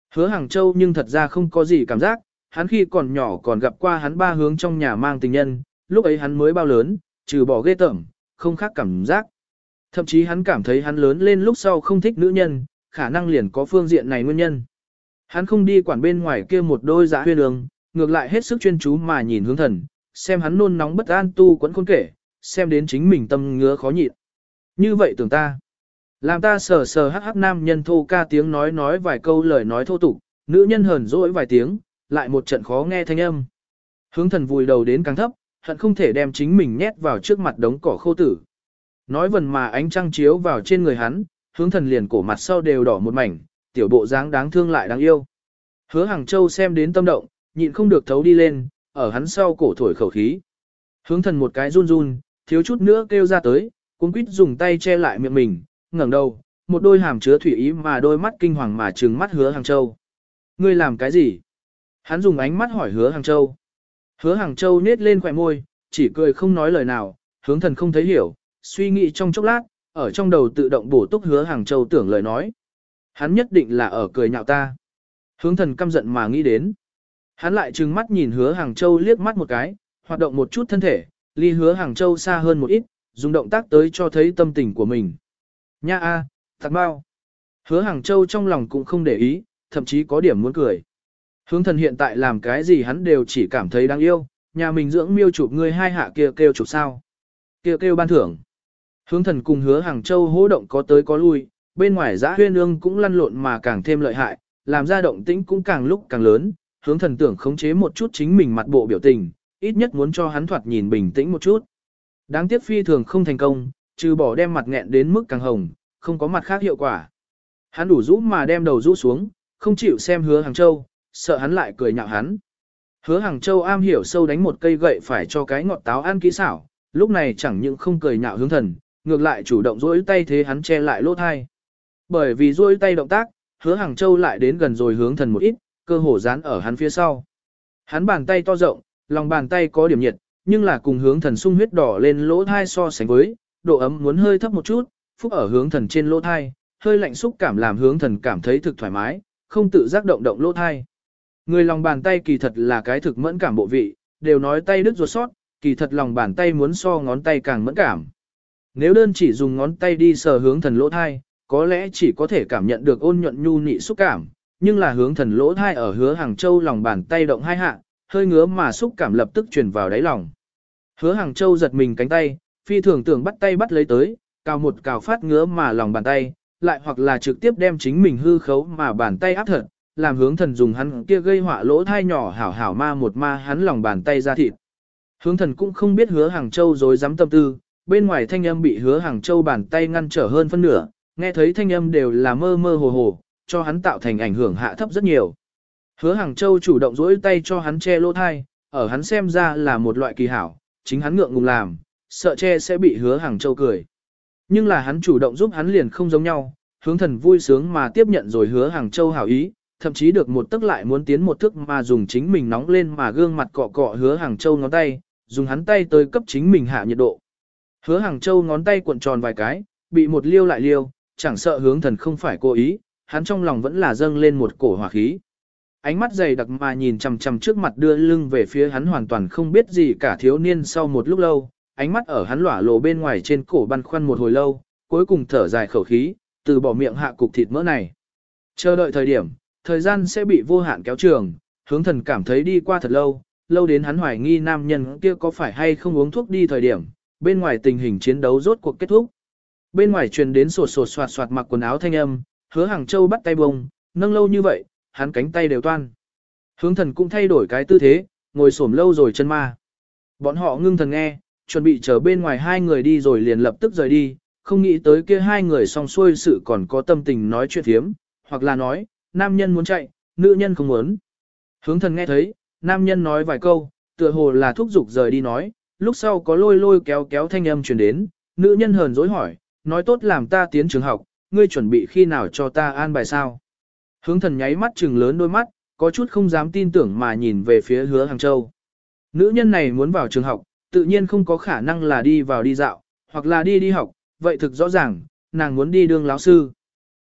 Hứa Hàng Châu nhưng thật ra không có gì cảm giác, hắn khi còn nhỏ còn gặp qua hắn ba hướng trong nhà mang tình nhân, lúc ấy hắn mới bao lớn, trừ bỏ ghê tởm, không khác cảm giác. Thậm chí hắn cảm thấy hắn lớn lên lúc sau không thích nữ nhân, khả năng liền có phương diện này nguyên nhân. Hắn không đi quản bên ngoài kia một đôi dã huyên ương, ngược lại hết sức chuyên chú mà nhìn Hướng Thần, xem hắn nôn nóng bất an tu quẫn khôn kể, xem đến chính mình tâm ngứa khó nhịn. Như vậy tưởng ta, làm ta sờ sờ hắc hắc nam nhân thô ca tiếng nói vài câu lời nói thô tục, nữ nhân hờn dỗi vài tiếng, lại một trận khó nghe thanh âm. Hướng Thần vùi đầu đến càng thấp, hận không thể đem chính mình nhét vào trước mặt đống cỏ khô tử. Nói vần mà ánh trăng chiếu vào trên người hắn, Hướng Thần liền cổ mặt sau đều đỏ một mảnh, tiểu bộ dáng đáng thương lại đáng yêu. Hứa Hàng Châu xem đến tâm động, nhịn không được thấu đi lên, ở hắn sau cổ thổi khẩu khí. Hướng Thần một cái run run, thiếu chút nữa kêu ra tới, cuống quýt dùng tay che lại miệng mình, ngẩng đầu, một đôi hàm chứa thủy ý mà đôi mắt kinh hoàng mà trừng mắt Hứa Hàng Châu. Ngươi làm cái gì? Hắn dùng ánh mắt hỏi Hứa Hàng Châu. Hứa Hàng Châu nết lên khỏe môi, chỉ cười không nói lời nào, Hướng Thần không thấy hiểu, suy nghĩ trong chốc lát, ở trong đầu tự động bổ túc Hứa Hàng Châu tưởng lời nói. Hắn nhất định là ở cười nhạo ta. Hướng Thần căm giận mà nghĩ đến. Hắn lại trừng mắt nhìn Hứa Hàng Châu liếc mắt một cái, hoạt động một chút thân thể, ly Hứa Hàng Châu xa hơn một ít, dùng động tác tới cho thấy tâm tình của mình. Nha a, tạc bao. Hứa Hàng Châu trong lòng cũng không để ý, thậm chí có điểm muốn cười. Hướng Thần hiện tại làm cái gì hắn đều chỉ cảm thấy đáng yêu, nhà mình dưỡng miêu chụp người hai hạ kia kêu chụp sao. Kêu ban thưởng. Hướng Thần cùng Hứa Hàng Châu hô động có tới có lui, bên ngoài Dã Huyên Ương cũng lăn lộn mà càng thêm lợi hại, làm ra động tĩnh cũng càng lúc càng lớn, Hướng Thần tưởng khống chế một chút chính mình mặt bộ biểu tình, ít nhất muốn cho hắn thoạt nhìn bình tĩnh một chút. Đáng tiếc phi thường không thành công, trừ bỏ đem mặt nghẹn đến mức càng hồng, không có mặt khác hiệu quả. Hắn đủ rũ mà đem đầu rũ xuống, không chịu xem Hứa Hàng Châu, sợ hắn lại cười nhạo hắn. Hứa Hàng Châu am hiểu sâu đánh một cây gậy phải cho cái ngọt táo ăn kỹ xảo, lúc này chẳng những không cười nhạo Hướng Thần, ngược lại chủ động duỗi tay thế hắn che lại lỗ thai. Bởi vì duỗi tay động tác, Hứa Hàng Châu lại đến gần rồi Hướng Thần một ít, cơ hồ dán ở hắn phía sau. Hắn bàn tay to rộng, lòng bàn tay có điểm nhiệt, nhưng là cùng Hướng Thần sung huyết đỏ lên lỗ thai so sánh với, độ ấm muốn hơi thấp một chút, phúc ở Hướng Thần trên lỗ thai, hơi lạnh xúc cảm làm Hướng Thần cảm thấy thực thoải mái, không tự giác động động lỗ thai. Người lòng bàn tay kỳ thật là cái thực mẫn cảm bộ vị, đều nói tay đứt ruột sót, kỳ thật lòng bàn tay muốn so ngón tay càng mẫn cảm. Nếu đơn chỉ dùng ngón tay đi sờ Hướng Thần lỗ thai, có lẽ chỉ có thể cảm nhận được ôn nhuận nhu nị xúc cảm, nhưng là Hướng Thần lỗ thai ở Hứa Hàng Châu lòng bàn tay động hai hạ, hơi ngứa mà xúc cảm lập tức truyền vào đáy lòng. Hứa Hàng Châu giật mình cánh tay, phi thường tưởng bắt tay bắt lấy tới, cào một cào phát ngứa mà lòng bàn tay, lại hoặc là trực tiếp đem chính mình hư khấu mà bàn tay áp thật, làm Hướng Thần dùng hắn kia gây họa lỗ thai nhỏ hảo hảo ma một ma hắn lòng bàn tay ra thịt. Hướng Thần cũng không biết Hứa Hàng Châu dối dám tâm tư, bên ngoài thanh âm bị Hứa Hàng Châu bàn tay ngăn trở hơn phân nửa, nghe thấy thanh âm đều là mơ mơ hồ hồ, cho hắn tạo thành ảnh hưởng hạ thấp rất nhiều. Hứa Hàng Châu chủ động dỗi tay cho hắn che lỗ thai, ở hắn xem ra là một loại kỳ hảo, chính hắn ngượng ngùng làm, sợ che sẽ bị Hứa Hàng Châu cười. Nhưng là hắn chủ động giúp hắn liền không giống nhau, Hướng Thần vui sướng mà tiếp nhận rồi Hứa Hàng Châu hảo ý, thậm chí được một tức lại muốn tiến một thước mà dùng chính mình nóng lên mà gương mặt cọ cọ Hứa Hàng Châu ngón tay, dùng hắn tay tới cấp chính mình hạ nhiệt độ. Hứa Hàng Châu ngón tay cuộn tròn vài cái, bị một liêu lại liêu, chẳng sợ Hướng Thần không phải cố ý, hắn trong lòng vẫn là dâng lên một cổ hỏa khí. Ánh mắt dày đặc mà nhìn chằm chằm trước mặt đưa lưng về phía hắn hoàn toàn không biết gì cả thiếu niên sau một lúc lâu, ánh mắt ở hắn lỏa lộ bên ngoài trên cổ băn khoăn một hồi lâu, cuối cùng thở dài khẩu khí, từ bỏ miệng hạ cục thịt mỡ này. Chờ đợi thời điểm, thời gian sẽ bị vô hạn kéo trường, Hướng Thần cảm thấy đi qua thật lâu, lâu đến hắn hoài nghi nam nhân kia có phải hay không uống thuốc đi thời điểm, bên ngoài tình hình chiến đấu rốt cuộc kết thúc. Bên ngoài truyền đến sột sột soạt soạt mặc quần áo thanh âm, Hứa Hàng Châu bắt tay bông, nâng lâu như vậy, hắn cánh tay đều toan. Hướng Thần cũng thay đổi cái tư thế, ngồi xổm lâu rồi chân ma. Bọn họ ngưng thần nghe, chuẩn bị chờ bên ngoài hai người đi rồi liền lập tức rời đi, không nghĩ tới kia hai người xong xuôi sự còn có tâm tình nói chuyện thiếm, hoặc là nói, nam nhân muốn chạy, nữ nhân không muốn. Hướng Thần nghe thấy, nam nhân nói vài câu, tựa hồ là thúc giục rời đi nói, lúc sau có lôi lôi kéo kéo thanh âm truyền đến, nữ nhân hờn dỗi hỏi, nói tốt làm ta tiến trường học, ngươi chuẩn bị khi nào cho ta an bài sao? Hướng Thần nháy mắt trừng lớn đôi mắt, có chút không dám tin tưởng mà nhìn về phía Hứa Hàng Châu. Nữ nhân này muốn vào trường học, tự nhiên không có khả năng là đi vào đi dạo, hoặc là đi học, vậy thực rõ ràng, nàng muốn đi đương lão sư.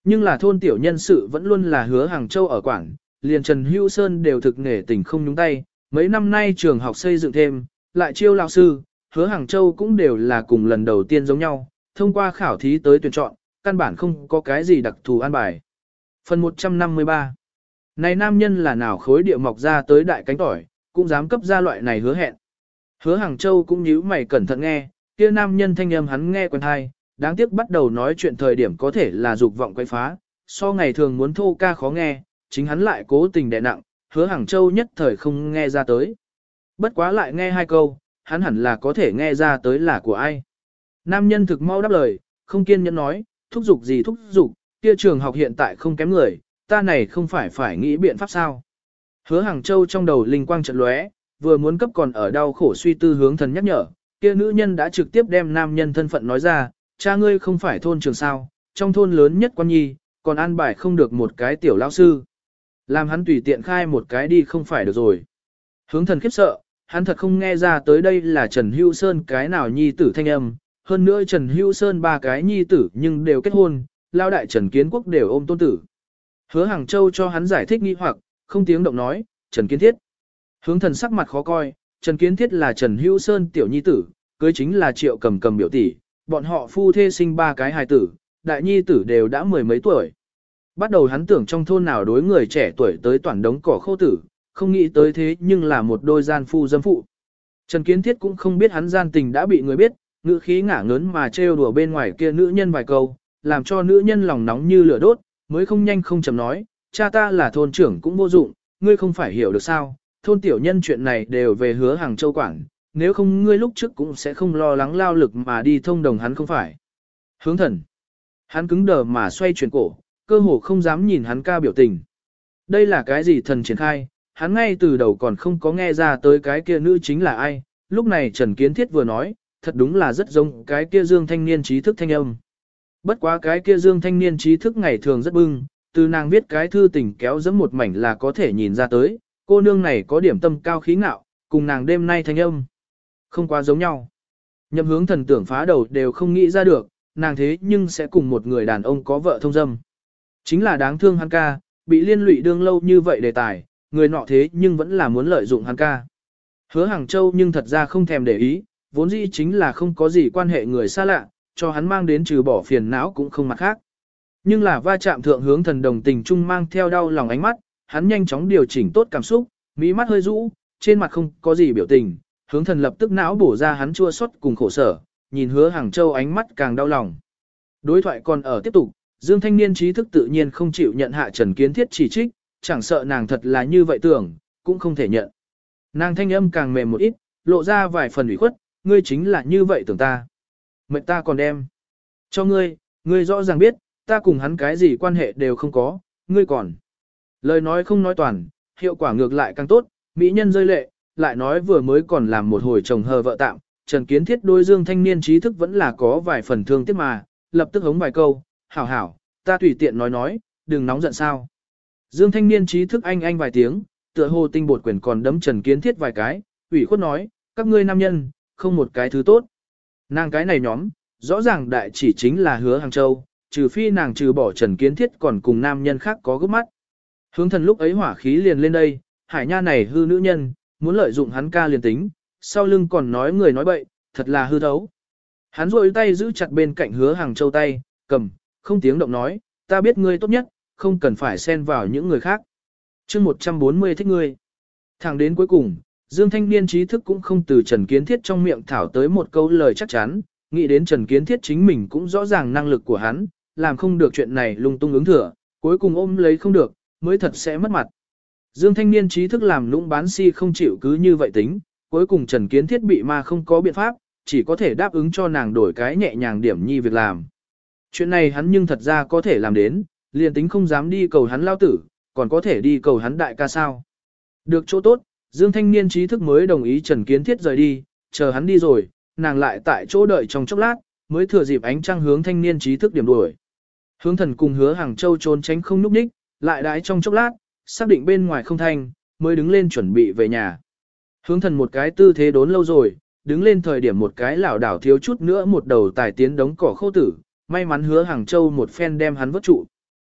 Nhưng là thôn tiểu nhân sự vẫn luôn là Hứa Hàng Châu ở quảng, liền Trần Hữu Sơn đều thực nể tình không nhúng tay, mấy năm nay trường học xây dựng thêm, lại chiêu lão sư, Hứa Hàng Châu cũng đều là cùng lần đầu tiên giống nhau, thông qua khảo thí tới tuyển chọn, căn bản không có cái gì đặc thù an bài. Phần 153. Này nam nhân là nào khối địa mọc ra tới đại cánh tỏi, cũng dám cấp ra loại này hứa hẹn. Hứa Hàng Châu cũng nhíu mày cẩn thận nghe, kia nam nhân thanh âm hắn nghe quen tai, đáng tiếc bắt đầu nói chuyện thời điểm có thể là dục vọng quay phá, so ngày thường muốn thô ca khó nghe, chính hắn lại cố tình đè nặng, Hứa Hàng Châu nhất thời không nghe ra tới. Bất quá lại nghe hai câu, hắn hẳn là có thể nghe ra tới là của ai. Nam nhân thực mau đáp lời, không kiên nhẫn nói, thúc giục gì thúc giục, kia trường học hiện tại không kém người, ta này không phải nghĩ biện pháp sao. Hứa Hàng Châu trong đầu linh quang chợt lóe, vừa muốn cấp còn ở đau khổ suy tư hướng thần nhắc nhở, kia nữ nhân đã trực tiếp đem nam nhân thân phận nói ra, cha ngươi không phải thôn trường sao, trong thôn lớn nhất quan nhi, còn an bài không được một cái tiểu lão sư. Làm hắn tùy tiện khai một cái đi không phải được rồi. Hướng thần khiếp sợ, hắn thật không nghe ra tới đây là Trần Hữu Sơn cái nào nhi tử thanh âm, hơn nữa Trần Hữu Sơn ba cái nhi tử nhưng đều kết hôn, lao đại Trần Kiến Quốc đều ôm tôn tử. Hứa Hàng Châu cho hắn giải thích nghi hoặc, không tiếng động nói, Trần Kiến Thiết. Hướng thần sắc mặt khó coi, Trần Kiến Thiết là Trần Hữu Sơn tiểu nhi tử, cưới chính là Triệu Cầm Cầm biểu tỷ, bọn họ phu thê sinh ba cái hài tử, đại nhi tử đều đã mười mấy tuổi. Bắt đầu hắn tưởng trong thôn nào đối người trẻ tuổi tới toàn đống cỏ khô tử, không nghĩ tới thế nhưng là một đôi gian phu dâm phụ. Trần Kiến Thiết cũng không biết hắn gian tình đã bị người biết, ngữ khí ngả ngớn mà trêu đùa bên ngoài kia nữ nhân vài câu, làm cho nữ nhân lòng nóng như lửa đốt, mới không nhanh không chậm nói, cha ta là thôn trưởng cũng vô dụng, ngươi không phải hiểu được sao, thôn tiểu nhân chuyện này đều về Hứa Hàng Châu quản, nếu không ngươi lúc trước cũng sẽ không lo lắng lao lực mà đi thông đồng hắn không phải. Hướng thần. Hắn cứng đờ mà xoay chuyển cổ, cơ hồ không dám nhìn hắn ca biểu tình. Đây là cái gì thần triển khai, hắn ngay từ đầu còn không có nghe ra tới cái kia nữ chính là ai, lúc này Trần Kiến Thiết vừa nói, thật đúng là rất giống cái kia Dương thanh niên trí thức thanh âm. Bất quá cái kia Dương thanh niên trí thức ngày thường rất bưng, từ nàng viết cái thư tình kéo dẫm một mảnh là có thể nhìn ra tới, cô nương này có điểm tâm cao khí ngạo, cùng nàng đêm nay thanh âm. Không quá giống nhau. Nhậm hướng thần tưởng phá đầu đều không nghĩ ra được, nàng thế nhưng sẽ cùng một người đàn ông có vợ thông dâm. Chính là đáng thương hắn ca, bị liên lụy đương lâu như vậy đề tài, người nọ thế nhưng vẫn là muốn lợi dụng hắn ca. Hứa Hàng Châu nhưng thật ra không thèm để ý, vốn dĩ chính là không có gì quan hệ người xa lạ, cho hắn mang đến trừ bỏ phiền não cũng không mặt khác. Nhưng là va chạm thượng hướng thần đồng tình chung mang theo đau lòng ánh mắt, hắn nhanh chóng điều chỉnh tốt cảm xúc, mí mắt hơi rũ, trên mặt không có gì biểu tình, hướng thần lập tức não bổ ra hắn chua xót cùng khổ sở, nhìn Hứa Hàng Châu ánh mắt càng đau lòng. Đối thoại còn ở tiếp tục, Dương thanh niên trí thức tự nhiên không chịu nhận hạ Trần Kiến Thiết chỉ trích, chẳng sợ nàng thật là như vậy tưởng, cũng không thể nhận. Nàng thanh âm càng mềm một ít, lộ ra vài phần ủy khuất, ngươi chính là như vậy tưởng ta. Mệnh ta còn đem. Cho ngươi rõ ràng biết, ta cùng hắn cái gì quan hệ đều không có, ngươi còn. Lời nói không nói toàn, hiệu quả ngược lại càng tốt, mỹ nhân rơi lệ, lại nói vừa mới còn làm một hồi chồng hờ vợ tạm, Trần Kiến Thiết đôi Dương thanh niên trí thức vẫn là có vài phần thương tiếc mà, lập tức hống vài câu, hảo hảo, ta tùy tiện nói, đừng nóng giận sao. Dương thanh niên trí thức anh vài tiếng, tựa hồ tinh bột quyền còn đấm Trần Kiến Thiết vài cái, ủy khuất nói, các ngươi nam nhân, không một cái thứ tốt. Nàng cái này nhóm, rõ ràng đại chỉ chính là Hứa Hàng Châu, trừ phi nàng trừ bỏ Trần Kiến Thiết còn cùng nam nhân khác có gấp mắt. Hướng thần lúc ấy hỏa khí liền lên đây, hải nha này hư nữ nhân, muốn lợi dụng hắn ca liền tính, sau lưng còn nói người nói bậy, thật là hư thấu. Hắn rôi tay giữ chặt bên cạnh Hứa Hàng Châu tay, cầm, không tiếng động nói, ta biết ngươi tốt nhất, không cần phải xen vào những người khác. chương 140 thích ngươi. Thẳng đến cuối cùng, Dương thanh niên trí thức cũng không từ Trần Kiến Thiết trong miệng thảo tới một câu lời chắc chắn, nghĩ đến Trần Kiến Thiết chính mình cũng rõ ràng năng lực của hắn, làm không được chuyện này lung tung ứng thừa, cuối cùng ôm lấy không được, mới thật sẽ mất mặt. Dương thanh niên trí thức làm lũng bán si không chịu cứ như vậy tính, cuối cùng Trần Kiến Thiết bị mà không có biện pháp, chỉ có thể đáp ứng cho nàng đổi cái nhẹ nhàng điểm nhi việc làm. Chuyện này hắn nhưng thật ra có thể làm đến, liền tính không dám đi cầu hắn lao tử, còn có thể đi cầu hắn đại ca sao. Được chỗ tốt, Dương thanh niên trí thức mới đồng ý Trần Kiến Thiết rời đi, chờ hắn đi rồi, nàng lại tại chỗ đợi trong chốc lát, mới thừa dịp ánh trăng hướng thanh niên trí thức điểm đuổi. Hướng thần cùng Hứa Hàng Châu trốn tránh không núp ních, lại đãi trong chốc lát, xác định bên ngoài không thanh, mới đứng lên chuẩn bị về nhà. Hướng thần một cái tư thế đốn lâu rồi, đứng lên thời điểm một cái lảo đảo thiếu chút nữa một đầu tài tiến đống cỏ khô tử, may mắn Hứa Hàng Châu một phen đem hắn vớt trụ.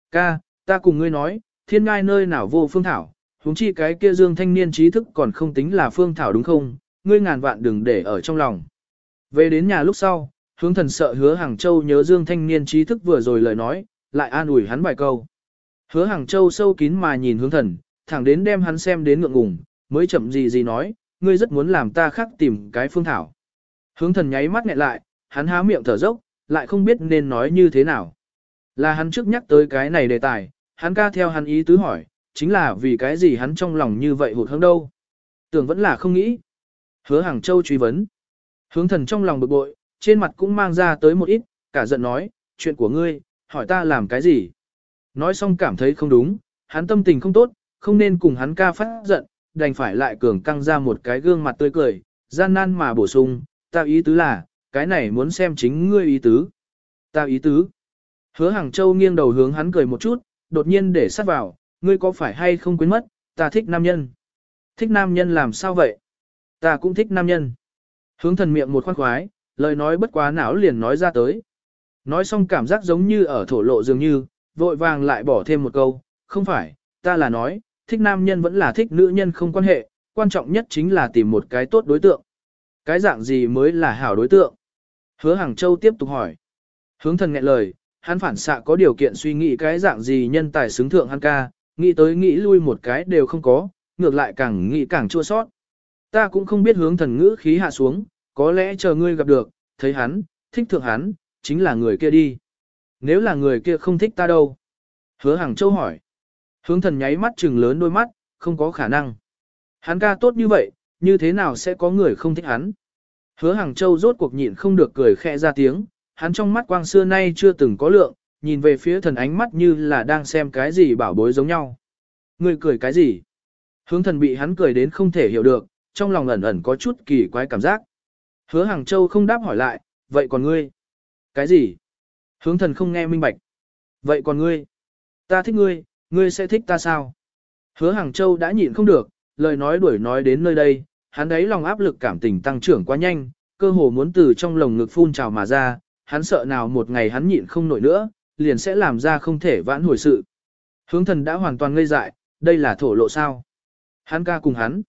Ca, ta cùng ngươi nói, thiên ngai nơi nào vô phương thảo, huống chi cái kia Dương thanh niên trí thức còn không tính là phương thảo đúng không, ngươi ngàn vạn đừng để ở trong lòng. Về đến nhà lúc sau, Hướng Thần sợ Hứa Hàng Châu nhớ Dương thanh niên trí thức vừa rồi lời nói, lại an ủi hắn vài câu. Hứa Hàng Châu sâu kín mà nhìn Hướng Thần, thẳng đến đem hắn xem đến ngượng ngùng, mới chậm gì nói, ngươi rất muốn làm ta khác tìm cái phương thảo. Hướng Thần nháy mắt nghẹn lại, hắn há miệng thở dốc, lại không biết nên nói như thế nào. Là hắn trước nhắc tới cái này đề tài, hắn ca theo hắn ý tứ hỏi, chính là vì cái gì hắn trong lòng như vậy hụt hẫng đâu. Tưởng vẫn là không nghĩ. Hứa Hàng Châu truy vấn. Hướng Thần trong lòng bực bội, trên mặt cũng mang ra tới một ít, cả giận nói, chuyện của ngươi, hỏi ta làm cái gì. Nói xong cảm thấy không đúng, hắn tâm tình không tốt, không nên cùng hắn ca phát giận, đành phải lại cường căng ra một cái gương mặt tươi cười, gian nan mà bổ sung, ta ý tứ là, cái này muốn xem chính ngươi ý tứ. Ta ý tứ. Hứa Hàng Châu nghiêng đầu hướng hắn cười một chút, đột nhiên để sát vào, ngươi có phải hay không quên mất, ta thích nam nhân. Thích nam nhân làm sao vậy? Ta cũng thích nam nhân. Hướng Thần miệng một khoan khoái, lời nói bất quá não liền nói ra tới. Nói xong cảm giác giống như ở thổ lộ dường như, vội vàng lại bỏ thêm một câu, không phải, ta là nói, thích nam nhân vẫn là thích nữ nhân không quan hệ, quan trọng nhất chính là tìm một cái tốt đối tượng. Cái dạng gì mới là hảo đối tượng? Hứa Hàng Châu tiếp tục hỏi. Hướng Thần nghẹn lời, hắn phản xạ có điều kiện suy nghĩ cái dạng gì nhân tài xứng thượng hắn ca, nghĩ tới nghĩ lui một cái đều không có, ngược lại càng nghĩ càng chua sót. Ta cũng không biết. Hướng Thần ngữ khí hạ xuống, có lẽ chờ ngươi gặp được, thấy hắn, thích thượng hắn, chính là người kia đi. Nếu là người kia không thích ta đâu? Hứa Hàng Châu hỏi. Hướng Thần nháy mắt trừng lớn đôi mắt, không có khả năng. Hắn ca tốt như vậy, như thế nào sẽ có người không thích hắn? Hứa Hàng Châu rốt cuộc nhịn không được cười khẽ ra tiếng, hắn trong mắt quang xưa nay chưa từng có lượng, nhìn về phía Thần ánh mắt như là đang xem cái gì bảo bối giống nhau. Ngươi cười cái gì? Hướng Thần bị hắn cười đến không thể hiểu được, trong lòng ẩn ẩn có chút kỳ quái cảm giác. Hứa Hàng Châu không đáp hỏi lại, vậy còn ngươi? Cái gì? Hướng Thần không nghe minh bạch. Vậy còn ngươi? Ta thích ngươi, ngươi sẽ thích ta sao? Hứa Hàng Châu đã nhịn không được, lời nói đuổi nói đến nơi đây, hắn đấy lòng áp lực cảm tình tăng trưởng quá nhanh, cơ hồ muốn từ trong lồng ngực phun trào mà ra, hắn sợ nào một ngày hắn nhịn không nổi nữa, liền sẽ làm ra không thể vãn hồi sự. Hướng Thần đã hoàn toàn ngây dại, đây là thổ lộ sao? Hắn ca cùng hắn.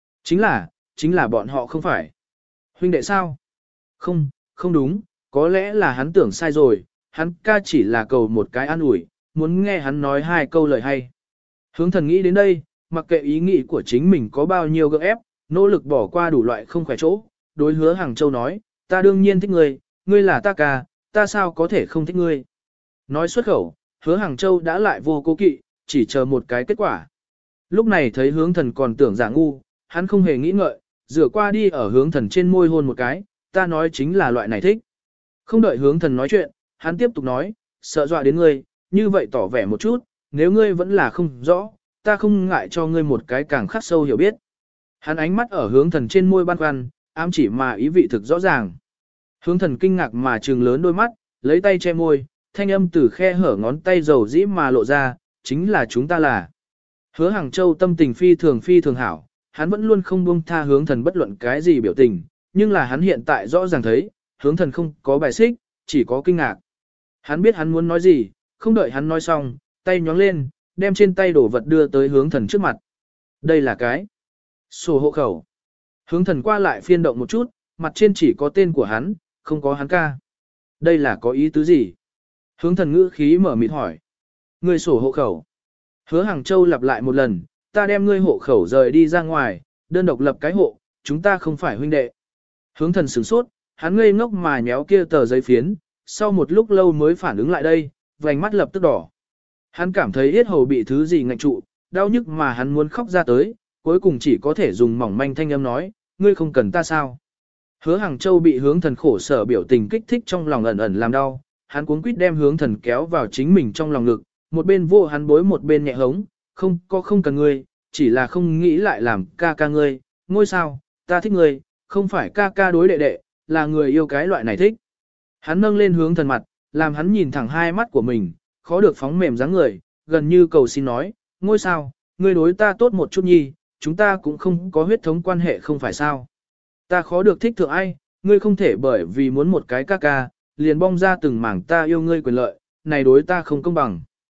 Chính là bọn họ không phải. Huynh đệ sao? Không, không đúng, có lẽ là hắn tưởng sai rồi, hắn ca chỉ là cầu một cái an ủi, muốn nghe hắn nói hai câu lời hay. Hướng Thần nghĩ đến đây, mặc kệ ý nghĩ của chính mình có bao nhiêu gượng ép, nỗ lực bỏ qua đủ loại không khỏe chỗ, đối Hứa Hàng Châu nói, ta đương nhiên thích ngươi, ngươi là ta ca, ta sao có thể không thích ngươi. Nói xuất khẩu, Hứa Hàng Châu đã lại vô cố kỵ, chỉ chờ một cái kết quả. Lúc này thấy Hướng Thần còn tưởng giả ngu, hắn không hề nghĩ ngợi, rửa qua đi ở Hướng Thần trên môi hôn một cái, ta nói chính là loại này thích. Không đợi Hướng Thần nói chuyện, hắn tiếp tục nói, sợ dọa đến ngươi, như vậy tỏ vẻ một chút, nếu ngươi vẫn là không rõ, ta không ngại cho ngươi một cái càng khắc sâu hiểu biết. Hắn ánh mắt ở Hướng Thần trên môi băn khoăn, ám chỉ mà ý vị thực rõ ràng. Hướng Thần kinh ngạc mà trừng lớn đôi mắt, lấy tay che môi, thanh âm từ khe hở ngón tay dầu dĩ mà lộ ra, chính là chúng ta là. Hứa Hàng Châu tâm tình phi thường hảo, hắn vẫn luôn không buông tha Hướng Thần bất luận cái gì biểu tình, nhưng là hắn hiện tại rõ ràng thấy, Hướng Thần không có bài xích, chỉ có kinh ngạc. Hắn biết hắn muốn nói gì, không đợi hắn nói xong, tay nhóng lên, đem trên tay đổ vật đưa tới Hướng Thần trước mặt. Đây là cái sổ hộ khẩu. Hướng Thần qua lại phiên động một chút, mặt trên chỉ có tên của hắn, không có hắn ca. Đây là có ý tứ gì? Hướng Thần ngữ khí mở mịt hỏi. Ngươi sổ hộ khẩu. Hứa Hàng Châu lặp lại một lần, ta đem ngươi hộ khẩu rời đi ra ngoài, đơn độc lập cái hộ, chúng ta không phải huynh đệ. Hướng Thần sửng sốt, hắn ngây ngốc mà nhéo kia tờ giấy phiến, sau một lúc lâu mới phản ứng lại đây, vành mắt lập tức đỏ. Hắn cảm thấy yết hầu bị thứ gì ngạnh trụ, đau nhức mà hắn muốn khóc ra tới, cuối cùng chỉ có thể dùng mỏng manh thanh âm nói, ngươi không cần ta sao. Hứa Hàng Châu bị Hướng Thần khổ sở biểu tình kích thích trong lòng ẩn ẩn làm đau, hắn cuống quýt đem Hướng Thần kéo vào chính mình trong lòng ngực, một bên vô hắn bối một bên nhẹ hống, không cần ngươi, chỉ là không nghĩ lại làm ca ca ngươi, ngôi sao, ta thích ngươi, không phải ca ca đối đệ đệ, là người yêu cái loại này thích. Hắn nâng lên Hướng Thần mặt, làm hắn nhìn thẳng hai mắt của mình, khó được phóng mềm dáng người, gần như cầu xin nói, ngôi sao, ngươi đối ta tốt một chút nhi, chúng ta cũng không có huyết thống quan hệ không phải sao. Ta khó được thích thượng ai, ngươi không thể bởi vì muốn một cái ca ca, liền bong ra từng mảng ta yêu ngươi quyền lợi, này đối ta không công bằng.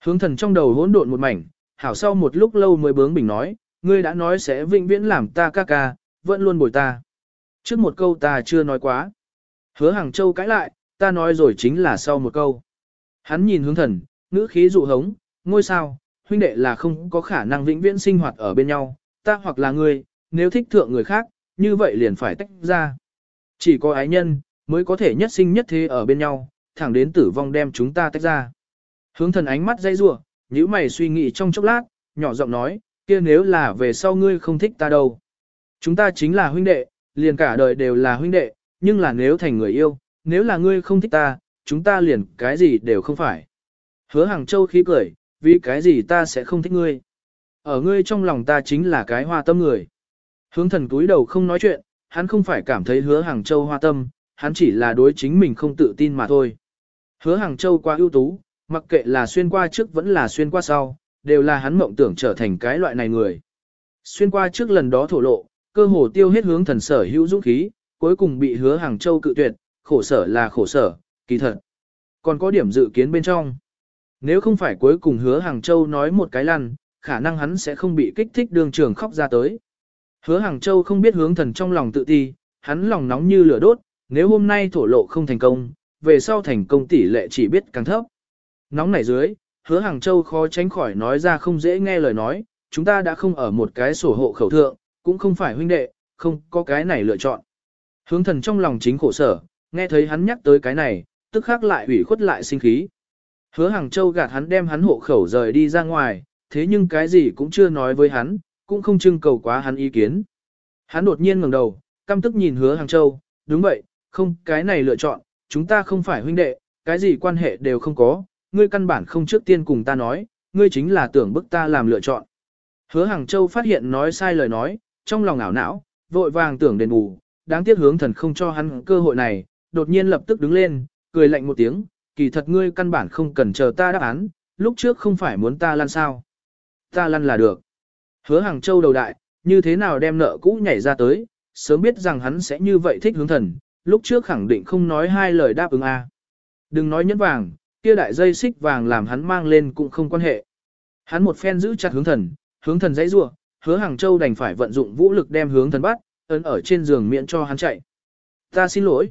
Hướng thần trong đầu hỗn độn một mảnh, hảo sau một lúc lâu mới bướng bỉnh nói, ngươi đã nói sẽ vĩnh viễn làm ta ca ca, vẫn luôn bồi ta. Trước một câu ta chưa nói quá. Hứa Hàng Châu cãi lại, ta nói rồi chính là sau một câu. Hắn nhìn hướng thần, ngữ khí dụ hống, ngôi sao, huynh đệ là không có khả năng vĩnh viễn sinh hoạt ở bên nhau, ta hoặc là ngươi, nếu thích thượng người khác, như vậy liền phải tách ra. Chỉ có ái nhân, mới có thể nhất sinh nhất thế ở bên nhau, thẳng đến tử vong đem chúng ta tách ra. Hướng thần ánh mắt dây rủa, nhíu mày suy nghĩ trong chốc lát, nhỏ giọng nói, kia nếu là về sau ngươi không thích ta đâu. Chúng ta chính là huynh đệ, liền cả đời đều là huynh đệ, nhưng là nếu thành người yêu, nếu là ngươi không thích ta, chúng ta liền cái gì đều không phải. Hứa Hàng Châu khí cười, vì cái gì ta sẽ không thích ngươi. Ở ngươi trong lòng ta chính là cái hoa tâm người. Hướng thần cúi đầu không nói chuyện, hắn không phải cảm thấy Hứa Hàng Châu hoa tâm, hắn chỉ là đối chính mình không tự tin mà thôi. Hứa Hàng Châu quá ưu tú, mặc kệ là xuyên qua trước vẫn là xuyên qua sau, đều là hắn mộng tưởng trở thành cái loại này người. Xuyên qua trước lần đó thổ lộ, cơ hồ tiêu hết hướng thần sở hữu dũng khí, cuối cùng bị Hứa Hàng Châu cự tuyệt, khổ sở là khổ sở, kỳ thật. Còn có điểm dự kiến bên trong. Nếu không phải cuối cùng Hứa Hàng Châu nói một cái lăn, khả năng hắn sẽ không bị kích thích đường trường khóc ra tới. Hứa Hàng Châu không biết hướng thần trong lòng tự ti, hắn lòng nóng như lửa đốt, nếu hôm nay thổ lộ không thành công, về sau thành công tỷ lệ chỉ biết càng thấp. Nóng nảy dưới, Hứa Hàng Châu khó tránh khỏi nói ra không dễ nghe lời nói, chúng ta đã không ở một cái sổ hộ khẩu thượng, cũng không phải huynh đệ, không có cái này lựa chọn. Hướng thần trong lòng chính khổ sở, nghe thấy hắn nhắc tới cái này, tức khắc lại ủy khuất lại sinh khí. Hứa Hàng Châu gạt hắn đem hắn hộ khẩu rời đi ra ngoài, thế nhưng cái gì cũng chưa nói với hắn, cũng không trưng cầu quá hắn ý kiến. Hắn đột nhiên ngẩng đầu, căm tức nhìn Hứa Hàng Châu, đúng vậy, không cái này lựa chọn, chúng ta không phải huynh đệ, cái gì quan hệ đều không có, ngươi căn bản không trước tiên cùng ta nói, ngươi chính là tưởng bức ta làm lựa chọn. Hứa Hàng Châu phát hiện nói sai lời nói, trong lòng ảo não, vội vàng tưởng đền bù, đáng tiếc hướng thần không cho hắn cơ hội này, đột nhiên lập tức đứng lên, cười lạnh một tiếng, kỳ thật ngươi căn bản không cần chờ ta đáp án, lúc trước không phải muốn ta lăn sao. Ta lăn là được. Hứa Hàng Châu đầu đại, như thế nào đem nợ cũ nhảy ra tới, sớm biết rằng hắn sẽ như vậy thích hướng thần, lúc trước khẳng định không nói hai lời đáp ứng a. Đừng nói nhẫn vàng, kia đại dây xích vàng làm hắn mang lên cũng không quan hệ. Hắn một phen giữ chặt hướng thần dãy rủa, Hứa Hàng Châu đành phải vận dụng vũ lực đem hướng thần bắt, ấn ở trên giường miễn cho hắn chạy. Ta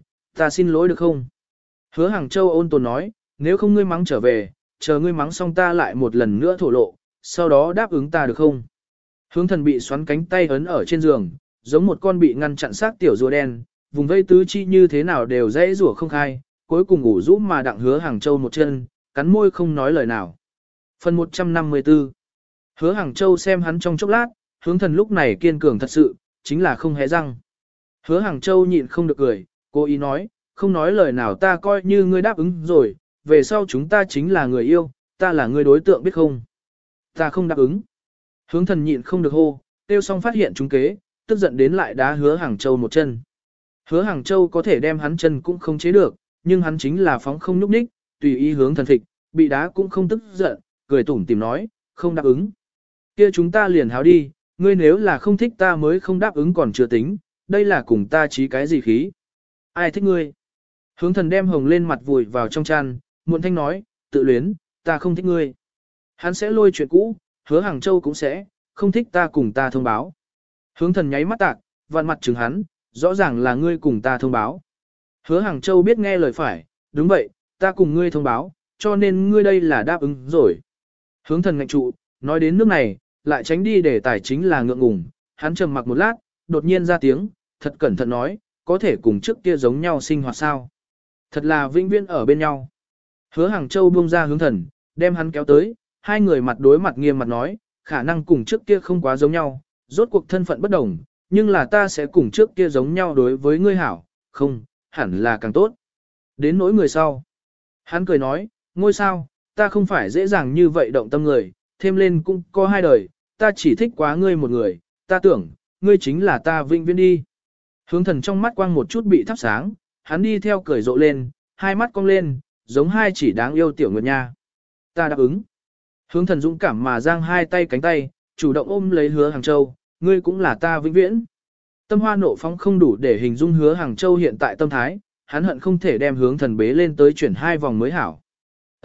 xin lỗi được không? Hứa Hàng Châu ôn tồn nói, nếu không ngươi mắng trở về, chờ ngươi mắng xong ta lại một lần nữa thổ lộ, sau đó đáp ứng ta được không? Hướng thần bị xoắn cánh tay ấn ở trên giường, giống một con bị ngăn chặn xác tiểu rùa đen, vùng vây tứ chi như thế nào đều dễ rủa không khai, cuối cùng ngủ rũ mà đặng Hứa Hàng Châu một chân, cắn môi không nói lời nào. Phần 154. Hứa Hàng Châu xem hắn trong chốc lát, hướng thần lúc này kiên cường thật sự, chính là không hé răng. Hứa Hàng Châu nhịn không được cười, cố ý nói, không nói lời nào ta coi như ngươi đáp ứng rồi, về sau chúng ta chính là người yêu, ta là người đối tượng biết không? Ta không đáp ứng. Hướng thần nhịn không được hô, tiêu xong phát hiện chúng kế, tức giận đến lại đá Hứa Hàng Châu một chân. Hứa Hàng Châu có thể đem hắn chân cũng không chế được, nhưng hắn chính là phóng không nhúc nhích, tùy ý hướng thần thịch, bị đá cũng không tức giận, cười tủm tỉm nói, không đáp ứng. Kia chúng ta liền háo đi, ngươi nếu là không thích ta mới không đáp ứng còn chưa tính, đây là cùng ta chí cái gì khí. Ai thích ngươi? Hướng thần đem hồng lên mặt vùi vào trong chăn, muộn thanh nói, tự luyến, ta không thích ngươi. Hắn sẽ lôi chuyện cũ, Hứa Hàng Châu cũng sẽ, không thích ta cùng ta thông báo. Hướng thần nháy mắt tạc, vặn mặt chừng hắn, rõ ràng là ngươi cùng ta thông báo. Hứa Hàng Châu biết nghe lời phải, đúng vậy, ta cùng ngươi thông báo, cho nên ngươi đây là đáp ứng rồi. Hướng thần ngạnh trụ, nói đến nước này, lại tránh đi để tài chính là ngượng ngùng, hắn trầm mặc một lát, đột nhiên ra tiếng, thật cẩn thận nói, có thể cùng trước kia giống nhau sinh hoạt sao. Thật là vĩnh viễn ở bên nhau. Hứa Hàng Châu buông ra hướng thần, đem hắn kéo tới, hai người mặt đối mặt nghiêm mặt nói, khả năng cùng trước kia không quá giống nhau, rốt cuộc thân phận bất đồng, nhưng là ta sẽ cùng trước kia giống nhau đối với ngươi hảo, không, hẳn là càng tốt. Đến nỗi người sau. Hắn cười nói, ngôi sao, ta không phải dễ dàng như vậy động tâm người, thêm lên cũng có hai đời, ta chỉ thích quá ngươi một người, ta tưởng, ngươi chính là ta vĩnh viễn đi. Hướng thần trong mắt quang một chút bị thắp sáng, hắn đi theo cười rộ lên, hai mắt cong lên, giống hai chỉ đáng yêu tiểu nguyệt nha. Ta đáp ứng. Hướng thần dũng cảm mà giang hai tay cánh tay, chủ động ôm lấy Hứa Hàng Châu, ngươi cũng là ta vĩnh viễn. Tâm hoa nộ phóng không đủ để hình dung Hứa Hàng Châu hiện tại tâm thái, hắn hận không thể đem hướng thần bế lên tới chuyển hai vòng mới hảo. Ân,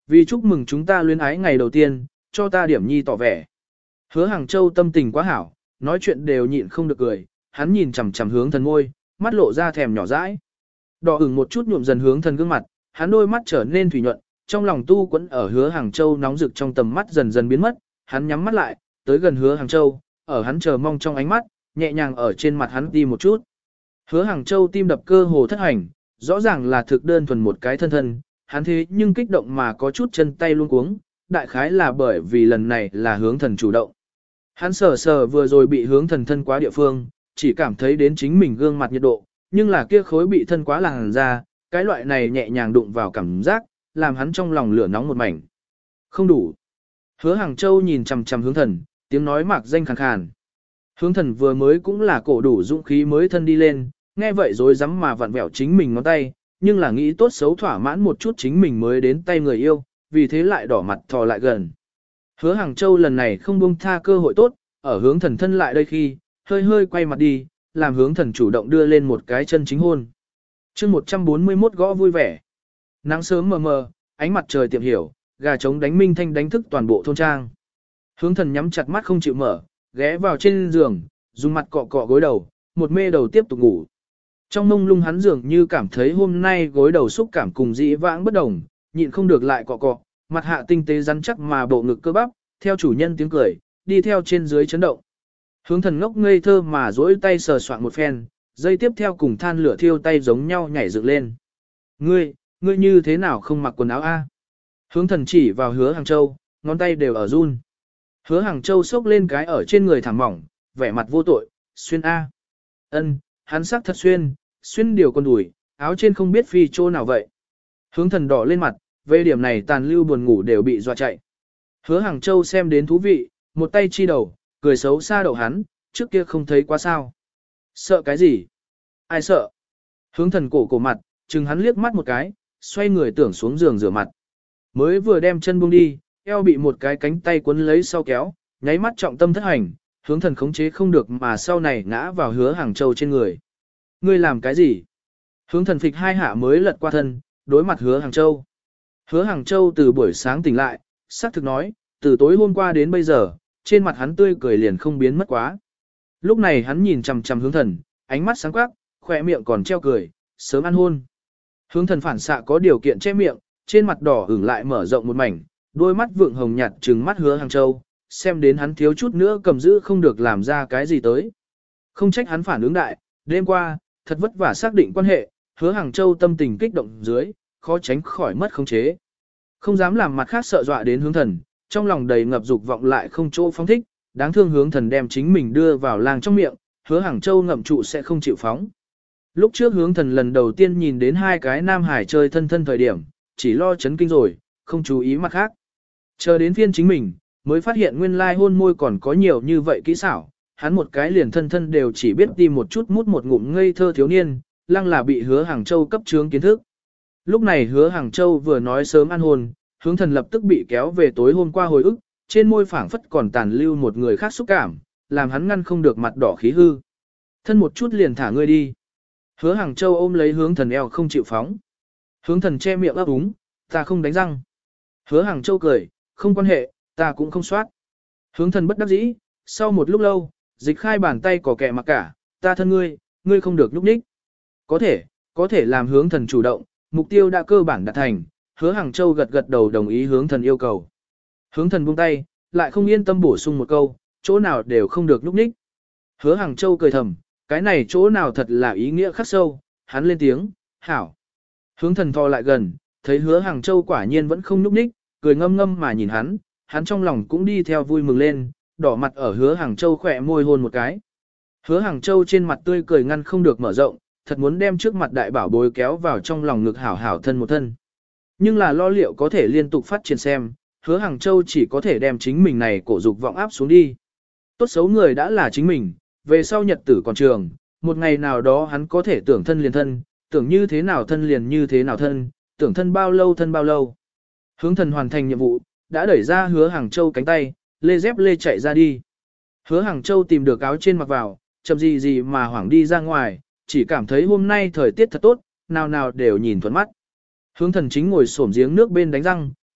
vì chúc mừng chúng ta luyến ái ngày đầu tiên, cho ta điểm nhi tỏ vẻ. Hứa Hàng Châu tâm tình quá hảo, nói chuyện đều nhịn không được cười, hắn nhìn chằm chằm hướng thần ngôi, mắt lộ ra thèm nhỏ dãi. Đỏ ửng một chút nhuộm dần hướng thần gương mặt, hắn đôi mắt trở nên thủy nhuận, trong lòng tu quẫn ở Hứa Hàng Châu nóng rực trong tầm mắt dần dần biến mất, hắn nhắm mắt lại, tới gần Hứa Hàng Châu, ở hắn chờ mong trong ánh mắt, nhẹ nhàng ở trên mặt hắn đi một chút. Hứa Hàng Châu tim đập cơ hồ thất hành, rõ ràng là thực đơn thuần một cái thân thân, hắn thế nhưng kích động mà có chút chân tay luống cuống, đại khái là bởi vì lần này là hướng thần chủ động. Hắn sờ sờ vừa rồi bị hướng thần thân quá địa phương, chỉ cảm thấy đến chính mình gương mặt nhiệt độ, nhưng là kia khối bị thân quá làn ra, cái loại này nhẹ nhàng đụng vào cảm giác, làm hắn trong lòng lửa nóng một mảnh. Không đủ. Hứa Hàng Châu nhìn chằm chằm hướng thần, tiếng nói mạc danh khàn khàn. Hướng thần vừa mới cũng là cổ đủ dũng khí mới thân đi lên, nghe vậy rồi dám mà vặn vẹo chính mình ngón tay, nhưng là nghĩ tốt xấu thỏa mãn một chút chính mình mới đến tay người yêu, vì thế lại đỏ mặt thò lại gần. Hứa Hàng Châu lần này không buông tha cơ hội tốt, ở hướng thần thân lại đây khi, hơi hơi quay mặt đi, làm hướng thần chủ động đưa lên một cái chân chính hôn. chương 141 gõ vui vẻ. Nắng sớm mờ mờ, ánh mặt trời tiệm hiểu, gà trống đánh minh thanh đánh thức toàn bộ thôn trang. Hướng thần nhắm chặt mắt không chịu mở, ghé vào trên giường, dùng mặt cọ cọ gối đầu, một mê đầu tiếp tục ngủ. Trong mông lung hắn dường như cảm thấy hôm nay gối đầu xúc cảm cùng dĩ vãng bất đồng, nhịn không được lại cọ cọ, mặt hạ tinh tế rắn chắc mà bộ ngực cơ bắp, theo chủ nhân tiếng cười, đi theo trên dưới chấn động. Hướng thần ngốc ngây thơ mà duỗi tay sờ soạn một phen, dây tiếp theo cùng than lửa thiêu tay giống nhau nhảy dựng lên. Ngươi như thế nào không mặc quần áo a? Hướng thần chỉ vào Hứa Hàng Châu, ngón tay đều ở run. Hứa Hàng Châu xốc lên cái ở trên người thẳng mỏng, vẻ mặt vô tội, xuyên a. Ân, hắn sắc thật xuyên điều con đùi, áo trên không biết phi chỗ nào vậy. Hướng thần đỏ lên mặt, về điểm này tàn lưu buồn ngủ đều bị dọa chạy. Hứa Hàng Châu xem đến thú vị, một tay chi đầu, cười xấu xa đậu hắn, trước kia không thấy quá sao. Sợ cái gì? Ai sợ? Hướng thần cổ mặt, chừng hắn liếc mắt một cái, xoay người tưởng xuống giường rửa mặt. Mới vừa đem chân buông đi, eo bị một cái cánh tay cuốn lấy sau kéo, nháy mắt trọng tâm thất hành, hướng thần khống chế không được mà sau này ngã vào Hứa Hàng Châu trên người. Ngươi làm cái gì? Hướng thần phịch hai hạ mới lật qua thân, đối mặt Hứa Hàng Châu. Hứa Hàng Châu từ buổi sáng tỉnh lại, xác thực nói, từ tối hôm qua đến bây giờ, trên mặt hắn tươi cười liền không biến mất quá. Lúc này hắn nhìn chằm chằm hướng thần, ánh mắt sáng quắc, khỏe miệng còn treo cười, sớm ăn hôn. Hướng thần phản xạ có điều kiện che miệng, trên mặt đỏ ửng lại mở rộng một mảnh, đôi mắt vượng hồng nhạt trừng mắt Hứa Hàng Châu, xem đến hắn thiếu chút nữa cầm giữ không được làm ra cái gì tới. Không trách hắn phản ứng đại, đêm qua, thật vất vả xác định quan hệ, Hứa Hàng Châu tâm tình kích động dưới, khó tránh khỏi mất khống chế. Không dám làm mặt khác sợ dọa đến hướng thần, trong lòng đầy ngập dục vọng lại không chỗ phóng thích, đáng thương hướng thần đem chính mình đưa vào làng trong miệng, Hứa Hàng Châu ngậm trụ sẽ không chịu phóng. Lúc trước hướng thần lần đầu tiên nhìn đến hai cái nam hải chơi thân thân thời điểm, chỉ lo chấn kinh rồi, không chú ý mặt khác. Chờ đến phiên chính mình, mới phát hiện nguyên lai hôn môi còn có nhiều như vậy kỹ xảo, hắn một cái liền thân thân đều chỉ biết đi một chút mút một ngụm ngây thơ thiếu niên, lăng là bị Hứa Hàng Châu cấp trướng kiến thức. Lúc này Hứa Hàng Châu vừa nói sớm ăn hôn, hướng thần lập tức bị kéo về tối hôm qua hồi ức, trên môi phảng phất còn tàn lưu một người khác xúc cảm, làm hắn ngăn không được mặt đỏ khí hư. Thân một chút liền thả ngươi đi. Hứa Hàng Châu ôm lấy hướng thần eo không chịu phóng. Hướng thần che miệng ấp úng, ta không đánh răng. Hứa Hàng Châu cười, không quan hệ, ta cũng không soát. Hướng thần bất đắc dĩ, sau một lúc lâu, dịch khai bàn tay cỏ kẹ mặc cả, ta thân ngươi, ngươi không được nhúc nhích. Có thể làm hướng thần chủ động, mục tiêu đã cơ bản đạt thành, Hứa Hàng Châu gật gật đầu đồng ý hướng thần yêu cầu. Hướng thần buông tay, lại không yên tâm bổ sung một câu, chỗ nào đều không được nhúc nhích. Hứa Hàng Châu cười thầm, cái này chỗ nào thật là ý nghĩa khắc sâu, hắn lên tiếng, hảo. Hướng thần thò lại gần, thấy Hứa Hàng Châu quả nhiên vẫn không nhúc nhích, cười ngâm ngâm mà nhìn hắn trong lòng cũng đi theo vui mừng lên, đỏ mặt ở Hứa Hàng Châu khỏe môi hôn một cái. Hứa Hàng Châu trên mặt tươi cười ngăn không được mở rộng, thật muốn đem trước mặt đại bảo bối kéo vào trong lòng ngực hảo hảo thân một thân. Nhưng là lo liệu có thể liên tục phát triển xem, Hứa Hàng Châu chỉ có thể đem chính mình này cổ dục vọng áp xuống đi. Tốt xấu người đã là chính mình, về sau nhật tử còn trường, một ngày nào đó hắn có thể tưởng thân liền thân, tưởng như thế nào thân liền như thế nào thân, tưởng thân bao lâu thân bao lâu. Hướng thần hoàn thành nhiệm vụ, đã đẩy ra Hứa Hàng Châu cánh tay, lê dép lê chạy ra đi. Hứa Hàng Châu tìm được áo trên mặc vào, chậm gì mà hoảng đi ra ngoài, chỉ cảm thấy hôm nay thời tiết thật tốt, nào nào đều nhìn thuận mắt. Hướng thần chính ngồi xổm giếng nước bên đánh răng,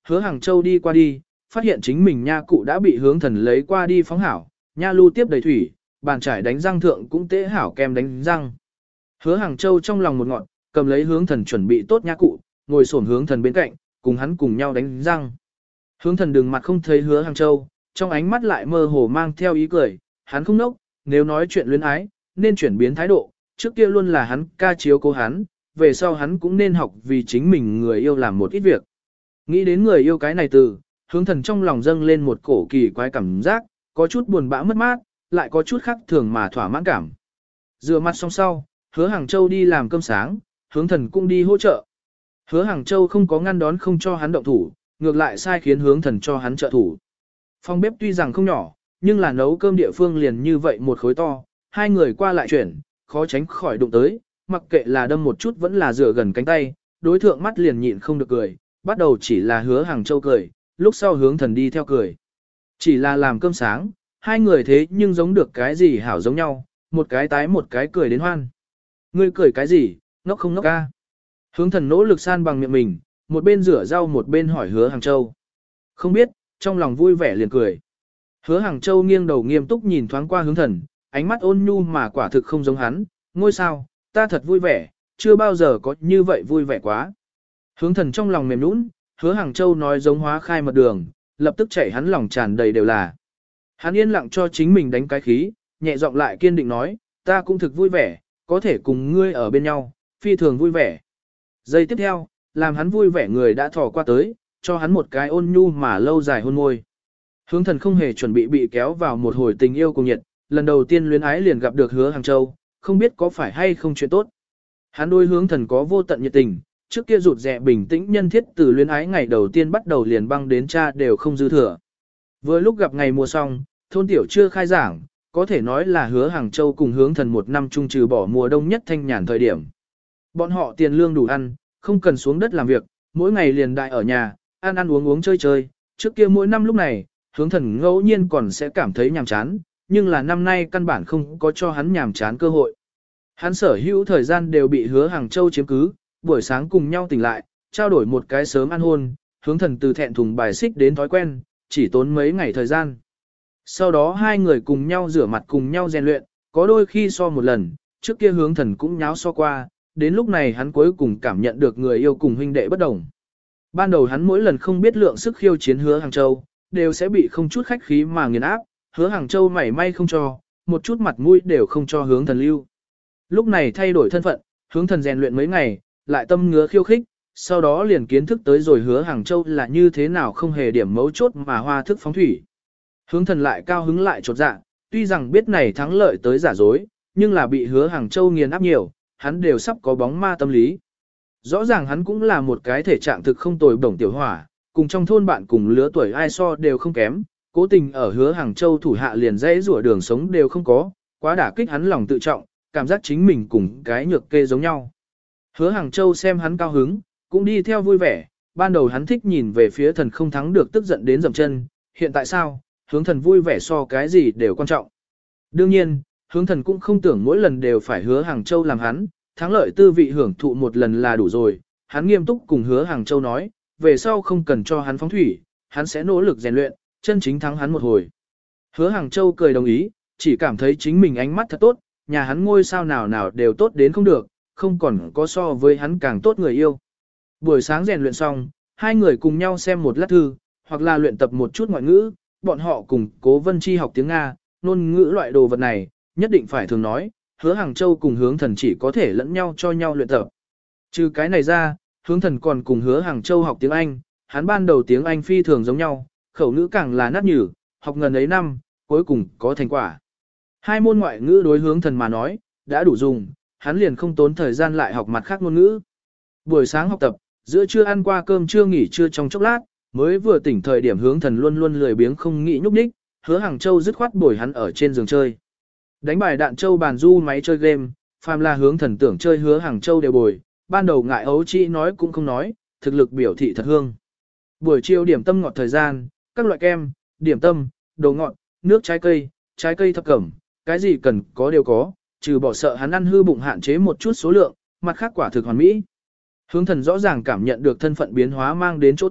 Hứa Hàng Châu đi qua đi, phát hiện chính mình nha cụ đã bị hướng thần lấy qua đi phóng hảo, nha lưu tiếp đầy thủy, bàn trải đánh răng thượng cũng tế hảo kem đánh răng. Hứa Hàng Châu trong lòng một ngọn, cầm lấy hướng thần chuẩn bị tốt nha cụ, ngồi xổm hướng thần bên cạnh, cùng hắn cùng nhau đánh răng. Hướng thần đường mặt không thấy Hứa Hàng Châu, trong ánh mắt lại mơ hồ mang theo ý cười, hắn không nốc, nếu nói chuyện luyến ái, nên chuyển biến thái độ, trước kia luôn là hắn ca chiếu cố hắn, về sau hắn cũng nên học vì chính mình người yêu làm một ít việc. Nghĩ đến người yêu cái này từ, hướng thần trong lòng dâng lên một cổ kỳ quái cảm giác, có chút buồn bã mất mát, lại có chút khác thường mà thỏa mãn cảm. Rửa mặt xong sau, Hứa Hàng Châu đi làm cơm sáng, hướng thần cũng đi hỗ trợ. Hứa Hàng Châu không có ngăn đón không cho hắn động thủ, ngược lại sai khiến hướng thần cho hắn trợ thủ. Phòng bếp tuy rằng không nhỏ, nhưng là nấu cơm địa phương liền như vậy một khối to, hai người qua lại chuyển, khó tránh khỏi đụng tới, mặc kệ là đâm một chút vẫn là rửa gần cánh tay, đối thượng mắt liền nhịn không được cười, bắt đầu chỉ là Hứa Hàng Châu cười, lúc sau hướng thần đi theo cười. Chỉ là làm cơm sáng, hai người thế nhưng giống được cái gì hảo giống nhau, một cái tái một cái cười đến hoan. Ngươi cười cái gì, ngốc không ngốc ca. Hướng thần nỗ lực san bằng miệng mình, một bên rửa rau một bên hỏi Hứa Hàng Châu. Không biết, trong lòng vui vẻ liền cười. Hứa Hàng Châu nghiêng đầu nghiêm túc nhìn thoáng qua hướng thần, ánh mắt ôn nhu mà quả thực không giống hắn, ngôi sao, ta thật vui vẻ, chưa bao giờ có như vậy vui vẻ quá. Hướng thần trong lòng mềm nũng, Hứa Hàng Châu nói giống hóa khai mật đường, lập tức chảy hắn lòng tràn đầy đều là. Hắn yên lặng cho chính mình đánh cái khí, nhẹ giọng lại kiên định nói, ta cũng thực vui vẻ, có thể cùng ngươi ở bên nhau, phi thường vui vẻ. Giây tiếp theo, làm hắn vui vẻ người đã thò qua tới, cho hắn một cái ôn nhu mà lâu dài hôn môi. Hướng thần không hề chuẩn bị kéo vào một hồi tình yêu cùng nhiệt, lần đầu tiên luyến ái liền gặp được Hứa Hàng Châu, không biết có phải hay không chuyện tốt. Hắn đối hướng thần có vô tận nhiệt tình, trước kia rụt rè bình tĩnh nhân thiết từ luyến ái ngày đầu tiên bắt đầu liền băng đến cha đều không dư thừa. Vừa lúc gặp ngày mùa xong, thôn tiểu chưa khai giảng, có thể nói là Hứa Hàng Châu cùng hướng thần một năm chung trừ bỏ mùa đông nhất thanh nhàn thời điểm. Bọn họ tiền lương đủ ăn, không cần xuống đất làm việc, mỗi ngày liền đại ở nhà, ăn ăn uống uống chơi chơi, trước kia mỗi năm lúc này, hướng thần ngẫu nhiên còn sẽ cảm thấy nhàm chán, nhưng là năm nay căn bản không có cho hắn nhàm chán cơ hội. Hắn sở hữu thời gian đều bị Hứa Hàng Châu chiếm cứ, buổi sáng cùng nhau tỉnh lại, trao đổi một cái sớm ăn hôn, hướng thần từ thẹn thùng bài xích đến thói quen, chỉ tốn mấy ngày thời gian. Sau đó hai người cùng nhau rửa mặt cùng nhau rèn luyện, có đôi khi so một lần, trước kia hướng thần cũng nháo so qua, đến lúc này hắn cuối cùng cảm nhận được người yêu cùng huynh đệ bất đồng. Ban đầu hắn mỗi lần không biết lượng sức khiêu chiến Hứa Hàng Châu, đều sẽ bị không chút khách khí mà nghiền áp, Hứa Hàng Châu mảy may không cho, một chút mặt mũi đều không cho hướng thần lưu. Lúc này thay đổi thân phận, hướng thần rèn luyện mấy ngày, lại tâm ngứa khiêu khích, sau đó liền kiến thức tới rồi Hứa Hàng Châu là như thế nào không hề điểm mấu chốt mà hoa thức phóng thủy. Hướng thần lại cao hứng lại chột dạ, tuy rằng biết này thắng lợi tới giả dối, nhưng là bị Hứa Hàng Châu nghiền áp nhiều, hắn đều sắp có bóng ma tâm lý. Rõ ràng hắn cũng là một cái thể trạng thực không tồi bổng tiểu hỏa, cùng trong thôn bạn cùng lứa tuổi ai so đều không kém, cố tình ở Hứa Hàng Châu thủ hạ liền dãy rủa đường sống đều không có, quá đả kích hắn lòng tự trọng, cảm giác chính mình cùng cái nhược kê giống nhau. Hứa Hàng Châu xem hắn cao hứng, cũng đi theo vui vẻ, ban đầu hắn thích nhìn về phía thần không thắng được tức giận đến dậm chân, hiện tại sao, hướng thần vui vẻ so cái gì đều quan trọng. Đương nhiên, hướng thần cũng không tưởng mỗi lần đều phải Hứa Hàng Châu làm hắn, thắng lợi tư vị hưởng thụ một lần là đủ rồi, hắn nghiêm túc cùng Hứa Hàng Châu nói, về sau không cần cho hắn phóng thủy, hắn sẽ nỗ lực rèn luyện, chân chính thắng hắn một hồi. Hứa Hàng Châu cười đồng ý, chỉ cảm thấy chính mình ánh mắt thật tốt, nhà hắn ngôi sao nào nào đều tốt đến không được, không còn có so với hắn càng tốt người yêu. Buổi sáng rèn luyện xong, hai người cùng nhau xem một lát thư, hoặc là luyện tập một chút ngoại ngữ, bọn họ cùng Cố Vân Chi học tiếng Nga, ngôn ngữ loại đồ vật này, nhất định phải thường nói, Hứa Hàng Châu cùng hướng thần chỉ có thể lẫn nhau cho nhau luyện tập. Trừ cái này ra, hướng thần còn cùng Hứa Hàng Châu học tiếng Anh, hắn ban đầu tiếng Anh phi thường giống nhau, khẩu ngữ càng là nát nhừ, học ngần ấy năm, cuối cùng có thành quả. Hai môn ngoại ngữ đối hướng thần mà nói, đã đủ dùng, hắn liền không tốn thời gian lại học mặt khác ngôn ngữ. Buổi sáng học tập, giữa trưa ăn qua cơm trưa nghỉ trưa trong chốc lát, mới vừa tỉnh thời điểm hướng thần luôn luôn lười biếng không nghĩ nhúc nhích, Hứa Hàng Châu dứt khoát bồi hắn ở trên giường chơi. Đánh bài đạn châu bàn du máy chơi game, phàm là hướng thần tưởng chơi Hứa Hàng Châu đều bồi, ban đầu ngại ấu trĩ nói cũng không nói, thực lực biểu thị thật hương. Buổi chiều điểm tâm ngọt thời gian, các loại kem, điểm tâm, đồ ngọt, nước trái cây thập cẩm, cái gì cần có đều có, trừ bỏ sợ hắn ăn hư bụng hạn chế một chút số lượng, mặt khác quả thực hoàn mỹ. Hướng thần rõ ràng cảm nhận được thân phận biến hóa mang đến chỗ tốt,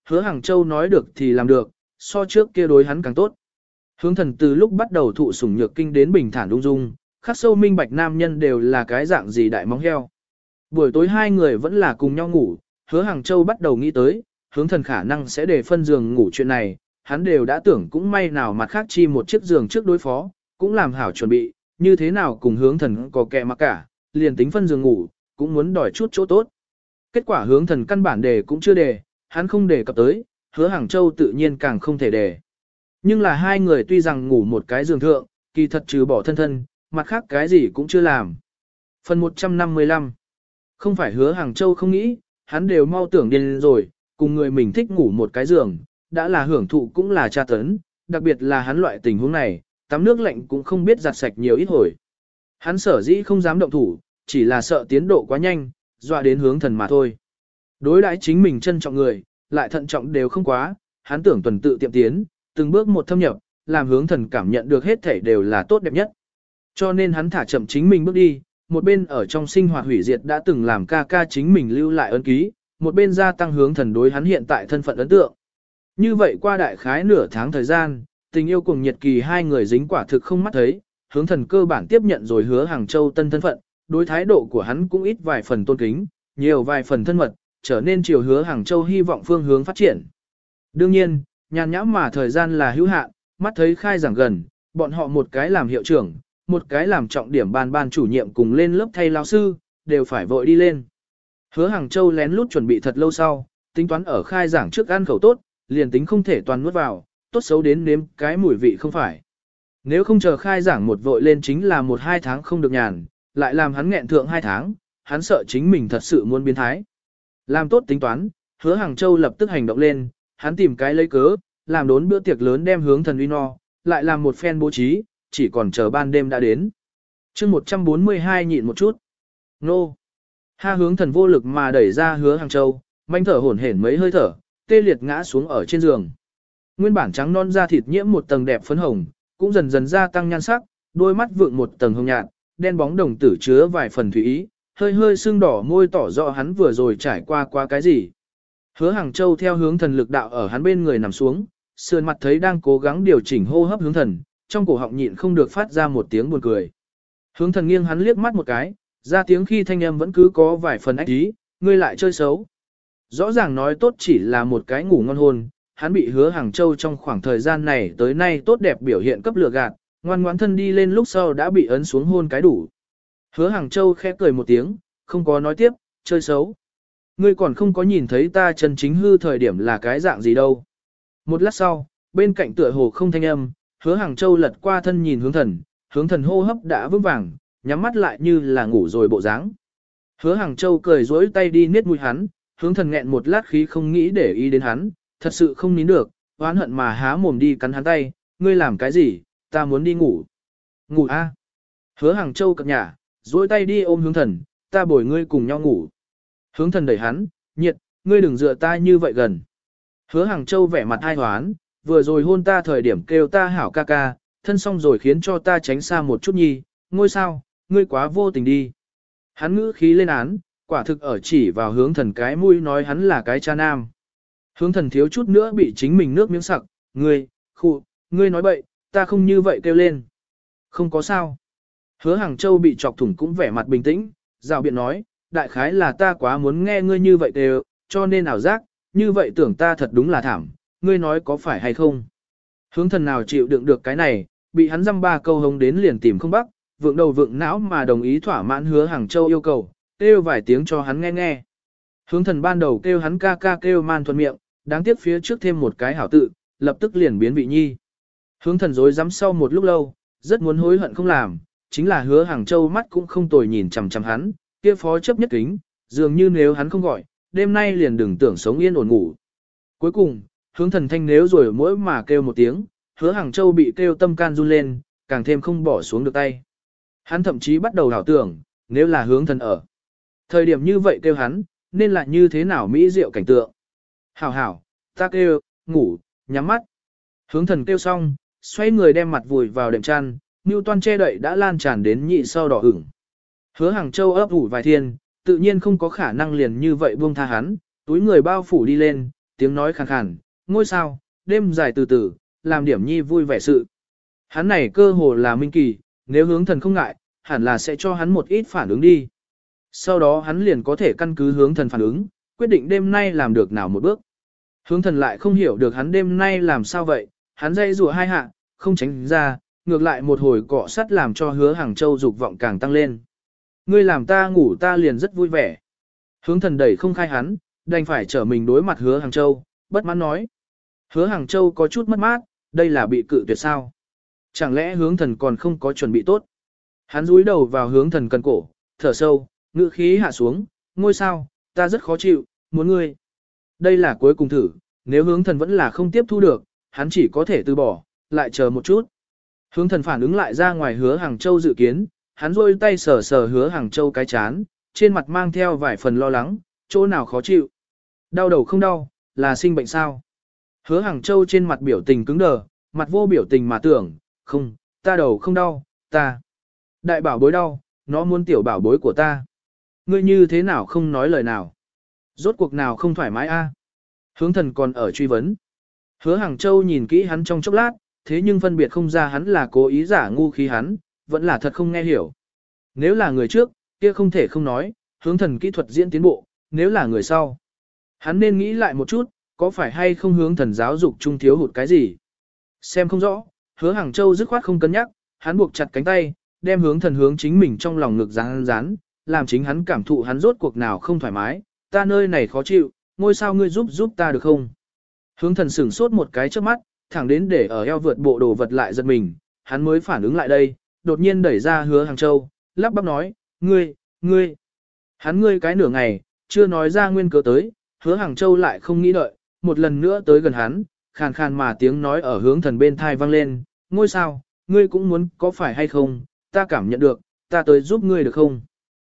Hứa Hàng Châu nói được thì làm được, so trước kia đối hắn càng tốt. Hướng thần từ lúc bắt đầu thụ sủng nhược kinh đến bình thản ung dung, khắc sâu minh bạch nam nhân đều là cái dạng gì đại móng heo. Buổi tối hai người vẫn là cùng nhau ngủ, Hứa Hàng Châu bắt đầu nghĩ tới, hướng thần khả năng sẽ để phân giường ngủ chuyện này, hắn đều đã tưởng cũng may nào mặt khác chi một chiếc giường trước đối phó, cũng làm hảo chuẩn bị, như thế nào cùng hướng thần có kẹ mà cả, liền tính phân giường ngủ, cũng muốn đòi chút chỗ tốt. Kết quả hướng thần căn bản đề cũng chưa đề, hắn không đề cập tới, Hứa Hàng Châu tự nhiên càng không thể đề. Nhưng là hai người tuy rằng ngủ một cái giường thượng, kỳ thật trừ bỏ thân thân, mặt khác cái gì cũng chưa làm. Phần 155. Không phải Hứa Hàng Châu không nghĩ, hắn đều mau tưởng điên rồi, cùng người mình thích ngủ một cái giường, đã là hưởng thụ cũng là tra tấn, đặc biệt là hắn loại tình huống này, tắm nước lạnh cũng không biết giặt sạch nhiều ít hồi. Hắn sở dĩ không dám động thủ, chỉ là sợ tiến độ quá nhanh, dọa đến hướng thần mà thôi. Đối đãi chính mình trân trọng người, lại thận trọng đều không quá, hắn tưởng tuần tự tiệm tiến, từng bước một thâm nhập, làm hướng thần cảm nhận được hết thể đều là tốt đẹp nhất. Cho nên hắn thả chậm chính mình bước đi, một bên ở trong sinh hoạt hủy diệt đã từng làm ca ca chính mình lưu lại ấn ký, một bên gia tăng hướng thần đối hắn hiện tại thân phận ấn tượng. Như vậy qua đại khái nửa tháng thời gian, tình yêu cùng nhiệt kỳ hai người dính quả thực không mắt thấy, hướng thần cơ bản tiếp nhận rồi Hứa Hàng Châu tân thân phận, đối thái độ của hắn cũng ít vài phần tôn kính, nhiều vài phần thân mật, trở nên chiều Hứa Hàng Châu hy vọng phương hướng phát triển. Đương nhiên, nhàn nhãm mà thời gian là hữu hạn, mắt thấy khai giảng gần, bọn họ một cái làm hiệu trưởng, một cái làm trọng điểm ban chủ nhiệm cùng lên lớp thay lao sư, đều phải vội đi lên. Hứa Hàng Châu lén lút chuẩn bị thật lâu sau, tính toán ở khai giảng trước ăn khẩu tốt, liền tính không thể toàn nuốt vào, tốt xấu đến nếm cái mùi vị không phải. Nếu không chờ khai giảng một vội lên chính là 1-2 tháng không được nhàn, lại làm hắn nghẹn thượng 2 tháng, hắn sợ chính mình thật sự muốn biến thái. Làm tốt tính toán, Hứa Hàng Châu lập tức hành động lên, hắn tìm cái lấy cớ, làm đốn bữa tiệc lớn đem hướng thần uy no, lại làm một phen bố trí, chỉ còn chờ ban đêm đã đến. chương 142 nhịn một chút. Nô! Ha hướng thần vô lực mà đẩy ra Hứa Hàng Châu, manh thở hổn hển mấy hơi thở, tê liệt ngã xuống ở trên giường. Nguyên bản trắng non da thịt nhiễm một tầng đẹp phấn hồng, cũng dần dần gia tăng nhan sắc, đôi mắt vượng một tầng hồng nhạt, đen bóng đồng tử chứa vài phần thủy ý, hơi hơi sưng đỏ môi tỏ rõ hắn vừa rồi trải qua cái gì. Hứa Hàng Châu theo hướng thần lực đạo ở hắn bên người nằm xuống, sườn mặt thấy đang cố gắng điều chỉnh hô hấp hướng thần, trong cổ họng nhịn không được phát ra một tiếng buồn cười. Hướng thần nghiêng hắn liếc mắt một cái, ra tiếng khi thanh âm vẫn cứ có vài phần ách ý, ngươi lại chơi xấu. Rõ ràng nói tốt chỉ là một cái ngủ ngon hôn, hắn bị Hứa Hàng Châu trong khoảng thời gian này tới nay tốt đẹp biểu hiện cấp lừa gạt, ngoan ngoãn thân đi lên lúc sau đã bị ấn xuống hôn cái đủ. Hứa Hàng Châu khẽ cười một tiếng, không có nói tiếp, chơi xấu. Ngươi còn không có nhìn thấy ta chân chính hư thời điểm là cái dạng gì đâu. Một lát sau, bên cạnh tựa hồ không thanh âm, Hứa Hàng Châu lật qua thân nhìn hướng thần hô hấp đã vững vàng, nhắm mắt lại như là ngủ rồi bộ dáng. Hứa Hàng Châu cười dối tay đi niết mũi hắn, hướng thần nghẹn một lát khí không nghĩ để ý đến hắn, thật sự không nín được, oán hận mà há mồm đi cắn hắn tay, ngươi làm cái gì, ta muốn đi ngủ. Ngủ a. Hứa Hàng Châu cập nhả, dối tay đi ôm hướng thần, ta bồi ngươi cùng nhau ngủ. Hướng thần đẩy hắn, nhiệt, ngươi đừng dựa ta như vậy gần. Hứa Hàng Châu vẻ mặt ai hoán, vừa rồi hôn ta thời điểm kêu ta hảo ca ca, thân xong rồi khiến cho ta tránh xa một chút nhi, ngôi sao, ngươi quá vô tình đi. Hắn ngữ khí lên án, quả thực ở chỉ vào hướng thần cái mũi nói hắn là cái cha nam. Hướng thần thiếu chút nữa bị chính mình nước miếng sặc, ngươi nói bậy, ta không như vậy kêu lên. Không có sao. Hứa Hàng Châu bị chọc thủng cũng vẻ mặt bình tĩnh, rào biện nói, đại khái là ta quá muốn nghe ngươi như vậy đều, cho nên ảo giác, như vậy tưởng ta thật đúng là thảm, ngươi nói có phải hay không. Hướng thần nào chịu đựng được cái này, bị hắn dăm ba câu hống đến liền tìm không bắc, vượng đầu vượng não mà đồng ý thỏa mãn Hứa Hàng Châu yêu cầu, kêu vài tiếng cho hắn nghe. Hướng thần ban đầu kêu hắn ca ca kêu man thuận miệng, đáng tiếc phía trước thêm một cái hảo tự, lập tức liền biến vị nhi. Hướng thần dối dám sau một lúc lâu, rất muốn hối hận không làm, chính là Hứa Hàng Châu mắt cũng không tồi nhìn chằm chằm hắn, kia phó chấp nhất kính, dường như nếu hắn không gọi, đêm nay liền đừng tưởng sống yên ổn ngủ. Cuối cùng, hướng thần thanh nếu rồi mỗi mà kêu một tiếng, Hứa Hàng Châu bị kêu tâm can run lên, càng thêm không bỏ xuống được tay. Hắn thậm chí bắt đầu đảo tưởng, nếu là hướng thần ở. Thời điểm như vậy kêu hắn, nên là như thế nào mỹ diệu cảnh tượng. Hảo, ta kêu, ngủ, nhắm mắt. Hướng thần kêu xong, xoay người đem mặt vùi vào đệm chăn, Newton che đậy đã lan tràn đến nhị sau đỏ ửng. Hứa Hàng Châu ấp ủ vài thiên, tự nhiên không có khả năng liền như vậy buông tha hắn, túi người bao phủ đi lên, tiếng nói khàn khàn, ngôi sao, đêm dài từ từ, làm điểm nhi vui vẻ sự. Hắn này cơ hồ là minh kỳ, nếu hướng thần không ngại, hẳn là sẽ cho hắn một ít phản ứng đi. Sau đó hắn liền có thể căn cứ hướng thần phản ứng, quyết định đêm nay làm được nào một bước. Hướng thần lại không hiểu được hắn đêm nay làm sao vậy, hắn dây rùa hai hạ, không tránh ra, ngược lại một hồi cọ sắt làm cho hứa Hàng Châu dục vọng càng tăng lên. Ngươi làm ta ngủ ta liền rất vui vẻ. Hướng thần đẩy không khai hắn, đành phải trở mình đối mặt hứa Hàng Châu, bất mãn nói. Hứa Hàng Châu có chút mất mát, đây là bị cự tuyệt sao. Chẳng lẽ hướng thần còn không có chuẩn bị tốt. Hắn dúi đầu vào hướng thần cần cổ, thở sâu, ngữ khí hạ xuống, ngôi sao, ta rất khó chịu, muốn ngươi. Đây là cuối cùng thử, nếu hướng thần vẫn là không tiếp thu được, hắn chỉ có thể từ bỏ, lại chờ một chút. Hướng thần phản ứng lại ra ngoài hứa Hàng Châu dự kiến, hắn rôi tay sờ sờ hứa Hàng Châu cái chán, trên mặt mang theo vài phần lo lắng, chỗ nào khó chịu. Đau đầu không đau, là sinh bệnh sao. Hứa Hàng Châu trên mặt biểu tình cứng đờ, mặt vô biểu tình mà tưởng, không, ta đầu không đau, ta. Đại bảo bối đau, nó muốn tiểu bảo bối của ta. Ngươi như thế nào không nói lời nào. Rốt cuộc nào không thoải mái a? Hướng thần còn ở truy vấn. Hứa Hàng Châu nhìn kỹ hắn trong chốc lát, thế nhưng phân biệt không ra hắn là cố ý giả ngu khí hắn, vẫn là thật không nghe hiểu. Nếu là người trước, kia không thể không nói, hướng thần kỹ thuật diễn tiến bộ, nếu là người sau. Hắn nên nghĩ lại một chút, có phải hay không hướng thần giáo dục trung thiếu hụt cái gì. Xem không rõ, hứa Hàng Châu dứt khoát không cân nhắc, hắn buộc chặt cánh tay, đem hướng thần hướng chính mình trong lòng ngực rán, làm chính hắn cảm thụ hắn rốt cuộc nào không thoải mái, ta nơi này khó chịu, ngôi sao ngươi giúp ta được không? Hướng thần sửng sốt một cái trước mắt, thẳng đến để ở eo vượt bộ đồ vật lại giật mình, hắn mới phản ứng lại đây, đột nhiên đẩy ra hứa Hàng Châu, lắp bắp nói, ngươi. Hắn ngươi cái nửa ngày, chưa nói ra nguyên cớ tới, hứa Hàng Châu lại không nghĩ đợi, một lần nữa tới gần hắn, khàn khàn mà tiếng nói ở hướng thần bên thai vang lên, ngôi sao, ngươi cũng muốn có phải hay không, ta cảm nhận được, ta tới giúp ngươi được không?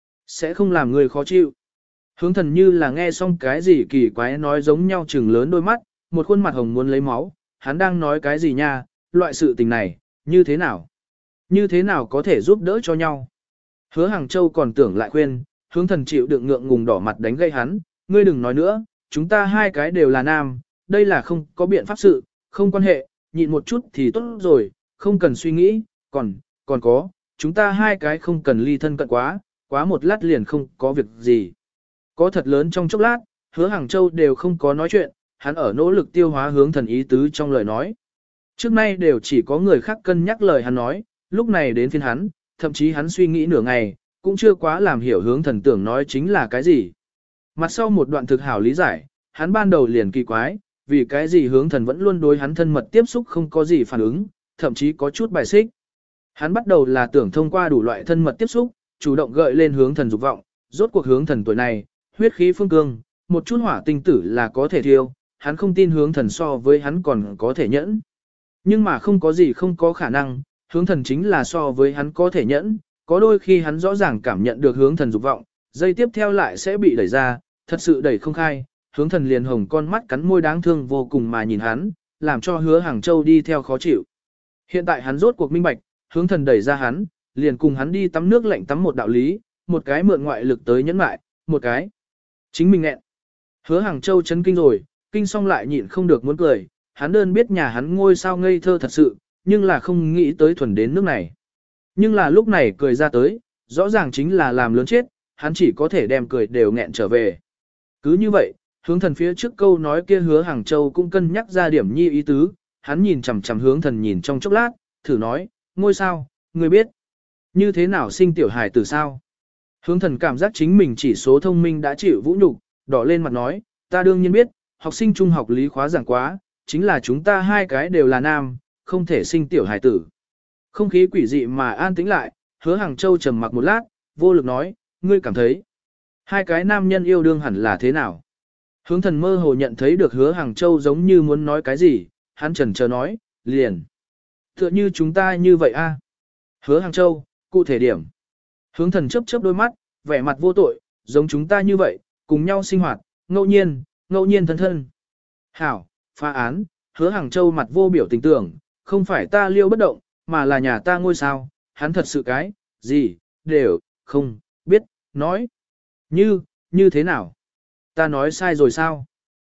Sẽ không làm ngươi khó chịu. Hướng thần như là nghe xong cái gì kỳ quái nói giống nhau trừng lớn đôi mắt, một khuôn mặt hồng muốn lấy máu, hắn đang nói cái gì nha, loại sự tình này, như thế nào? Như thế nào có thể giúp đỡ cho nhau? Hứa Hàng Châu còn tưởng lại khuyên, hướng thần chịu đựng ngượng ngùng đỏ mặt đánh gây hắn, ngươi đừng nói nữa, chúng ta hai cái đều là nam, đây là không có biện pháp sự, không quan hệ, nhịn một chút thì tốt rồi, không cần suy nghĩ, còn có, chúng ta hai cái không cần ly thân cận quá một lát liền không có việc gì. Có thật lớn trong chốc lát, hứa Hàng Châu đều không có nói chuyện, hắn ở nỗ lực tiêu hóa hướng thần ý tứ trong lời nói. Trước nay đều chỉ có người khác cân nhắc lời hắn nói, lúc này đến phiên hắn, thậm chí hắn suy nghĩ nửa ngày, cũng chưa quá làm hiểu hướng thần tưởng nói chính là cái gì. Mặt sau một đoạn thực hảo lý giải, hắn ban đầu liền kỳ quái, vì cái gì hướng thần vẫn luôn đối hắn thân mật tiếp xúc không có gì phản ứng, thậm chí có chút bài xích. Hắn bắt đầu là tưởng thông qua đủ loại thân mật tiếp xúc, chủ động gợi lên hướng thần dục vọng, rốt cuộc hướng thần tuổi này, huyết khí phương cương, một chút hỏa tinh tử là có thể thiêu, hắn không tin hướng thần so với hắn còn có thể nhẫn. Nhưng mà không có gì không có khả năng, hướng thần chính là so với hắn có thể nhẫn, có đôi khi hắn rõ ràng cảm nhận được hướng thần dục vọng, dây tiếp theo lại sẽ bị đẩy ra, thật sự đẩy không khai, hướng thần liền hồng con mắt cắn môi đáng thương vô cùng mà nhìn hắn, làm cho hứa Hàng Châu đi theo khó chịu. Hiện tại hắn rốt cuộc minh bạch, hướng thần đẩy ra hắn, liền cùng hắn đi tắm nước lạnh tắm một đạo lý, một cái mượn ngoại lực tới nhẫn mại, một cái chính mình nghẹn. Hứa Hàng Châu chấn kinh rồi, kinh xong lại nhịn không được muốn cười, hắn đơn biết nhà hắn ngôi sao ngây thơ thật sự, nhưng là không nghĩ tới thuần đến nước này. Nhưng là lúc này cười ra tới, rõ ràng chính là làm lớn chết, hắn chỉ có thể đem cười đều nghẹn trở về. Cứ như vậy, hướng thần phía trước câu nói kia hứa Hàng Châu cũng cân nhắc ra điểm nhi ý tứ, hắn nhìn chằm chằm hướng thần nhìn trong chốc lát, thử nói, ngôi sao, ngươi biết, như thế nào sinh tiểu hài từ sao? Hướng thần cảm giác chính mình chỉ số thông minh đã chịu vũ nhục, đỏ lên mặt nói, ta đương nhiên biết, học sinh trung học lý khóa giảng quá, chính là chúng ta hai cái đều là nam, không thể sinh tiểu hài tử. Không khí quỷ dị mà an tĩnh lại, hứa Hàng Châu trầm mặc một lát, vô lực nói, ngươi cảm thấy, hai cái nam nhân yêu đương hẳn là thế nào? Hướng thần mơ hồ nhận thấy được hứa Hàng Châu giống như muốn nói cái gì, hắn chần chờ nói, liền. Tựa như chúng ta như vậy a. Hứa Hàng Châu, cụ thể điểm. Hướng thần chớp chớp đôi mắt, vẻ mặt vô tội, giống chúng ta như vậy, cùng nhau sinh hoạt, ngẫu nhiên thân thân. Hảo, phá án, hứa Hàng Châu mặt vô biểu tình tưởng, không phải ta liêu bất động, mà là nhà ta ngôi sao, hắn thật sự cái, gì, đều, không, biết, nói. Như thế nào? Ta nói sai rồi sao?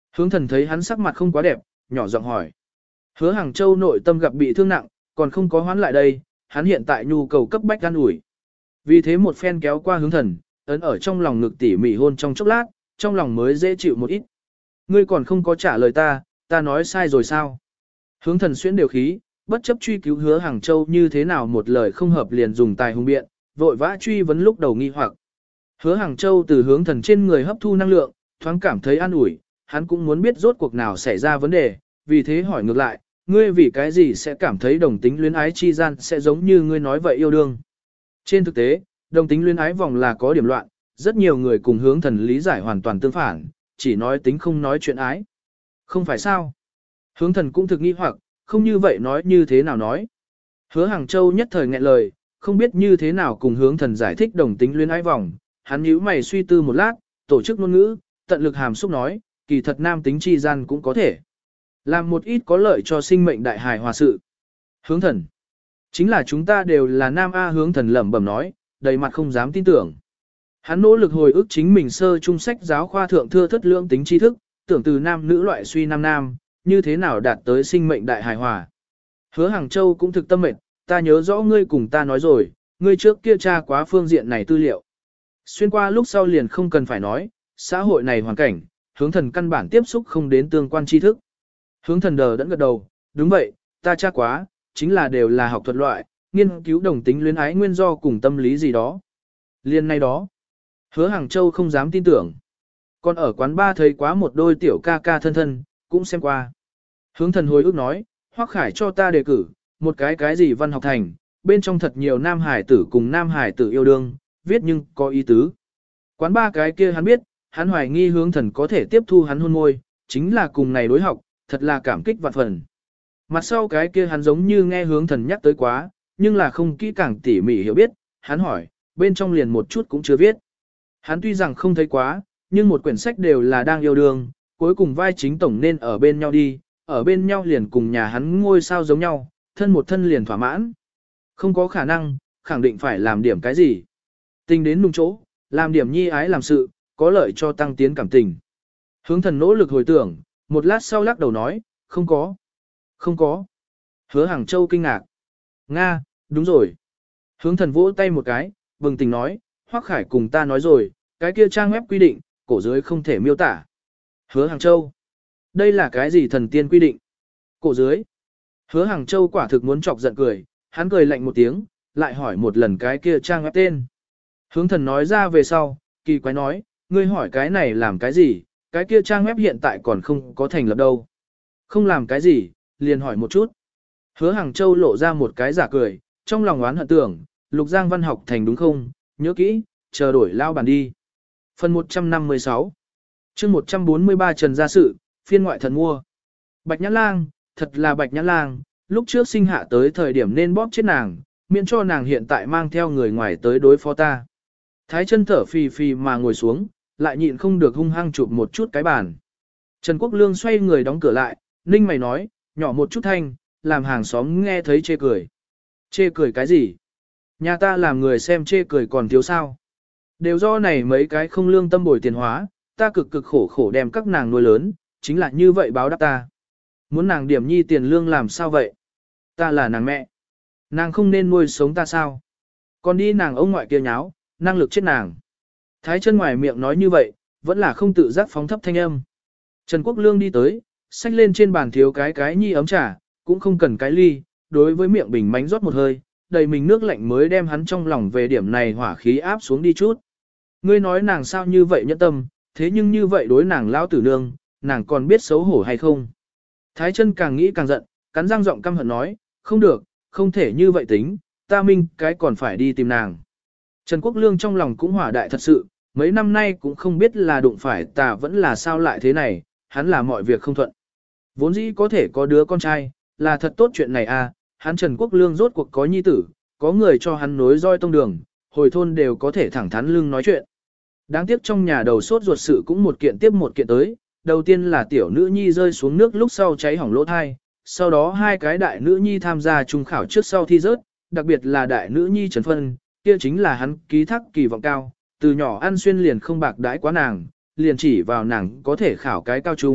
Hướng thần thấy hắn sắc mặt không quá đẹp, nhỏ giọng hỏi. Hứa Hàng Châu nội tâm gặp bị thương nặng, còn không có hoán lại đây, hắn hiện tại nhu cầu cấp bách an ủi. Vì thế một phen kéo qua hướng thần, ấn ở trong lòng ngực tỉ mỉ hôn trong chốc lát, trong lòng mới dễ chịu một ít. Ngươi còn không có trả lời ta nói sai rồi sao? Hướng thần xuyễn điều khí, bất chấp truy cứu Hứa Hàng Châu như thế nào một lời không hợp liền dùng tài hùng biện, vội vã truy vấn lúc đầu nghi hoặc. Hứa Hàng Châu từ hướng thần trên người hấp thu năng lượng, thoáng cảm thấy an ủi, hắn cũng muốn biết rốt cuộc nào xảy ra vấn đề, vì thế hỏi ngược lại, ngươi vì cái gì sẽ cảm thấy đồng tính luyến ái chi gian sẽ giống như ngươi nói vậy yêu đương. Trên thực tế, đồng tính luyến ái vòng là có điểm loạn, rất nhiều người cùng hướng thần lý giải hoàn toàn tương phản, chỉ nói tính không nói chuyện ái. Không phải sao? Hướng thần cũng thực nghi hoặc, không như vậy nói như thế nào nói. Hứa Hàng Châu nhất thời nghẹn lời, không biết như thế nào cùng hướng thần giải thích đồng tính luyến ái vòng, hắn nhíu mày suy tư một lát, tổ chức ngôn ngữ, tận lực hàm xúc nói, kỳ thật nam tính chi gian cũng có thể làm một ít có lợi cho sinh mệnh đại hài hòa sự. Hướng thần, chính là chúng ta đều là nam A. Hướng thần lẩm bẩm nói, đầy mặt không dám tin tưởng. Hắn nỗ lực hồi ức chính mình sơ trung sách giáo khoa thượng thưa thất lưỡng tính tri thức, tưởng từ nam nữ loại suy nam nam, như thế nào đạt tới sinh mệnh đại hài hòa. Hứa Hàng Châu cũng thực tâm mệt, ta nhớ rõ ngươi cùng ta nói rồi, ngươi trước kia tra quá phương diện này tư liệu. Xuyên qua lúc sau liền không cần phải nói, xã hội này hoàn cảnh, hướng thần căn bản tiếp xúc không đến tương quan tri thức. Hướng thần đờ đẫn gật đầu, đúng vậy, ta tra quá, chính là đều là học thuật loại, nghiên cứu đồng tính luyến ái nguyên do cùng tâm lý gì đó. Liên này đó, Hứa Hàng Châu không dám tin tưởng. Còn ở quán ba thấy quá một đôi tiểu ca ca thân thân, cũng xem qua. Hướng thần hồi ức nói, Hoắc Khải cho ta đề cử, một cái gì văn học thành, bên trong thật nhiều nam hải tử cùng nam hải tử yêu đương, viết nhưng có ý tứ. Quán ba cái kia hắn biết, hắn hoài nghi hướng thần có thể tiếp thu hắn hôn môi, chính là cùng này đối học, thật là cảm kích vạn phần. Mặt sau cái kia hắn giống như nghe hướng thần nhắc tới quá, nhưng là không kỹ càng tỉ mỉ hiểu biết, hắn hỏi, bên trong liền một chút cũng chưa viết. Hắn tuy rằng không thấy quá, nhưng một quyển sách đều là đang yêu đương, cuối cùng vai chính tổng nên ở bên nhau đi, ở bên nhau liền cùng nhà hắn ngôi sao giống nhau, thân một thân liền thỏa mãn. Không có khả năng, khẳng định phải làm điểm cái gì. Tình đến nung chỗ, làm điểm nhi ái làm sự, có lợi cho tăng tiến cảm tình. Hướng thần nỗ lực hồi tưởng, một lát sau lắc đầu nói, không có. Không có. Hứa Hàng Châu kinh ngạc. Nga, đúng rồi. Hướng thần vỗ tay một cái, bừng tỉnh nói, Hoắc Khải cùng ta nói rồi, cái kia trang web quy định, cổ dưới không thể miêu tả. Hứa Hàng Châu. Đây là cái gì thần tiên quy định? Cổ dưới. Hứa Hàng Châu quả thực muốn chọc giận cười, hắn cười lạnh một tiếng, lại hỏi một lần cái kia trang web tên. Hướng thần nói ra về sau, kỳ quái nói, ngươi hỏi cái này làm cái gì, cái kia trang web hiện tại còn không có thành lập đâu. Không làm cái gì, liền hỏi một chút. Hứa Hàng Châu lộ ra một cái giả cười, trong lòng oán hận tưởng, Lục Giang văn học thành đúng không, nhớ kỹ, chờ đổi lao bàn đi. Phần 156 chương 143 Trần Gia Sự, phiên ngoại thần mua. Bạch Nhã Lang, thật là Bạch Nhã Lang, lúc trước sinh hạ tới thời điểm nên bóp chết nàng, miễn cho nàng hiện tại mang theo người ngoài tới đối phó ta. Thái chân thở phì phì mà ngồi xuống, lại nhịn không được hung hăng chụp một chút cái bàn. Trần Quốc Lương xoay người đóng cửa lại, ninh mày nói, nhỏ một chút thanh, làm hàng xóm nghe thấy chê cười. Chê cười cái gì? Nhà ta làm người xem chê cười còn thiếu sao? Đều do này mấy cái không lương tâm bồi tiền hóa, ta cực cực khổ khổ đem các nàng nuôi lớn, chính là như vậy báo đáp ta. Muốn nàng điểm nhi tiền lương làm sao vậy? Ta là nàng mẹ. Nàng không nên nuôi sống ta sao? Còn đi nàng ông ngoại kia nháo, năng lực chết nàng. Thái chân ngoài miệng nói như vậy, vẫn là không tự giác phóng thấp thanh âm. Trần Quốc Lương đi tới, xách lên trên bàn thiếu cái nhi ấm trà, cũng không cần cái ly, đối với miệng bình mánh rót một hơi, đầy mình nước lạnh mới đem hắn trong lòng về điểm này hỏa khí áp xuống đi chút. Ngươi nói nàng sao như vậy nhẫn tâm, thế nhưng như vậy đối nàng lão tử nương, nàng còn biết xấu hổ hay không? Thái chân càng nghĩ càng giận, cắn răng giọng căm hận nói, không được, không thể như vậy tính, ta minh cái còn phải đi tìm nàng. Trần Quốc Lương trong lòng cũng hỏa đại thật sự, mấy năm nay cũng không biết là đụng phải ta vẫn là sao lại thế này, hắn là mọi việc không thuận. Vốn dĩ có thể có đứa con trai, là thật tốt chuyện này à, hắn Trần Quốc Lương rốt cuộc có nhi tử, có người cho hắn nối roi tông đường, hồi thôn đều có thể thẳng thắn lưng nói chuyện. Đáng tiếc trong nhà đầu sốt ruột sự cũng một kiện tiếp một kiện tới, đầu tiên là tiểu nữ nhi rơi xuống nước lúc sau cháy hỏng lỗ thai, sau đó hai cái đại nữ nhi tham gia trung khảo trước sau thi rớt, đặc biệt là đại nữ nhi Trần Phân, kia chính là hắn ký thác kỳ vọng cao, từ nhỏ ăn xuyên liền không bạc đãi quá nàng, liền chỉ vào nàng có thể khảo cái cao trung,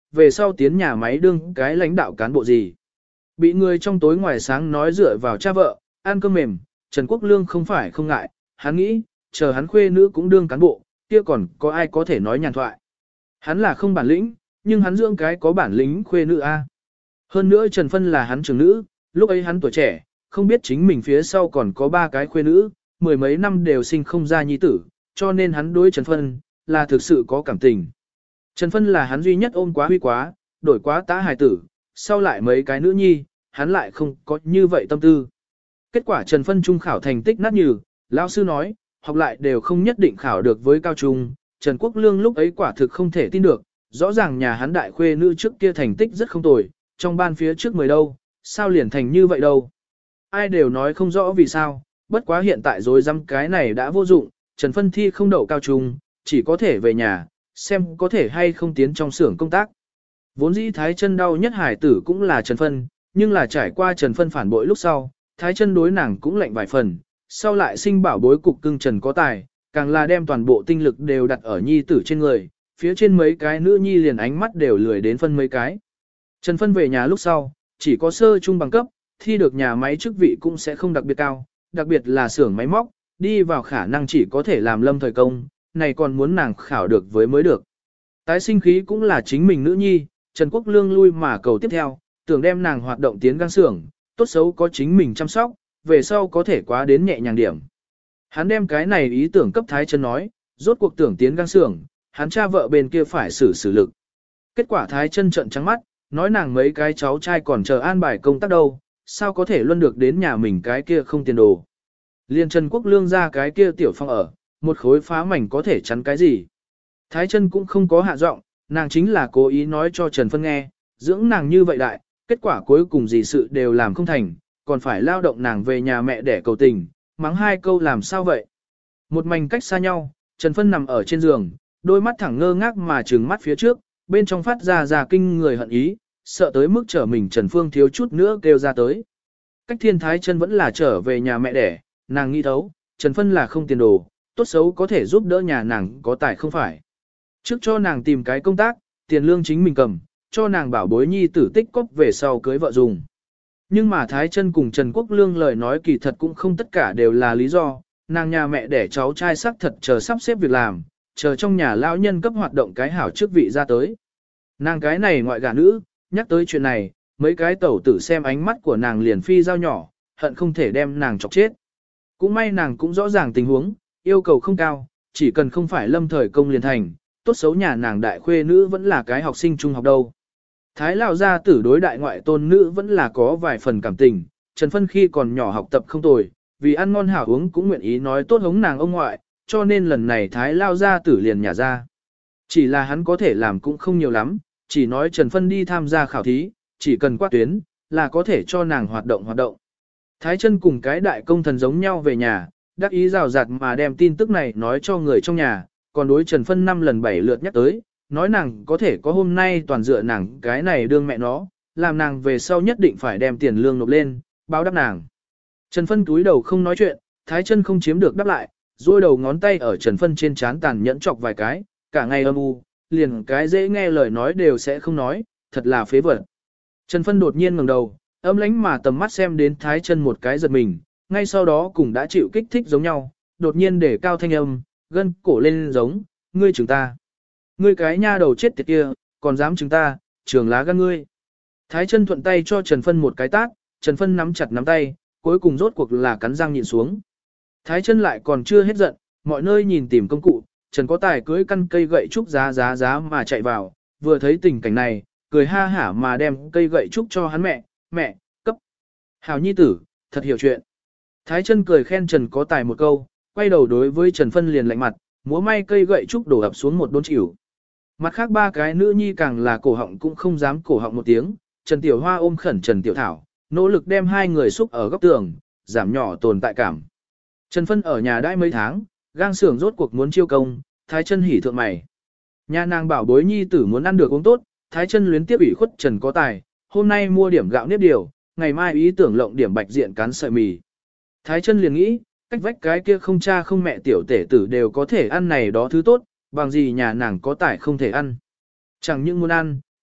về sau tiến nhà máy đương cái lãnh đạo cán bộ gì. Bị người trong tối ngoài sáng nói dựa vào cha vợ, ăn cơm mềm, Trần Quốc Lương không phải không ngại, hắn nghĩ, chờ hắn khuê nữ cũng đương cán bộ, kia còn có ai có thể nói nhàn thoại. Hắn là không bản lĩnh, nhưng hắn dưỡng cái có bản lĩnh khuê nữ a. Hơn nữa Trần Phân là hắn trưởng nữ, lúc ấy hắn tuổi trẻ, không biết chính mình phía sau còn có 3 cái khuê nữ, 10 mấy năm đều sinh không ra nhi tử, cho nên hắn đối Trần Phân là thực sự có cảm tình. Trần Phân là hắn duy nhất ôm quá huy quá, đổi quá tá hài tử, sau lại mấy cái nữ nhi, hắn lại không có như vậy tâm tư. Kết quả Trần Phân trung khảo thành tích nát nhừ, lão sư nói, học lại đều không nhất định khảo được với cao trung. Trần Quốc Lương lúc ấy quả thực không thể tin được, rõ ràng nhà hắn đại khuê nữ trước kia thành tích rất không tồi, trong ban phía trước 10 đâu, sao liền thành như vậy đâu. Ai đều nói không rõ vì sao, bất quá hiện tại rồi dăm cái này đã vô dụng, Trần Phân thi không đậu cao trung, chỉ có thể về nhà, xem có thể hay không tiến trong xưởng công tác. Vốn dĩ Thái Chân đau nhất hải tử cũng là Trần Phân, nhưng là trải qua Trần Phân phản bội lúc sau, Thái Chân đối nàng cũng lạnh vài phần, sau lại sinh bảo bối cục cưng Trần có tài, càng là đem toàn bộ tinh lực đều đặt ở nhi tử trên người, phía trên mấy cái nữ nhi liền ánh mắt đều lười đến phân mấy cái. Trần Phân về nhà lúc sau, chỉ có sơ trung bằng cấp, thi được nhà máy chức vị cũng sẽ không đặc biệt cao, đặc biệt là xưởng máy móc, đi vào khả năng chỉ có thể làm lâm thời công, này còn muốn nàng khảo được với mới được. Tái sinh khí cũng là chính mình nữ nhi, Trần Quốc Lương lui mà cầu tiếp theo, tưởng đem nàng hoạt động tiến gang xưởng, tốt xấu có chính mình chăm sóc, về sau có thể quá đến nhẹ nhàng điểm. Hắn đem cái này ý tưởng cấp Thái Chân nói, rốt cuộc tưởng tiến gang xưởng, hắn cha vợ bên kia phải xử lực. Kết quả Thái Chân trợn trắng mắt, nói nàng mấy cái cháu trai còn chờ an bài công tác đâu, sao có thể luân được đến nhà mình cái kia không tiền đồ. Liên Trần Quốc Lương ra cái kia tiểu phong ở, một khối phá mảnh có thể chắn cái gì. Thái Chân cũng không có hạ giọng, nàng chính là cố ý nói cho Trần Phân nghe, dưỡng nàng như vậy đại, kết quả cuối cùng gì sự đều làm không thành, còn phải lao động nàng về nhà mẹ để cầu tình, mắng 2 câu làm sao vậy. Một mảnh cách xa nhau, Trần Phân nằm ở trên giường, đôi mắt thẳng ngơ ngác mà trừng mắt phía trước, bên trong phát ra kinh người hận ý, sợ tới mức trở mình Trần Phương thiếu chút nữa kêu ra tới. Cách Thiên Thái Chân vẫn là trở về nhà mẹ đẻ, nàng nghĩ thấu, Trần Phân là không tiền đồ, tốt xấu có thể giúp đỡ nhà nàng có tài không phải. Trước cho nàng tìm cái công tác, tiền lương chính mình cầm, cho nàng bảo bối nhi tử tích cóp về sau cưới vợ dùng. Nhưng mà Thái Chân cùng Trần Quốc Lương lời nói kỳ thật cũng không tất cả đều là lý do, nàng nhà mẹ đẻ cháu trai sắc thật chờ sắp xếp việc làm, chờ trong nhà lão nhân cấp hoạt động cái hảo chức vị ra tới. Nàng cái này ngoại gả nữ, nhắc tới chuyện này, mấy cái tẩu tử xem ánh mắt của nàng liền phi dao nhỏ, hận không thể đem nàng chọc chết. Cũng may nàng cũng rõ ràng tình huống, yêu cầu không cao, chỉ cần không phải lâm thời công liền thành, tốt xấu nhà nàng đại khuê nữ vẫn là cái học sinh trung học đâu. Thái lão gia tử đối đại ngoại tôn nữ vẫn là có vài phần cảm tình, Trần Phân khi còn nhỏ học tập không tồi, vì ăn ngon hảo uống cũng nguyện ý nói tốt hống nàng ông ngoại, cho nên lần này Thái lão gia tử liền nhả ra. Chỉ là hắn có thể làm cũng không nhiều lắm, chỉ nói Trần Phân đi tham gia khảo thí, chỉ cần qua tuyến, là có thể cho nàng hoạt động. Thái Chân cùng cái đại công thần giống nhau về nhà, đắc ý rào rạt mà đem tin tức này nói cho người trong nhà, còn đối Trần Phân 5 lần 7 lượt nhắc tới, nói nàng có thể có hôm nay toàn dựa nàng cái này đương mẹ nó, làm nàng về sau nhất định phải đem tiền lương nộp lên, báo đáp nàng. Trần Phân túi đầu không nói chuyện, Thái Chân không chiếm được đáp lại, duỗi đầu ngón tay ở Trần Phân trên trán tàn nhẫn chọc vài cái, cả ngày âm u, liền cái dễ nghe lời nói đều sẽ không nói, thật là phế vật. Trần Phân đột nhiên ngẩng đầu, âm lãnh mà tầm mắt xem đến Thái Chân một cái giật mình, ngay sau đó cũng đã chịu kích thích giống nhau, đột nhiên để cao thanh âm, gân cổ lên giống, ngươi chừng ta. Ngươi cái nha đầu chết tiệt kia, còn dám chừng ta, trường lá gan ngươi. Thái Chân thuận tay cho Trần Phân một cái tát, Trần Phân nắm chặt nắm tay, cuối cùng rốt cuộc là cắn răng nhịn xuống. Thái Chân lại còn chưa hết giận, mọi nơi nhìn tìm công cụ, Trần có tài cưỡi căn cây gậy trúc giá mà chạy vào, vừa thấy tình cảnh này, cười ha hả mà đem cây gậy trúc cho hắn mẹ, cấp. Hảo nhi tử, thật hiểu chuyện. Thái Chân cười khen Trần có tài một câu, quay đầu đối với Trần Phân liền lạnh mặt, múa may cây gậy trúc đổ ập xuống một đốn chịu. Mặt khác 3 cái nữ nhi càng là cổ họng cũng không dám cổ họng một tiếng, Trần Tiểu Hoa ôm khẩn Trần Tiểu Thảo, nỗ lực đem 2 người xúc ở góc tường, giảm nhỏ tồn tại cảm. Trần Phân ở nhà đãi mấy tháng, gang xưởng rốt cuộc muốn chiêu công, Thái Chân hỉ thượng mày. Nhà nàng bảo bối nhi tử muốn ăn được uống tốt, Thái Chân luyến tiếp ủy khuất Trần có tài, hôm nay mua điểm gạo nếp điều, ngày mai ý tưởng lộng điểm bạch diện cán sợi mì. Thái Chân liền nghĩ, cách vách cái kia không cha không mẹ tiểu tể tử đều có thể ăn này đó thứ tốt, bằng gì nhà nàng có tài không thể ăn. Chẳng những muốn ăn,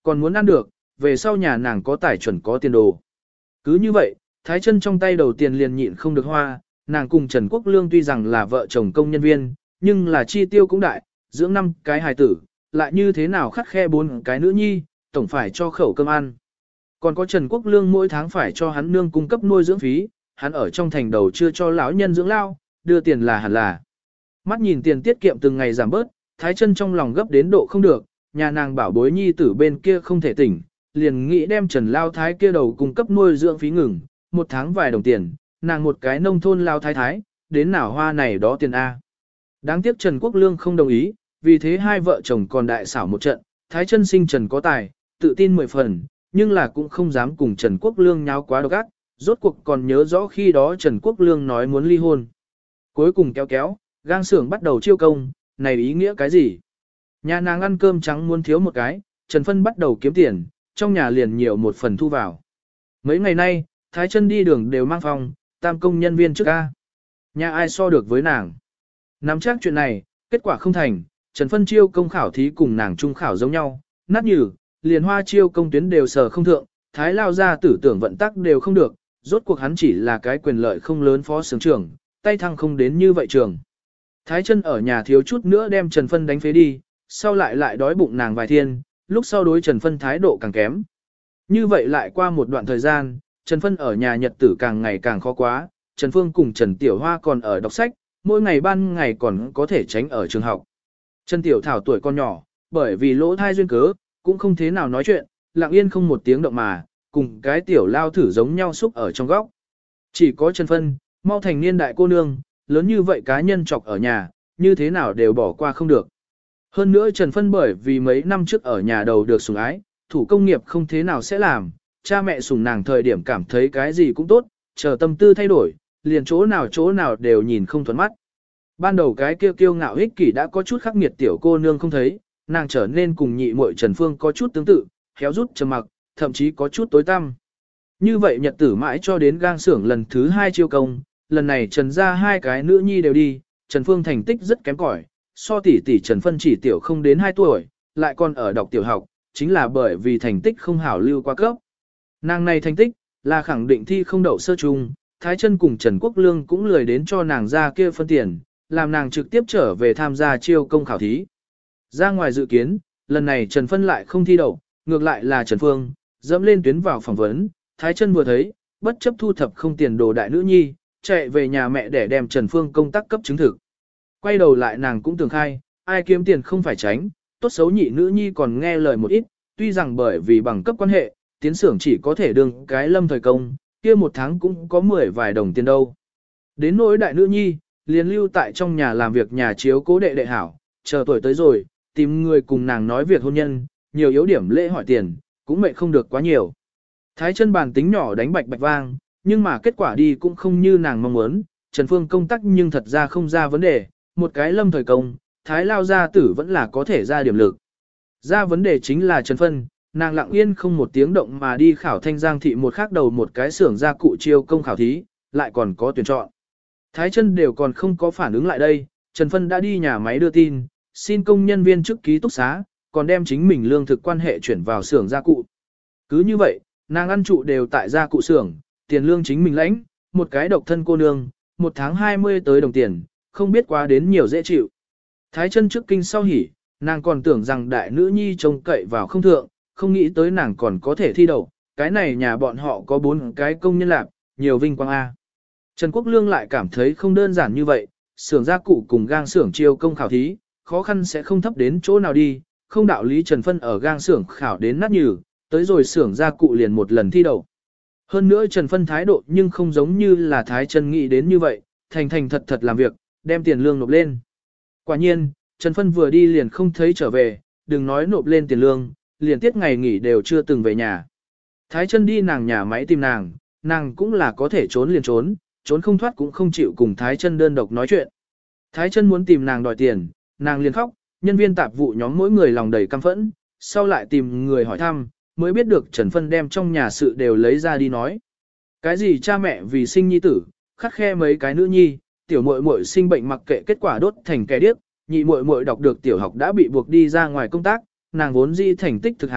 còn muốn ăn được, về sau nhà nàng có tài chuẩn có tiền đồ. Cứ như vậy, Thái Chân trong tay đầu tiền liền nhịn không được hoa, nàng cùng Trần Quốc Lương tuy rằng là vợ chồng công nhân viên, nhưng là chi tiêu cũng đại, dưỡng 5 cái hài tử, lại như thế nào khắt khe 4 cái nữ nhi, tổng phải cho khẩu cơm ăn. Còn có Trần Quốc Lương mỗi tháng phải cho hắn nương cung cấp nuôi dưỡng phí, hắn ở trong thành đầu chưa cho lão nhân dưỡng lao, đưa tiền là hẳn là. Mắt nhìn tiền tiết kiệm từng ngày giảm bớt, Thái Chân trong lòng gấp đến độ không được, nhà nàng bảo bối nhi tử bên kia không thể tỉnh, liền nghĩ đem Trần Lao Thái kia đầu cung cấp nuôi dưỡng phí ngừng, một tháng vài đồng tiền, nàng một cái nông thôn Lao Thái Thái, đến nào hoa này đó tiền A. Đáng tiếc Trần Quốc Lương không đồng ý, vì thế hai vợ chồng còn đại xảo một trận, Thái Chân sinh Trần có tài, tự tin 10 phần, nhưng là cũng không dám cùng Trần Quốc Lương nháo quá độc ác, rốt cuộc còn nhớ rõ khi đó Trần Quốc Lương nói muốn ly hôn. Cuối cùng kéo, gang xưởng bắt đầu chiêu công, này ý nghĩa cái gì? Nhà nàng ăn cơm trắng muốn thiếu một cái, Trần Phân bắt đầu kiếm tiền, trong nhà liền nhiều một phần thu vào. Mấy ngày nay, Thái Chân đi đường đều mang phòng, tam công nhân viên trước A. Nhà ai so được với nàng? Nắm chắc chuyện này, kết quả không thành, Trần Phân chiêu công khảo thí cùng nàng trung khảo giống nhau, nát nhừ, liền hoa chiêu công tuyến đều sờ không thượng, Thái Lao ra tử tưởng vận tắc đều không được, rốt cuộc hắn chỉ là cái quyền lợi không lớn phó xưởng trưởng, tay thăng không đến như vậy trường. Thái Chân ở nhà thiếu chút nữa đem Trần Phân đánh phế đi, sau lại đói bụng nàng vài thiên, lúc sau đối Trần Phân thái độ càng kém. Như vậy lại qua một đoạn thời gian, Trần Phân ở nhà nhật tử càng ngày càng khó quá, Trần Phương cùng Trần Tiểu Hoa còn ở đọc sách, mỗi ngày ban ngày còn có thể tránh ở trường học. Trần Tiểu Thảo tuổi con nhỏ, bởi vì lỗ thai duyên cớ, cũng không thế nào nói chuyện, lặng yên không một tiếng động mà, cùng cái tiểu lao thử giống nhau xúc ở trong góc. Chỉ có Trần Phân, mau thành niên đại cô nương, lớn như vậy cá nhân chọc ở nhà, như thế nào đều bỏ qua không được. Hơn nữa Trần Phân bởi vì mấy năm trước ở nhà đầu được sủng ái, thủ công nghiệp không thế nào sẽ làm, cha mẹ sủng nàng thời điểm cảm thấy cái gì cũng tốt, chờ tâm tư thay đổi, liền chỗ nào đều nhìn không thuận mắt. Ban đầu cái kia kiêu ngạo ích kỷ đã có chút khắc nghiệt tiểu cô nương không thấy, nàng trở nên cùng nhị muội Trần Phương có chút tương tự, khéo rút trầm mặc, thậm chí có chút tối tăm. Như vậy nhật tử mãi cho đến gang xưởng lần thứ 2 chiêu công, lần này Trần ra 2 cái nữ nhi đều đi, Trần Phương thành tích rất kém cỏi, so tỷ tỷ Trần Phân chỉ tiểu không đến 2 tuổi, lại còn ở đọc tiểu học, chính là bởi vì thành tích không hảo lưu qua cấp. Nàng này thành tích, là khẳng định thi không đậu sơ trung, Thái Chân cùng Trần Quốc Lương cũng lười đến cho nàng ra kia phân tiền, làm nàng trực tiếp trở về tham gia chiêu công khảo thí. Ra ngoài dự kiến, lần này Trần Phân lại không thi đậu, ngược lại là Trần Phương, dẫm lên tuyến vào phỏng vấn, Thái Chân vừa thấy, bất chấp thu thập không tiền đồ đại nữ nhi, chạy về nhà mẹ để đem Trần Phương công tác cấp chứng thực. Quay đầu lại nàng cũng tưởng khai, ai kiếm tiền không phải tránh, tốt xấu nhị nữ nhi còn nghe lời một ít, tuy rằng bởi vì bằng cấp quan hệ, tiến xưởng chỉ có thể đương cái lâm thời công, kia một tháng cũng có 10 vài đồng tiền đâu. Đến nỗi đại nữ nhi, liền lưu tại trong nhà làm việc nhà chiếu cố đệ đệ hảo, chờ tuổi tới rồi, tìm người cùng nàng nói việc hôn nhân, nhiều yếu điểm lễ hỏi tiền, cũng mệt không được quá nhiều. Thái Chân bản tính nhỏ đánh bạch bạch vang, nhưng mà kết quả đi cũng không như nàng mong muốn, Trần Phương công tác nhưng thật ra không ra vấn đề, một cái lâm thời công, Thái Lao gia tử vẫn là có thể ra điểm lực. Ra vấn đề chính là Trần Phân, nàng lặng yên không một tiếng động mà đi khảo Thanh Giang thị một khác đầu một cái xưởng gia cụ chiêu công khảo thí, lại còn có tuyển chọn. Thái Chân đều còn không có phản ứng lại đây, Trần Phân đã đi nhà máy đưa tin, xin công nhân viên chức ký túc xá, còn đem chính mình lương thực quan hệ chuyển vào xưởng gia cụ. Cứ như vậy, nàng ăn trụ đều tại gia cụ xưởng, tiền lương chính mình lãnh, một cái độc thân cô nương, một tháng 20 tới đồng tiền, không biết quá đến nhiều dễ chịu. Thái Chân trước kinh sau hỉ, nàng còn tưởng rằng đại nữ nhi trông cậy vào không thượng, không nghĩ tới nàng còn có thể thi đậu, cái này nhà bọn họ có 4 cái công nhân lạc, nhiều vinh quang A. Trần Quốc Lương lại cảm thấy không đơn giản như vậy, xưởng gia cụ cùng gang xưởng chiêu công khảo thí, khó khăn sẽ không thấp đến chỗ nào đi, không đạo lý Trần Phân ở gang xưởng khảo đến nát nhừ, tới rồi xưởng gia cụ liền một lần thi đậu. Hơn nữa Trần Phân thái độ nhưng không giống như là Thái Chân nghĩ đến như vậy, thành thật thật làm việc, đem tiền lương nộp lên. Quả nhiên, Trần Phân vừa đi liền không thấy trở về, đừng nói nộp lên tiền lương, liền tiết ngày nghỉ đều chưa từng về nhà. Thái Chân đi nàng nhà máy tìm nàng cũng là có thể trốn liền trốn không thoát cũng không chịu cùng Thái Chân đơn độc nói chuyện. Thái Chân muốn tìm nàng đòi tiền, nàng liền khóc, nhân viên tạp vụ nhóm mỗi người lòng đầy căm phẫn, sau lại tìm người hỏi thăm, mới biết được Trần Phân đem trong nhà sự đều lấy ra đi nói. Cái gì cha mẹ vì sinh nhi tử, khắt khe mấy cái nữ nhi, tiểu muội muội sinh bệnh mặc kệ kết quả đốt thành kẻ điếc, nhị muội muội đọc được tiểu học đã bị buộc đi ra ngoài công tác, nàng vốn dĩ thành tích thực hảo,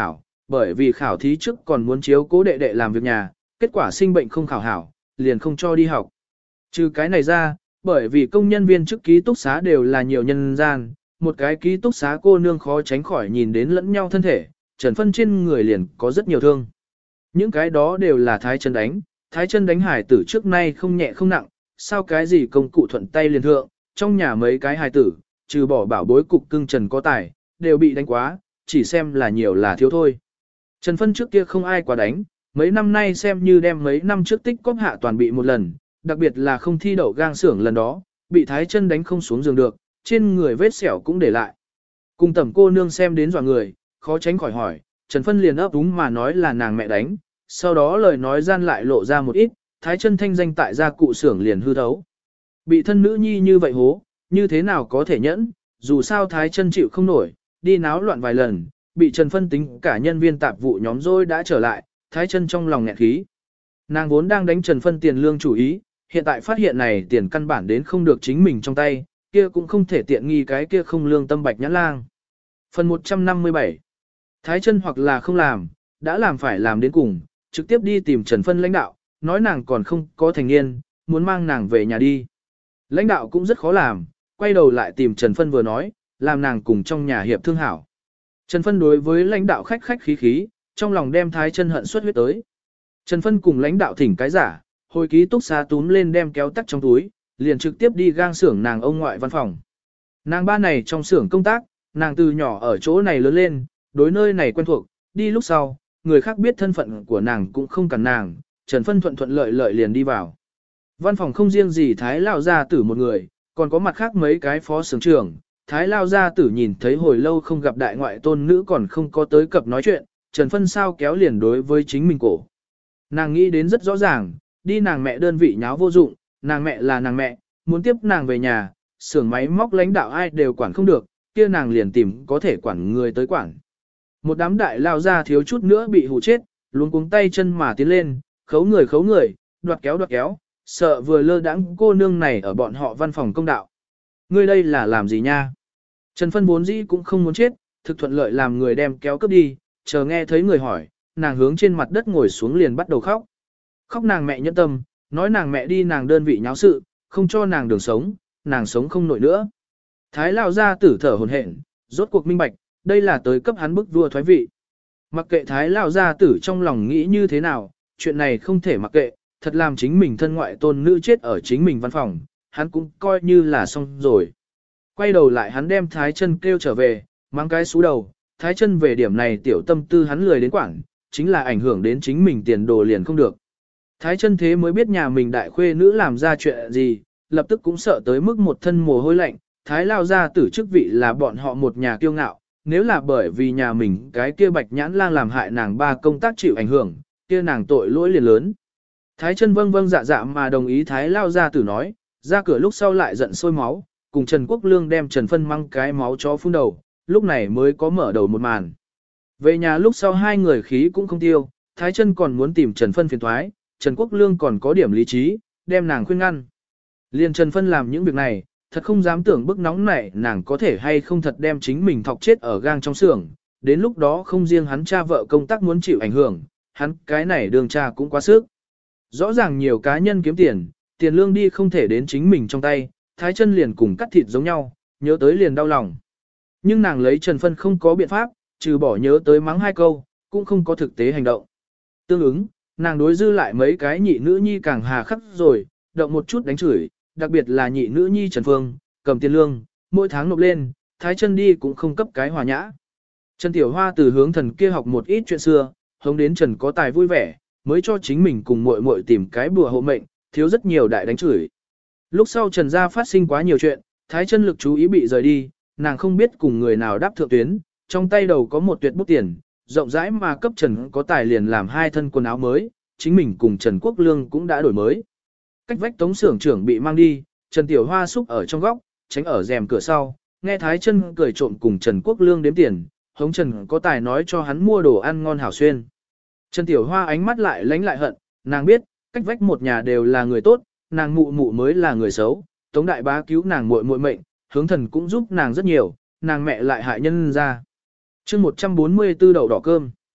bởi vì khảo thí trước còn muốn chiếu cố đệ đệ làm việc nhà, kết quả sinh bệnh không khảo hảo, liền không cho đi học. Trừ cái này ra, bởi vì công nhân viên chức ký túc xá đều là nhiều nhân gian, một cái ký túc xá cô nương khó tránh khỏi nhìn đến lẫn nhau thân thể, Trần Phân trên người liền có rất nhiều thương. Những cái đó đều là Thái Chân đánh, Thái Chân đánh hải tử trước nay không nhẹ không nặng, sao cái gì công cụ thuận tay liền thượng, trong nhà mấy cái hải tử, trừ bỏ bảo bối cục cưng Trần có tài, đều bị đánh quá, chỉ xem là nhiều là thiếu thôi. Trần Phân trước kia không ai quá đánh, mấy năm nay xem như đem mấy năm trước tích cóp hạ toàn bị một lần, đặc biệt là không thi đậu gang xưởng lần đó, bị Thái Chân đánh không xuống giường được, trên người vết sẹo cũng để lại. Cùng tẩm cô nương xem đến dọa người, khó tránh khỏi hỏi, Trần Phân liền ấp úng mà nói là nàng mẹ đánh, sau đó lời nói gian lại lộ ra một ít, Thái Chân thanh danh tại gia cụ xưởng liền hư thấu. Bị thân nữ nhi như vậy hố, như thế nào có thể nhẫn, dù sao Thái Chân chịu không nổi, đi náo loạn vài lần, bị Trần Phân tính cả nhân viên tạp vụ nhóm rồi đã trở lại, Thái Chân trong lòng nghẹn khí. Nàng vốn đang đánh Trần Phân tiền lương chủ ý, hiện tại phát hiện này tiền căn bản đến không được chính mình trong tay, kia cũng không thể tiện nghi cái kia không lương tâm Bạch Nhãn Lang. Phần 157 Thái Chân hoặc là không làm, đã làm phải làm đến cùng, trực tiếp đi tìm Trần Phân lãnh đạo, nói nàng còn không có thành niên, muốn mang nàng về nhà đi. Lãnh đạo cũng rất khó làm, quay đầu lại tìm Trần Phân vừa nói, làm nàng cùng trong nhà hiệp thương hảo. Trần Phân đối với lãnh đạo khách khách khí khí, trong lòng đem Thái Chân hận suốt huyết tới. Trần Phân cùng lãnh đạo thỉnh cái giả, hồi ký túc xá túm lên đem kéo tắc trong túi, liền trực tiếp đi gang xưởng nàng ông ngoại văn phòng. Nàng ba này trong xưởng công tác, nàng từ nhỏ ở chỗ này lớn lên, đối nơi này quen thuộc, đi lúc sau, người khác biết thân phận của nàng cũng không cần nàng, Trần Phân thuận thuận lợi lợi liền đi vào. Văn phòng không riêng gì Thái Lao Gia Tử một người, còn có mặt khác mấy cái phó xưởng trưởng. Thái Lao Gia Tử nhìn thấy hồi lâu không gặp đại ngoại tôn nữ còn không có tới cập nói chuyện, Trần Phân sao kéo liền đối với chính mình cổ. Nàng nghĩ đến rất rõ ràng, đi nàng mẹ đơn vị nháo vô dụng, nàng mẹ là nàng mẹ, muốn tiếp nàng về nhà, xưởng máy móc lãnh đạo ai đều quản không được, kia nàng liền tìm có thể quản người tới quản. Một đám đại lao ra thiếu chút nữa bị hù chết, luống cuống tay chân mà tiến lên, khấu người, đoạt kéo, sợ vừa lơ đãng cô nương này ở bọn họ văn phòng công đạo. Ngươi đây là làm gì nha? Trần Phân vốn dĩ cũng không muốn chết, thực thuận lợi làm người đem kéo cướp đi, chờ nghe thấy người hỏi, nàng hướng trên mặt đất ngồi xuống liền bắt đầu khóc. Khóc nàng mẹ nhẫn tâm, nói nàng mẹ đi nàng đơn vị nháo sự, không cho nàng đường sống, nàng sống không nổi nữa. Thái Lao Gia Tử thở hổn hển, rốt cuộc minh bạch, đây là tới cấp hắn bức vua thoái vị. Mặc kệ Thái Lao Gia Tử trong lòng nghĩ như thế nào, chuyện này không thể mặc kệ, thật làm chính mình thân ngoại tôn nữ chết ở chính mình văn phòng, hắn cũng coi như là xong rồi. Quay đầu lại hắn đem Thái Chân kêu trở về, mang cái xú đầu, Thái Chân về điểm này tiểu tâm tư hắn lười đến quảng, chính là ảnh hưởng đến chính mình tiền đồ liền không được. Thái Chân thế mới biết nhà mình đại khuê nữ làm ra chuyện gì, lập tức cũng sợ tới mức một thân mồ hôi lạnh, Thái Lao Gia Tử chức vị là bọn họ một nhà kiêu ngạo, nếu là bởi vì nhà mình cái kia Bạch Nhãn Lang làm hại nàng ba công tác chịu ảnh hưởng, kia nàng tội lỗi liền lớn. Thái Chân vâng dạ dạ mà đồng ý Thái Lao Gia Tử nói, ra cửa lúc sau lại giận sôi máu, cùng Trần Quốc Lương đem Trần Phân mang cái máu chó phun đầu, lúc này mới có mở đầu một màn. Về nhà lúc sau hai người khí cũng không tiêu, Thái Chân còn muốn tìm Trần Phân phiền toái, Trần Quốc Lương còn có điểm lý trí, đem nàng khuyên ngăn. Liên Trần Phân làm những việc này, thật không dám tưởng bức nóng này nàng có thể hay không thật đem chính mình thọc chết ở gang trong xưởng, đến lúc đó không riêng hắn cha vợ công tác muốn chịu ảnh hưởng, hắn cái này đường cha cũng quá sức. Rõ ràng nhiều cá nhân kiếm tiền, tiền lương đi không thể đến chính mình trong tay, Thái Chân liền cùng cắt thịt giống nhau, nhớ tới liền đau lòng. Nhưng nàng lấy Trần Phân không có biện pháp, trừ bỏ nhớ tới mắng hai câu, cũng không có thực tế hành động. Tương ứng, nàng đối dư lại mấy cái nhị nữ nhi càng hà khắc rồi, động một chút đánh chửi, đặc biệt là nhị nữ nhi Trần Phương, cầm tiền lương, mỗi tháng nộp lên, Thái Chân đi cũng không cấp cái hòa nhã. Trần Tiểu Hoa từ hướng thần kia học một ít chuyện xưa, hống đến Trần có tài vui vẻ, mới cho chính mình cùng muội muội tìm cái bùa hộ mệnh, thiếu rất nhiều đại đánh chửi. Lúc sau Trần gia phát sinh quá nhiều chuyện, Thái Chân lực chú ý bị rời đi, nàng không biết cùng người nào đáp thượng tuyến, trong tay đầu có một tuyệt bút tiền, rộng rãi mà cấp Trần có tài liền làm hai thân quần áo mới, chính mình cùng Trần Quốc Lương cũng đã đổi mới. Cách vách Tống xưởng trưởng bị mang đi, Trần Tiểu Hoa xúc ở trong góc, tránh ở rèm cửa sau, nghe Thái Chân cười trộm cùng Trần Quốc Lương đếm tiền, hống Trần có tài nói cho hắn mua đồ ăn ngon hảo xuyên. Trần Tiểu Hoa ánh mắt lại lánh lại hận, nàng biết, cách vách một nhà đều là người tốt, nàng mụ mụ mới là người xấu, Tống đại bá cứu nàng muội muội mệnh, hướng thần cũng giúp nàng rất nhiều, nàng mẹ lại hại nhân ra. Chương 144 đậu đỏ cơm.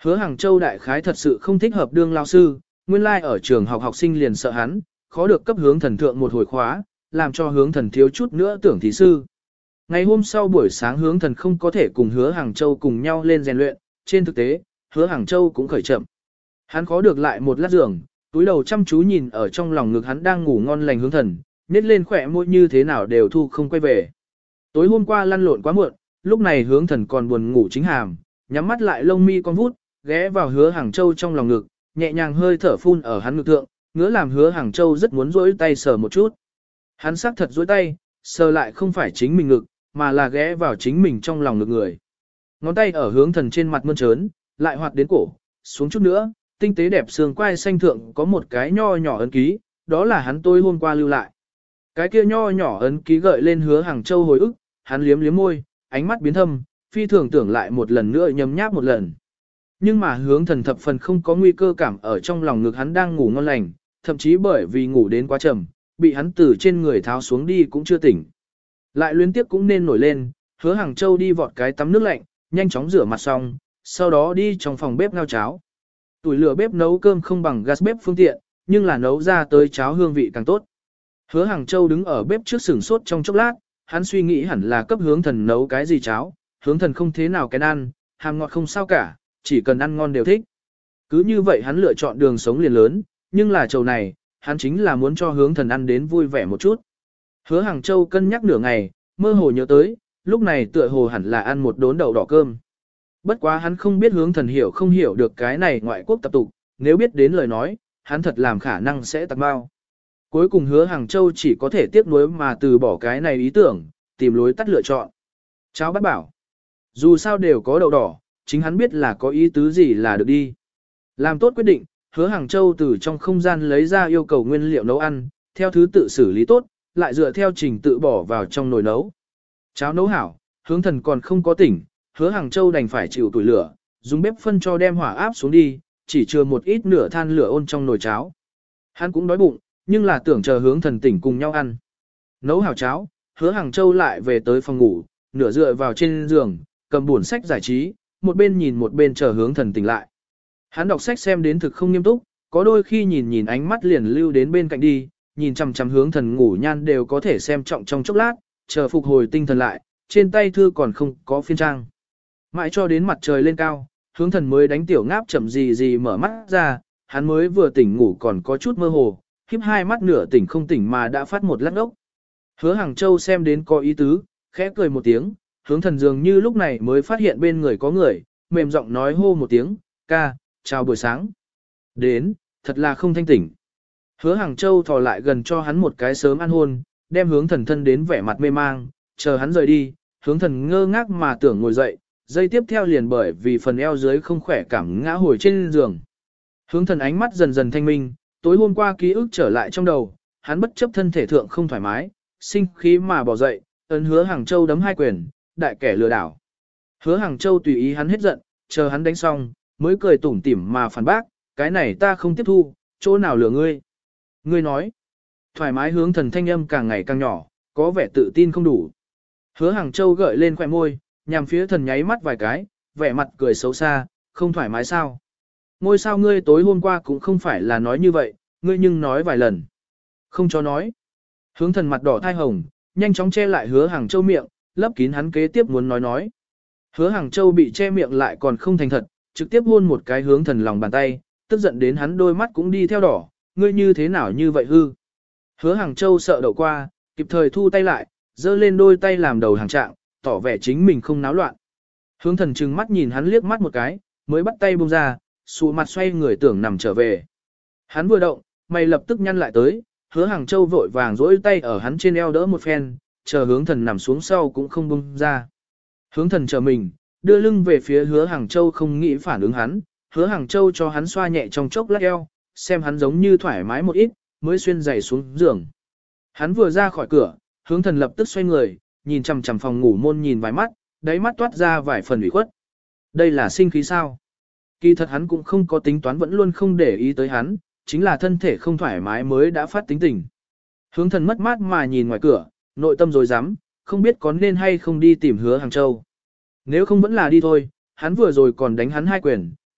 Hứa Hàng Châu đại khái thật sự không thích hợp đương lao sư, nguyên lai ở trường học học sinh liền sợ hắn, khó được cấp hướng thần thượng một hồi khóa, làm cho hướng thần thiếu chút nữa tưởng thí sư. Ngày hôm sau buổi sáng hướng thần không có thể cùng Hứa Hàng Châu cùng nhau lên rèn luyện, trên thực tế, Hứa Hàng Châu cũng khởi chậm. Hắn khó được lại một lát giường, túi đầu chăm chú nhìn ở trong lòng ngực hắn đang ngủ ngon lành hướng thần, nết lên khỏe môi như thế nào đều thu không quay về. Tối hôm qua lăn lộn quá muộn, lúc này hướng thần còn buồn ngủ chính hàm, nhắm mắt lại lông mi con vút, ghé vào Hứa Hàng Châu trong lòng ngực, nhẹ nhàng hơi thở phun ở hắn ngực thượng, ngứa làm Hứa Hàng Châu rất muốn rỗi tay sờ một chút. Hắn xác thật rỗi tay, sờ lại không phải chính mình ngực, mà là ghé vào chính mình trong lòng ngực người. Ngón tay ở hướng thần trên mặt mơn trớn, lại hoạt đến cổ, xuống chút nữa, tinh tế đẹp xương quai xanh thượng có một cái nho nhỏ ấn ký, đó là hắn tối hôm qua lưu lại. Cái kia nho nhỏ ấn ký gợi lên Hứa Hàng Châu hồi ức, hắn liếm liếm môi, ánh mắt biến thâm, phi thường tưởng lại một lần nữa nhấm nháp một lần. Nhưng mà hướng thần thập phần không có nguy cơ cảm ở trong lòng ngực hắn đang ngủ ngon lành, thậm chí bởi vì ngủ đến quá trầm, bị hắn từ trên người tháo xuống đi cũng chưa tỉnh. Lại luyến tiếp cũng nên nổi lên, Hứa Hàng Châu đi vọt cái tắm nước lạnh, nhanh chóng rửa mặt xong, sau đó đi trong phòng bếp ngao cháo. Tuổi lửa bếp nấu cơm không bằng gas bếp phương tiện, nhưng là nấu ra tới cháo hương vị càng tốt. Hứa Hàng Châu đứng ở bếp trước sửng sốt trong chốc lát, hắn suy nghĩ hẳn là cấp hướng thần nấu cái gì cháo, hướng thần không thế nào cái ăn, hàm ngọt không sao cả, chỉ cần ăn ngon đều thích. Cứ như vậy hắn lựa chọn đường sống liền lớn, nhưng là chầu này, hắn chính là muốn cho hướng thần ăn đến vui vẻ một chút. Hứa Hàng Châu cân nhắc nửa ngày, mơ hồ nhớ tới, lúc này tựa hồ hẳn là ăn một đốn đậu đỏ cơm. Bất quá hắn không biết hướng thần hiểu không hiểu được cái này ngoại quốc tập tục, nếu biết đến lời nói, hắn thật làm khả năng sẽ tặc bao. Cuối cùng Hứa Hàng Châu chỉ có thể tiếc nuối mà từ bỏ cái này ý tưởng, tìm lối tắt lựa chọn. Cháu bắt bảo, dù sao đều có đậu đỏ, chính hắn biết là có ý tứ gì là được đi. Làm tốt quyết định, Hứa Hàng Châu từ trong không gian lấy ra yêu cầu nguyên liệu nấu ăn, theo thứ tự xử lý tốt, lại dựa theo trình tự bỏ vào trong nồi nấu. Cháo nấu hảo, hướng thần còn không có tỉnh, Hứa Hàng Châu đành phải chịu tuổi lửa, dùng bếp phân cho đem hỏa áp xuống đi, chỉ chừa một ít nửa than lửa ôn trong nồi cháo. Hắn cũng đói bụng, nhưng là tưởng chờ hướng thần tỉnh cùng nhau ăn. Nấu hảo cháo, Hứa Hàng Châu lại về tới phòng ngủ, nửa dựa vào trên giường, cầm buồn sách giải trí, một bên nhìn một bên chờ hướng thần tỉnh lại. Hắn đọc sách xem đến thực không nghiêm túc, có đôi khi nhìn nhìn ánh mắt liền lưu đến bên cạnh đi, nhìn chằm chằm hướng thần ngủ nhan đều có thể xem trọng trong chốc lát, chờ phục hồi tinh thần lại, trên tay thư còn không có phiên trang. Mãi cho đến mặt trời lên cao, hướng thần mới đánh tiểu ngáp chậm gì mở mắt ra, hắn mới vừa tỉnh ngủ còn có chút mơ hồ, híp hai mắt nửa tỉnh không tỉnh mà đã phát một lát ốc. Hứa Hàng Châu xem đến có ý tứ, khẽ cười một tiếng, hướng thần dường như lúc này mới phát hiện bên người có người, mềm giọng nói hô một tiếng, ca, chào buổi sáng. Đến, thật là không thanh tỉnh. Hứa Hàng Châu thò lại gần cho hắn một cái sớm ăn hôn, đem hướng thần thân đến vẻ mặt mê mang, chờ hắn rời đi, hướng thần ngơ ngác mà tưởng ngồi dậy, giây tiếp theo liền bởi vì phần eo dưới không khỏe cảm ngã hồi trên giường. Hướng thần ánh mắt dần dần thanh minh, tối hôm qua ký ức trở lại trong đầu, hắn bất chấp thân thể thượng không thoải mái, sinh khí mà bỏ dậy, ấn Hứa Hàng Châu đấm hai quyền, đại kẻ lừa đảo. Hứa Hàng Châu tùy ý hắn hết giận, chờ hắn đánh xong, mới cười tủm tỉm mà phản bác, cái này ta không tiếp thu, chỗ nào lừa ngươi. Ngươi nói, thoải mái hướng thần thanh âm càng ngày càng nhỏ, có vẻ tự tin không đủ. Hứa Hàng Châu gợi lên khóe môi, nhằm phía thần nháy mắt vài cái, vẻ mặt cười xấu xa, không thoải mái sao. Ngôi sao ngươi tối hôm qua cũng không phải là nói như vậy, ngươi nhưng nói vài lần. Không cho nói. Hướng thần mặt đỏ thai hồng, nhanh chóng che lại Hứa Hàng Châu miệng, lấp kín hắn kế tiếp muốn nói. Hứa Hàng Châu bị che miệng lại còn không thành thật, trực tiếp hôn một cái hướng thần lòng bàn tay, tức giận đến hắn đôi mắt cũng đi theo đỏ, ngươi như thế nào như vậy hư. Hứa Hàng Châu sợ đậu qua, kịp thời thu tay lại, giơ lên đôi tay làm đầu hàng trạng, tỏ vẻ chính mình không náo loạn. Hướng thần trừng mắt nhìn hắn liếc mắt một cái, mới bắt tay buông ra, sụ mặt xoay người tưởng nằm trở về. Hắn vừa động, mày lập tức nhăn lại tới, Hứa Hàng Châu vội vàng duỗi tay ở hắn trên eo đỡ một phen, chờ hướng thần nằm xuống sau cũng không buông ra. Hướng thần chờ mình, đưa lưng về phía Hứa Hàng Châu không nghĩ phản ứng hắn, Hứa Hàng Châu cho hắn xoa nhẹ trong chốc lát eo, xem hắn giống như thoải mái một ít, mới xuyên giày xuống giường. Hắn vừa ra khỏi cửa, hướng thần lập tức xoay người, nhìn chằm chằm phòng ngủ môn nhìn vài mắt, đáy mắt toát ra vài phần ủy khuất. Đây là sinh khí sao? Kỳ thật hắn cũng không có tính toán vẫn luôn không để ý tới hắn, chính là thân thể không thoải mái mới đã phát tính tình. Hướng thần mất mát mà nhìn ngoài cửa, nội tâm rồi dám, không biết có nên hay không đi tìm Hứa Hàng Châu. Nếu không vẫn là đi thôi, hắn vừa rồi còn đánh hắn hai quyền,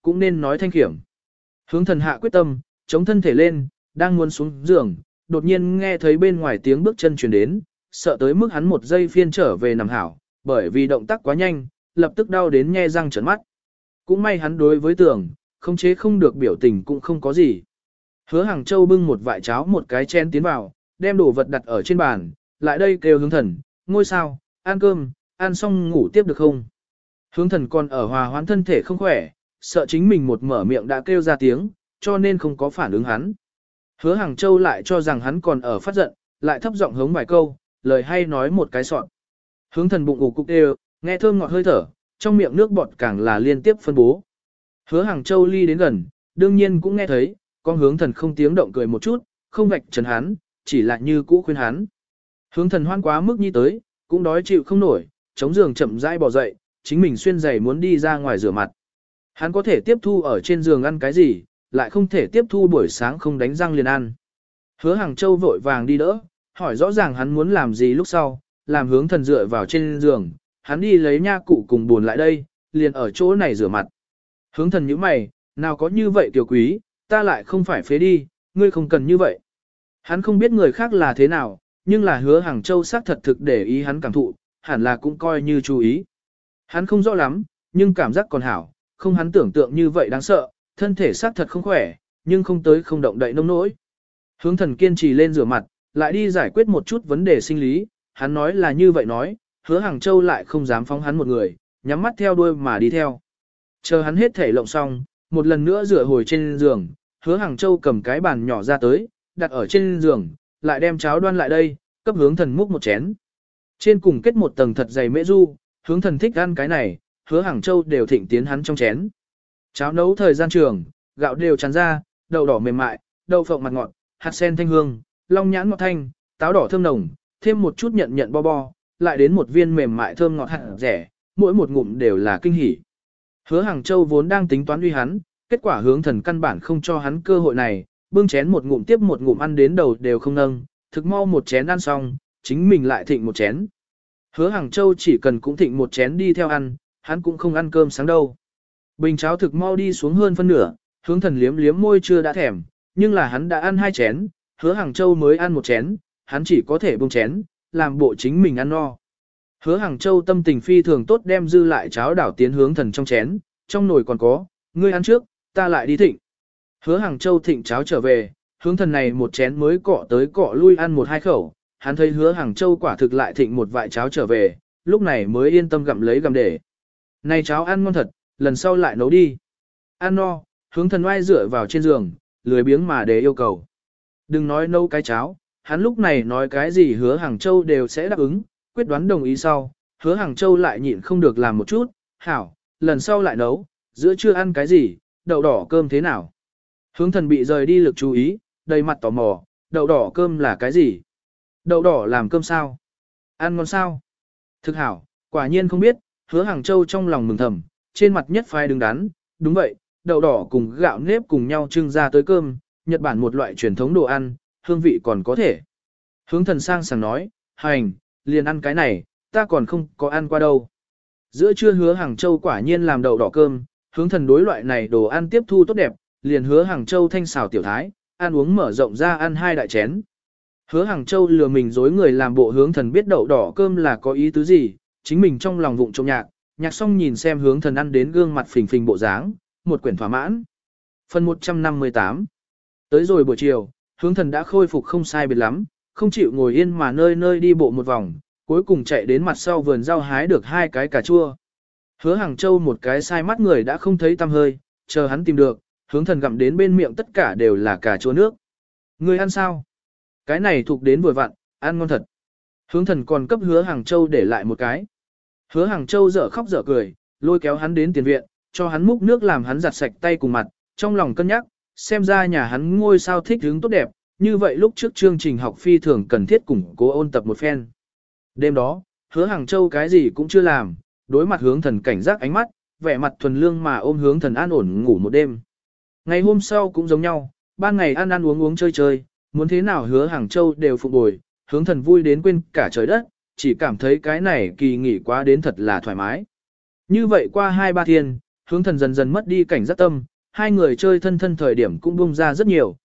cũng nên nói thanh kiểm. Hướng thần hạ quyết tâm, chống thân thể lên, đang muốn xuống giường, đột nhiên nghe thấy bên ngoài tiếng bước chân chuyển đến, sợ tới mức hắn một giây phiên trở về nằm hảo, bởi vì động tác quá nhanh, lập tức đau đến nhe răng trợn mắt. Cũng may hắn đối với tưởng, không chế không được biểu tình cũng không có gì. Hứa Hàng Châu bưng một vại cháo một cái chén tiến vào, đem đồ vật đặt ở trên bàn, lại đây kêu hướng thần, ngôi sao, ăn cơm, ăn xong ngủ tiếp được không? Hướng thần còn ở hòa hoãn thân thể không khỏe, sợ chính mình một mở miệng đã kêu ra tiếng, cho nên không có phản ứng hắn. Hứa Hàng Châu lại cho rằng hắn còn ở phát giận, lại thấp giọng hống vài câu, lời hay nói một cái sọn. Hướng thần bụng ủ cục đều, nghe thơm ngọt hơi thở, trong miệng nước bọt càng là liên tiếp phân bố. Hứa Hàng Châu ly đến gần, đương nhiên cũng nghe thấy, con hướng thần không tiếng động cười một chút, không vạch trần hắn, chỉ là như cũ khuyên hắn. Hướng thần hoan quá mức nhi tới, cũng đói chịu không nổi, chống giường chậm rãi bò dậy, chính mình xuyên giày muốn đi ra ngoài rửa mặt. Hắn có thể tiếp thu ở trên giường ăn cái gì, lại không thể tiếp thu buổi sáng không đánh răng liền ăn. Hứa Hàng Châu vội vàng đi đỡ, hỏi rõ ràng hắn muốn làm gì lúc sau, làm hướng thần dựa vào trên giường, hắn đi lấy nha cụ cùng buồn lại đây, liền ở chỗ này rửa mặt. Hướng thần nhíu mày, nào có như vậy tiểu quý, ta lại không phải phế đi, ngươi không cần như vậy. Hắn không biết người khác là thế nào, nhưng là Hứa Hàng Châu xác thật thực để ý hắn cảm thụ, hẳn là cũng coi như chú ý. Hắn không rõ lắm, nhưng cảm giác còn hảo, không hắn tưởng tượng như vậy đáng sợ, thân thể xác thật không khỏe, nhưng không tới không động đậy nông nỗi. Hướng thần kiên trì lên rửa mặt, lại đi giải quyết một chút vấn đề sinh lý, hắn nói là như vậy nói, Hứa Hàng Châu lại không dám phóng hắn một người, nhắm mắt theo đuôi mà đi theo. Chờ hắn hết thể lộng xong, một lần nữa rửa hồi trên giường, Hứa Hàng Châu cầm cái bàn nhỏ ra tới, đặt ở trên giường, lại đem cháo đoan lại đây, cấp hướng thần múc một chén. Trên cùng kết một tầng thật dày mễ du, hướng thần thích ăn cái này, Hứa Hàng Châu đều thịnh tiến hắn trong chén. Cháo nấu thời gian trường, gạo đều tràn ra, đậu đỏ mềm mại, đậu phộng mặt ngọt, hạt sen thanh hương, long nhãn ngọt thanh, táo đỏ thơm nồng, thêm một chút nhận nhận bo bo, lại đến một viên mềm mại thơm ngọt hạt rẻ, mỗi một ngụm đều là kinh hỉ. Hứa Hàng Châu vốn đang tính toán uy hắn, kết quả hướng thần căn bản không cho hắn cơ hội này, bưng chén một ngụm tiếp một ngụm ăn đến đầu đều không nâng, thực mau một chén ăn xong, chính mình lại thịnh một chén. Hứa Hàng Châu chỉ cần cũng thịnh một chén đi theo ăn, hắn cũng không ăn cơm sáng đâu. Bình cháo thực mau đi xuống hơn phân nửa, hướng thần liếm liếm môi chưa đã thèm, nhưng là hắn đã ăn 2 chén, Hứa Hàng Châu mới ăn một chén, hắn chỉ có thể buông chén, làm bộ chính mình ăn no. Hứa Hàng Châu tâm tình phi thường tốt đem dư lại cháo đảo tiến hướng thần trong chén, trong nồi còn có, ngươi ăn trước, ta lại đi thịnh. Hứa Hàng Châu thịnh cháo trở về, hướng thần này một chén mới cọ tới cọ lui ăn 1-2 khẩu, hắn thấy Hứa Hàng Châu quả thực lại thịnh một vại cháo trở về, lúc này mới yên tâm gặm lấy gặm để. Này cháo ăn ngon thật, lần sau lại nấu đi. Ăn no, hướng thần oai dựa vào trên giường, lười biếng mà để yêu cầu. Đừng nói nấu cái cháo, hắn lúc này nói cái gì Hứa Hàng Châu đều sẽ đáp ứng, quyết đoán đồng ý sau, Hứa Hàng Châu lại nhịn không được làm một chút, hảo, lần sau lại nấu, giữa trưa ăn cái gì, đậu đỏ cơm thế nào. Hướng thần bị rời đi lực chú ý, đầy mặt tò mò, đậu đỏ cơm là cái gì? Đậu đỏ làm cơm sao? Ăn ngon sao? Thực hảo, quả nhiên không biết, Hứa Hàng Châu trong lòng mừng thầm, trên mặt nhất phái đứng đắn, đúng vậy, đậu đỏ cùng gạo nếp cùng nhau trưng ra tới cơm, Nhật Bản một loại truyền thống đồ ăn, hương vị còn có thể. Hướng thần sang sảng nói, hành, liền ăn cái này, ta còn không có ăn qua đâu. Giữa trưa Hứa Hàng Châu quả nhiên làm đậu đỏ cơm, hướng thần đối loại này đồ ăn tiếp thu tốt đẹp, liền Hứa Hàng Châu thanh xào tiểu thái, ăn uống mở rộng ra ăn 2 đại chén. Hứa Hàng Châu lừa mình dối người làm bộ hướng thần biết đậu đỏ cơm là có ý tứ gì, chính mình trong lòng vụng trộm nhạc, nhạc xong nhìn xem hướng thần ăn đến gương mặt phình phình bộ dáng, một quyển thỏa mãn. Phần 158. Tới rồi buổi chiều, hướng thần đã khôi phục không sai biệt lắm, không chịu ngồi yên mà nơi nơi đi bộ một vòng, cuối cùng chạy đến mặt sau vườn rau hái được 2 cái cà chua. Hứa Hàng Châu một cái sai mắt người đã không thấy tăm hơi, chờ hắn tìm được, hướng thần gặm đến bên miệng tất cả đều là cà chua nước. Ngươi ăn sao? Cái này thuộc đến vừa vặn, ăn ngon thật. Hướng thần còn cấp Hứa Hàng Châu để lại một cái. Hứa Hàng Châu dở khóc dở cười, lôi kéo hắn đến tiền viện, cho hắn múc nước làm hắn giặt sạch tay cùng mặt, trong lòng cân nhắc, xem ra nhà hắn ngôi sao thích hứng tốt đẹp, như vậy lúc trước chương trình học phi thường cần thiết củng cố ôn tập một phen. Đêm đó, Hứa Hàng Châu cái gì cũng chưa làm, đối mặt hướng thần cảnh giác ánh mắt, vẻ mặt thuần lương mà ôm hướng thần an ổn ngủ một đêm. Ngày hôm sau cũng giống nhau, ban ngày ăn ăn uống uống chơi chơi, muốn thế nào Hứa Hàng Châu đều phục bồi, hướng thần vui đến quên cả trời đất, chỉ cảm thấy cái này kỳ nghỉ quá đến thật là thoải mái. Như vậy qua 2-3 thiên, hướng thần dần dần mất đi cảnh giác tâm, hai người chơi thân thân thời điểm cũng bung ra rất nhiều,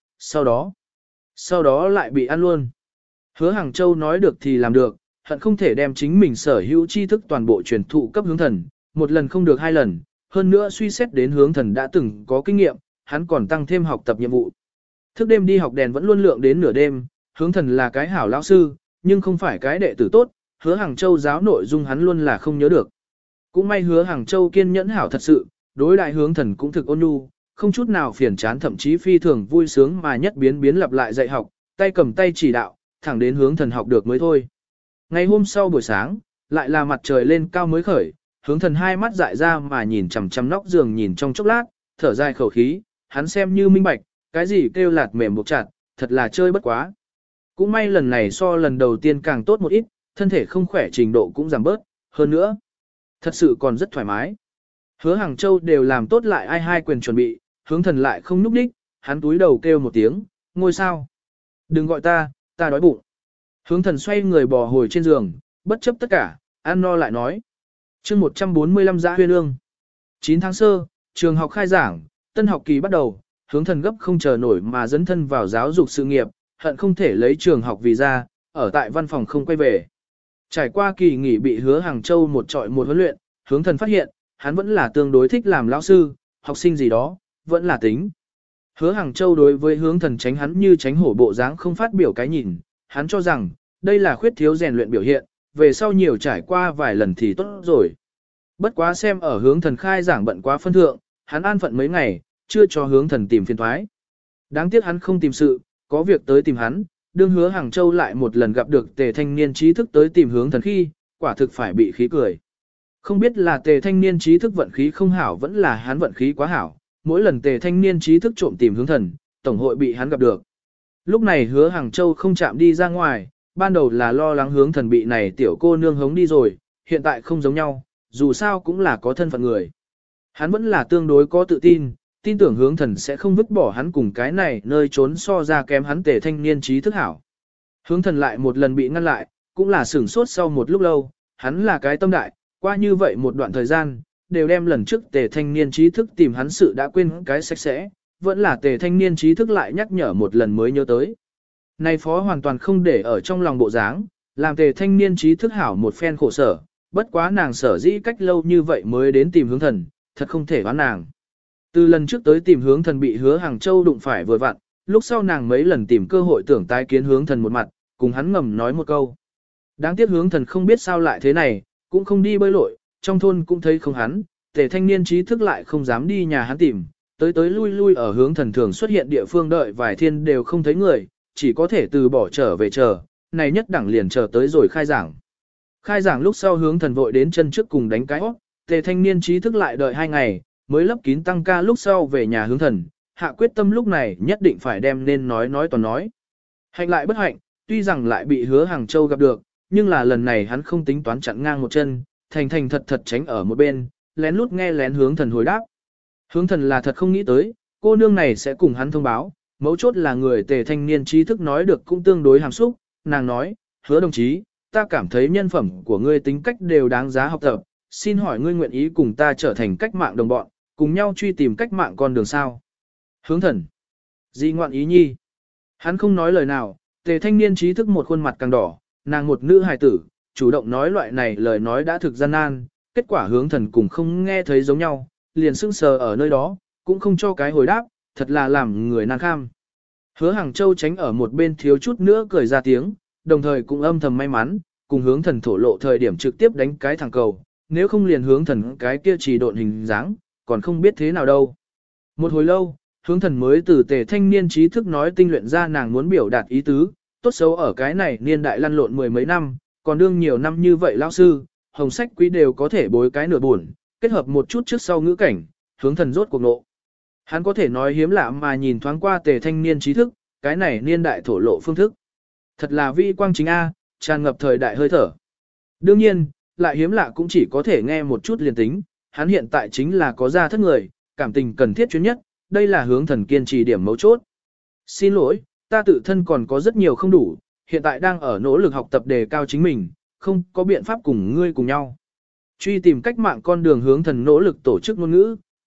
sau đó lại bị ăn luôn. Hứa Hàng Châu nói được thì làm được, hận không thể đem chính mình sở hữu tri thức toàn bộ truyền thụ cấp hướng thần, một lần không được hai lần, hơn nữa suy xét đến hướng thần đã từng có kinh nghiệm, hắn còn tăng thêm học tập nhiệm vụ. Thức đêm đi học đèn vẫn luôn lượng đến nửa đêm, hướng thần là cái hảo lão sư, nhưng không phải cái đệ tử tốt, Hứa Hàng Châu giáo nội dung hắn luôn là không nhớ được. Cũng may Hứa Hàng Châu kiên nhẫn hảo thật sự, đối đại hướng thần cũng thực ôn nhu, không chút nào phiền chán, thậm chí phi thường vui sướng mà nhất biến lặp lại dạy học, tay cầm tay chỉ đạo, thẳng đến hướng thần học được mới thôi. Ngày hôm sau buổi sáng, lại là mặt trời lên cao mới khởi, hướng thần hai mắt dại ra mà nhìn chằm chằm nóc giường nhìn trong chốc lát, thở dài khẩu khí, hắn xem như minh bạch, cái gì kêu lạt mềm buộc chặt, thật là chơi bất quá. Cũng may lần này so lần đầu tiên càng tốt một ít, thân thể không khỏe trình độ cũng giảm bớt, hơn nữa, thật sự còn rất thoải mái. Hứa Hàng Châu đều làm tốt lại ai hai quyền chuẩn bị, hướng thần lại không núp đích, hắn túi đầu kêu một tiếng, ngôi sao. Đừng gọi ta đói bụng. Hướng thần xoay người bò hồi trên giường, bất chấp tất cả, ăn no lại nói. chương 145 Dã Huyên Ương. 9 tháng sơ, trường học khai giảng, tân học kỳ bắt đầu, hướng thần gấp không chờ nổi mà dấn thân vào giáo dục sự nghiệp, hận không thể lấy trường học vì ra, ở tại văn phòng không quay về. Trải qua kỳ nghỉ bị Hứa Hàng Châu một trọi một huấn luyện, hướng thần phát hiện, hắn vẫn là tương đối thích làm lão sư, học sinh gì đó, vẫn là tính. Hứa Hàng Châu đối với hướng thần tránh hắn như tránh hổ bộ dáng không phát biểu cái nhìn, hắn cho rằng, đây là khuyết thiếu rèn luyện biểu hiện, về sau nhiều trải qua vài lần thì tốt rồi. Bất quá xem ở hướng thần khai giảng bận quá phân thượng, hắn an phận mấy ngày, chưa cho hướng thần tìm phiền thoái. Đáng tiếc hắn không tìm sự, có việc tới tìm hắn, đương Hứa Hàng Châu lại một lần gặp được Tề thanh niên trí thức tới tìm hướng thần khi, quả thực phải bị khí cười. Không biết là Tề thanh niên trí thức vận khí không hảo vẫn là hắn vận khí quá hảo, mỗi lần Tề thanh niên trí thức trộm tìm hướng thần, tổng hội bị hắn gặp được. Lúc này Hứa Hàng Châu không chạm đi ra ngoài, ban đầu là lo lắng hướng thần bị này tiểu cô nương hống đi rồi, hiện tại không giống nhau, dù sao cũng là có thân phận người. Hắn vẫn là tương đối có tự tin, tin tưởng hướng thần sẽ không vứt bỏ hắn cùng cái này nơi trốn so ra kém hắn Tề thanh niên trí thức hảo. Hướng thần lại một lần bị ngăn lại, cũng là sửng sốt sau một lúc lâu, hắn là cái tâm đại, qua như vậy một đoạn thời gian, đều đem lần trước Tề thanh niên trí thức tìm hắn sự đã quên cái sạch sẽ, vẫn là Tề thanh niên trí thức lại nhắc nhở một lần mới nhớ tới. Này phó hoàn toàn không để ở trong lòng bộ dáng, làm Tề thanh niên trí thức hảo một phen khổ sở, bất quá nàng sở dĩ cách lâu như vậy mới đến tìm hướng thần, thật không thể đoán nàng. Từ lần trước tới tìm hướng thần bị Hứa Hàng Châu đụng phải vừa vặn, lúc sau nàng mấy lần tìm cơ hội tưởng tái kiến hướng thần một mặt, cùng hắn ngầm nói một câu. Đáng tiếc hướng thần không biết sao lại thế này, cũng không đi bơi lội, trong thôn cũng thấy không hắn, Tề thanh niên trí thức lại không dám đi nhà hắn tìm, tới lui lui ở hướng thần thường xuất hiện địa phương đợi vài thiên đều không thấy người, chỉ có thể từ bỏ trở về chờ, này nhất đẳng liền chờ tới rồi khai giảng. Khai giảng lúc sau hướng thần vội đến chân trước cùng đánh cái óc, Tề thanh niên trí thức lại đợi 2 ngày, mới lấp kín tăng ca lúc sau về nhà hướng thần, hạ quyết tâm lúc này nhất định phải đem nên nói toàn nói. Hạnh lại bất hạnh, tuy rằng lại bị Hứa Hàng Châu gặp được, nhưng là lần này hắn không tính toán chặn ngang một chân, thành thật tránh ở một bên, lén lút nghe lén hướng thần hồi đáp. Hướng thần là thật không nghĩ tới, cô nương này sẽ cùng hắn thông báo, mấu chốt là người Tề thanh niên trí thức nói được cũng tương đối hàm xúc, nàng nói, Hứa đồng chí, ta cảm thấy nhân phẩm của ngươi tính cách đều đáng giá học tập, xin hỏi ngươi nguyện ý cùng ta trở thành cách mạng đồng bọn, cùng nhau truy tìm cách mạng con đường sao. Hướng thần, gì ngoạn ý nhi? Hắn không nói lời nào, Tề thanh niên trí thức một khuôn mặt càng đỏ, nàng một nữ hài tử, chủ động nói loại này lời nói đã thực gian nan, kết quả hướng thần cùng không nghe thấy giống nhau, liền sững sờ ở nơi đó, cũng không cho cái hồi đáp, thật là làm người nan kham. Hứa Hàng Châu tránh ở một bên thiếu chút nữa cười ra tiếng, đồng thời cũng âm thầm may mắn, cùng hướng thần thổ lộ thời điểm trực tiếp đánh cái thẳng cầu, nếu không liền hướng thần cái kia chỉ độn hình dáng, còn không biết thế nào đâu. Một hồi lâu, hướng thần mới từ Tề thanh niên trí thức nói tinh luyện ra nàng muốn biểu đạt ý tứ, tốt xấu ở cái này niên đại lăn lộn 10 mấy năm, còn đương nhiều năm như vậy lão sư, hồng sách quý đều có thể bối cái nửa buồn, kết hợp một chút trước sau ngữ cảnh, hướng thần rốt cuộc nộ. Hắn có thể nói hiếm lạ mà nhìn thoáng qua Tề thanh niên trí thức, cái này niên đại thổ lộ phương thức. Thật là vi quang chính A, tràn ngập thời đại hơi thở. Đương nhiên, lại hiếm lạ cũng chỉ có thể nghe một chút liền tính, hắn hiện tại chính là có gia thất người, cảm tình cần thiết chuyên nhất, đây là hướng thần kiên trì điểm mấu chốt. Xin lỗi, ta tự thân còn có rất nhiều không đủ, hiện tại đang ở nỗ lực học tập đề cao chính mình, không có biện pháp cùng ngươi cùng nhau. Truy tìm cách mạng con đường hướng thần nỗ lực tổ chức ngôn ngữ,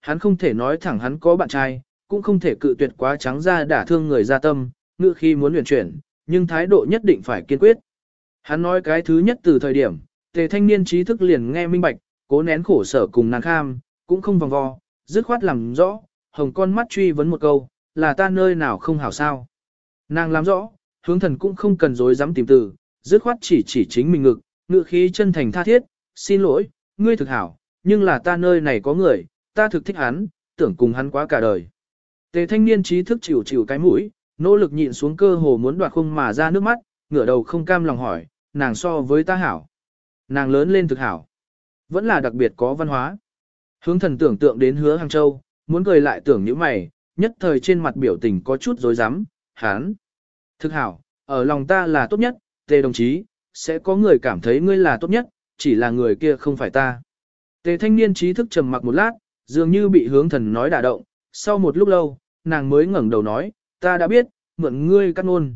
hắn không thể nói thẳng hắn có bạn trai, cũng không thể cự tuyệt quá trắng ra đả thương người ra tâm, ngự khi muốn luyện chuyển, nhưng thái độ nhất định phải kiên quyết. Hắn nói cái thứ nhất từ thời điểm, Tề thanh niên trí thức liền nghe minh bạch, cố nén khổ sở cùng nàng kham, cũng không vòng vo, dứt khoát làm rõ, hồng con mắt truy vấn một câu, là ta nơi nào không hảo sao. Nàng làm rõ, hướng thần cũng không cần dối dám tìm từ, dứt khoát chỉ chính mình ngự khí chân thành tha thiết, xin lỗi, ngươi thực hảo, nhưng là ta nơi này có người, ta thực thích hắn, tưởng cùng hắn quá cả đời. Tề thanh niên trí thức chịu cái mũi, nỗ lực nhịn xuống cơ hồ muốn đoạt không mà ra nước mắt, ngửa đầu không cam lòng hỏi, nàng so với ta hảo. Nàng lớn lên thực hảo. Vẫn là đặc biệt có văn hóa. Hướng thần tưởng tượng đến Hứa Hàng Châu, muốn cười lại tưởng như mày, nhất thời trên mặt biểu tình có chút rối rắm, hán. Thực hảo, ở lòng ta là tốt nhất, Tề đồng chí, sẽ có người cảm thấy ngươi là tốt nhất, chỉ là người kia không phải ta. Tề thanh niên trí thức trầm mặc một lát, dường như bị hướng thần nói đả động, sau một lúc lâu, nàng mới ngẩng đầu nói, ta đã biết, mượn ngươi cắt ngôn,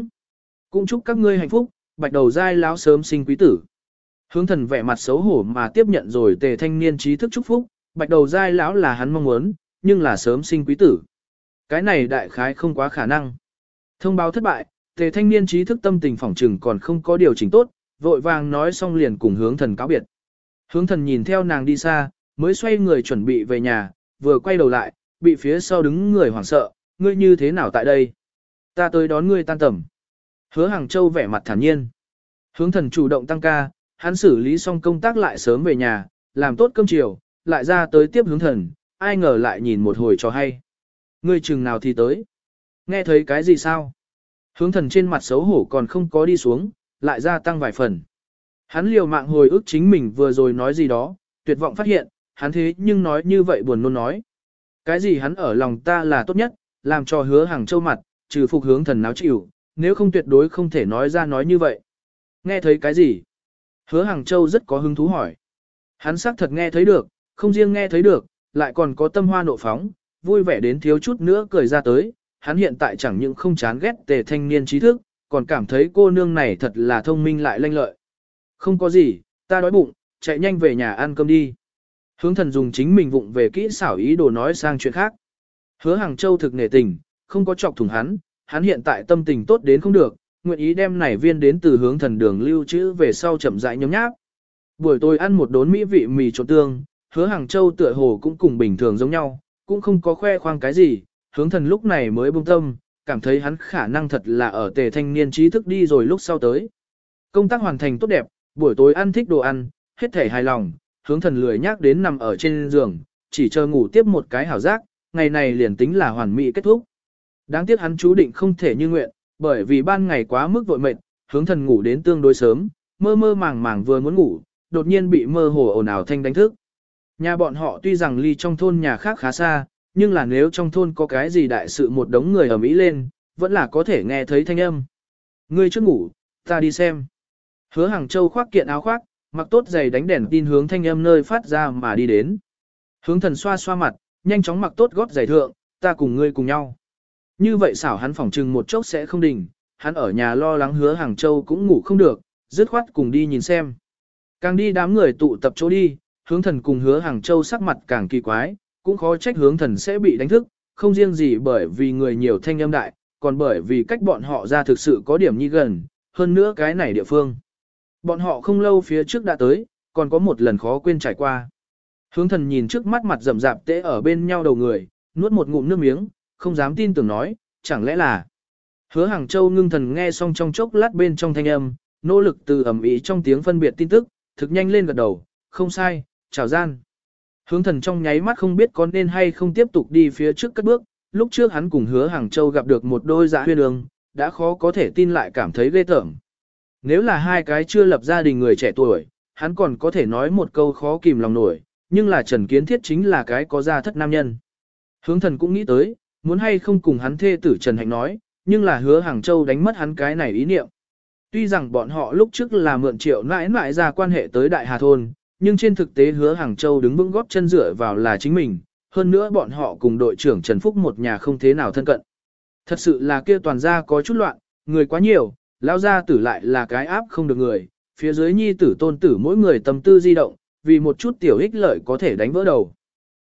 cũng chúc các ngươi hạnh phúc, bạch đầu giai láo sớm sinh quý tử. Hướng thần vẻ mặt xấu hổ mà tiếp nhận rồi Tề thanh niên trí thức chúc phúc, bạch đầu giai lão là hắn mong muốn, nhưng là sớm sinh quý tử. Cái này đại khái không quá khả năng. Thông báo thất bại, Tề thanh niên trí thức tâm tình phỏng trừng còn không có điều chỉnh tốt, vội vàng nói xong liền cùng hướng thần cáo biệt. Hướng thần nhìn theo nàng đi xa, mới xoay người chuẩn bị về nhà, vừa quay đầu lại, bị phía sau đứng người hoảng sợ, ngươi như thế nào tại đây? Ta tới đón ngươi tan tầm. Hứa Hàng Châu vẻ mặt thản nhiên. Hướng thần chủ động tăng ca, hắn xử lý xong công tác lại sớm về nhà, làm tốt cơm chiều, lại ra tới tiếp hướng thần, ai ngờ lại nhìn một hồi cho hay. Ngươi chừng nào thì tới? Nghe thấy cái gì sao? Hướng thần trên mặt xấu hổ còn không có đi xuống, lại gia tăng vài phần. Hắn liều mạng hồi ức chính mình vừa rồi nói gì đó, tuyệt vọng phát hiện, hắn thế nhưng nói như vậy buồn nôn nói. Cái gì hắn ở lòng ta là tốt nhất, làm cho Hứa Hàng Châu mặt, trừ phục hướng thần náo chịu, nếu không tuyệt đối không thể nói ra nói như vậy. Nghe thấy cái gì? Hứa Hàng Châu rất có hứng thú hỏi. Hắn xác thật nghe thấy được, không riêng nghe thấy được, lại còn có tâm hoa nộ phóng, vui vẻ đến thiếu chút nữa cười ra tới. Hắn hiện tại chẳng những không chán ghét Tề thanh niên trí thức, còn cảm thấy cô nương này thật là thông minh lại lanh lợi. Không có gì, ta đói bụng, chạy nhanh về nhà ăn cơm đi. Hướng thần dùng chính mình vụng về kỹ xảo ý đồ nói sang chuyện khác. Hứa Hàng Châu thực nể tình, không có chọc thủng hắn hiện tại tâm tình tốt đến không được, nguyện ý đem này viên đến từ hướng thần đường lưu trữ về sau chậm rãi nhấm nháp. Buổi tối ăn một đốn mỹ vị mì trộn tương, Hứa Hàng Châu tựa hồ cũng cùng bình thường giống nhau, cũng không có khoe khoang cái gì, hướng thần lúc này mới buông tâm, cảm thấy hắn khả năng thật là ở Tề thanh niên trí thức đi rồi lúc sau tới. Công tác hoàn thành tốt đẹp, buổi tối ăn thích đồ ăn, hết thể hài lòng, hướng thần lười nhác đến nằm ở trên giường, chỉ chờ ngủ tiếp một cái hảo giác, ngày này liền tính là hoàn mỹ kết thúc. Đáng tiếc hắn chú định không thể như nguyện, bởi vì ban ngày quá mức vội mệt, hướng thần ngủ đến tương đối sớm, mơ mơ màng màng vừa muốn ngủ, đột nhiên bị mơ hồ ồn ào thanh đánh thức. Nhà bọn họ tuy rằng ly trong thôn nhà khác khá xa, nhưng là nếu trong thôn có cái gì đại sự một đống người ở Mỹ lên, vẫn là có thể nghe thấy thanh âm. Ngươi trước ngủ, ta đi xem. Hứa Hàng Châu khoác kiện áo khoác, mặc tốt giày đánh đèn tin hướng thanh âm nơi phát ra mà đi đến. Hướng thần xoa xoa mặt, nhanh chóng mặc tốt gót giày thượng, ta cùng ngươi cùng nhau. Như vậy xảo hắn phỏng trừng một chốc sẽ không đình, hắn ở nhà lo lắng Hứa Hàng Châu cũng ngủ không được, dứt khoát cùng đi nhìn xem. Càng đi đám người tụ tập chỗ đi, hướng thần cùng Hứa Hàng Châu sắc mặt càng kỳ quái, cũng khó trách hướng thần sẽ bị đánh thức, không riêng gì bởi vì người nhiều thanh âm đại, còn bởi vì cách bọn họ ra thực sự có điểm nhi gần, hơn nữa cái này địa phương. Bọn họ không lâu phía trước đã tới, còn có một lần khó quên trải qua. Hướng thần nhìn trước mắt mặt rậm rạp tễ ở bên nhau đầu người, nuốt một ngụm nước miếng, không dám tin tưởng nói, chẳng lẽ là. Hứa Hàng Châu ngưng thần nghe xong trong chốc lát bên trong thanh âm, nỗ lực từ ẩm ý trong tiếng phân biệt tin tức, thực nhanh lên gật đầu, không sai, chào gian. Hướng thần trong nháy mắt không biết có nên hay không tiếp tục đi phía trước cất bước, lúc trước hắn cùng Hứa Hàng Châu gặp được một đôi dạ huyên ương, đã khó có thể tin lại cảm thấy ghê tởm. Nếu là hai cái chưa lập gia đình người trẻ tuổi, hắn còn có thể nói một câu khó kìm lòng nổi, nhưng là Trần Kiến Thiết chính là cái có gia thất nam nhân. Hướng thần cũng nghĩ tới, muốn hay không cùng hắn thê tử Trần Hạnh nói, nhưng là Hứa Hàng Châu đánh mất hắn cái này ý niệm. Tuy rằng bọn họ lúc trước là mượn Triệu nãi nãi ra quan hệ tới Đại Hà Thôn, nhưng trên thực tế Hứa Hàng Châu đứng vững góp chân dựa vào là chính mình, hơn nữa bọn họ cùng đội trưởng Trần Phúc một nhà không thế nào thân cận. Thật sự là kia toàn gia có chút loạn, người quá nhiều, lão gia tử lại là cái áp không được người, phía dưới nhi tử tôn tử mỗi người tâm tư di động, vì một chút tiểu ích lợi có thể đánh vỡ đầu.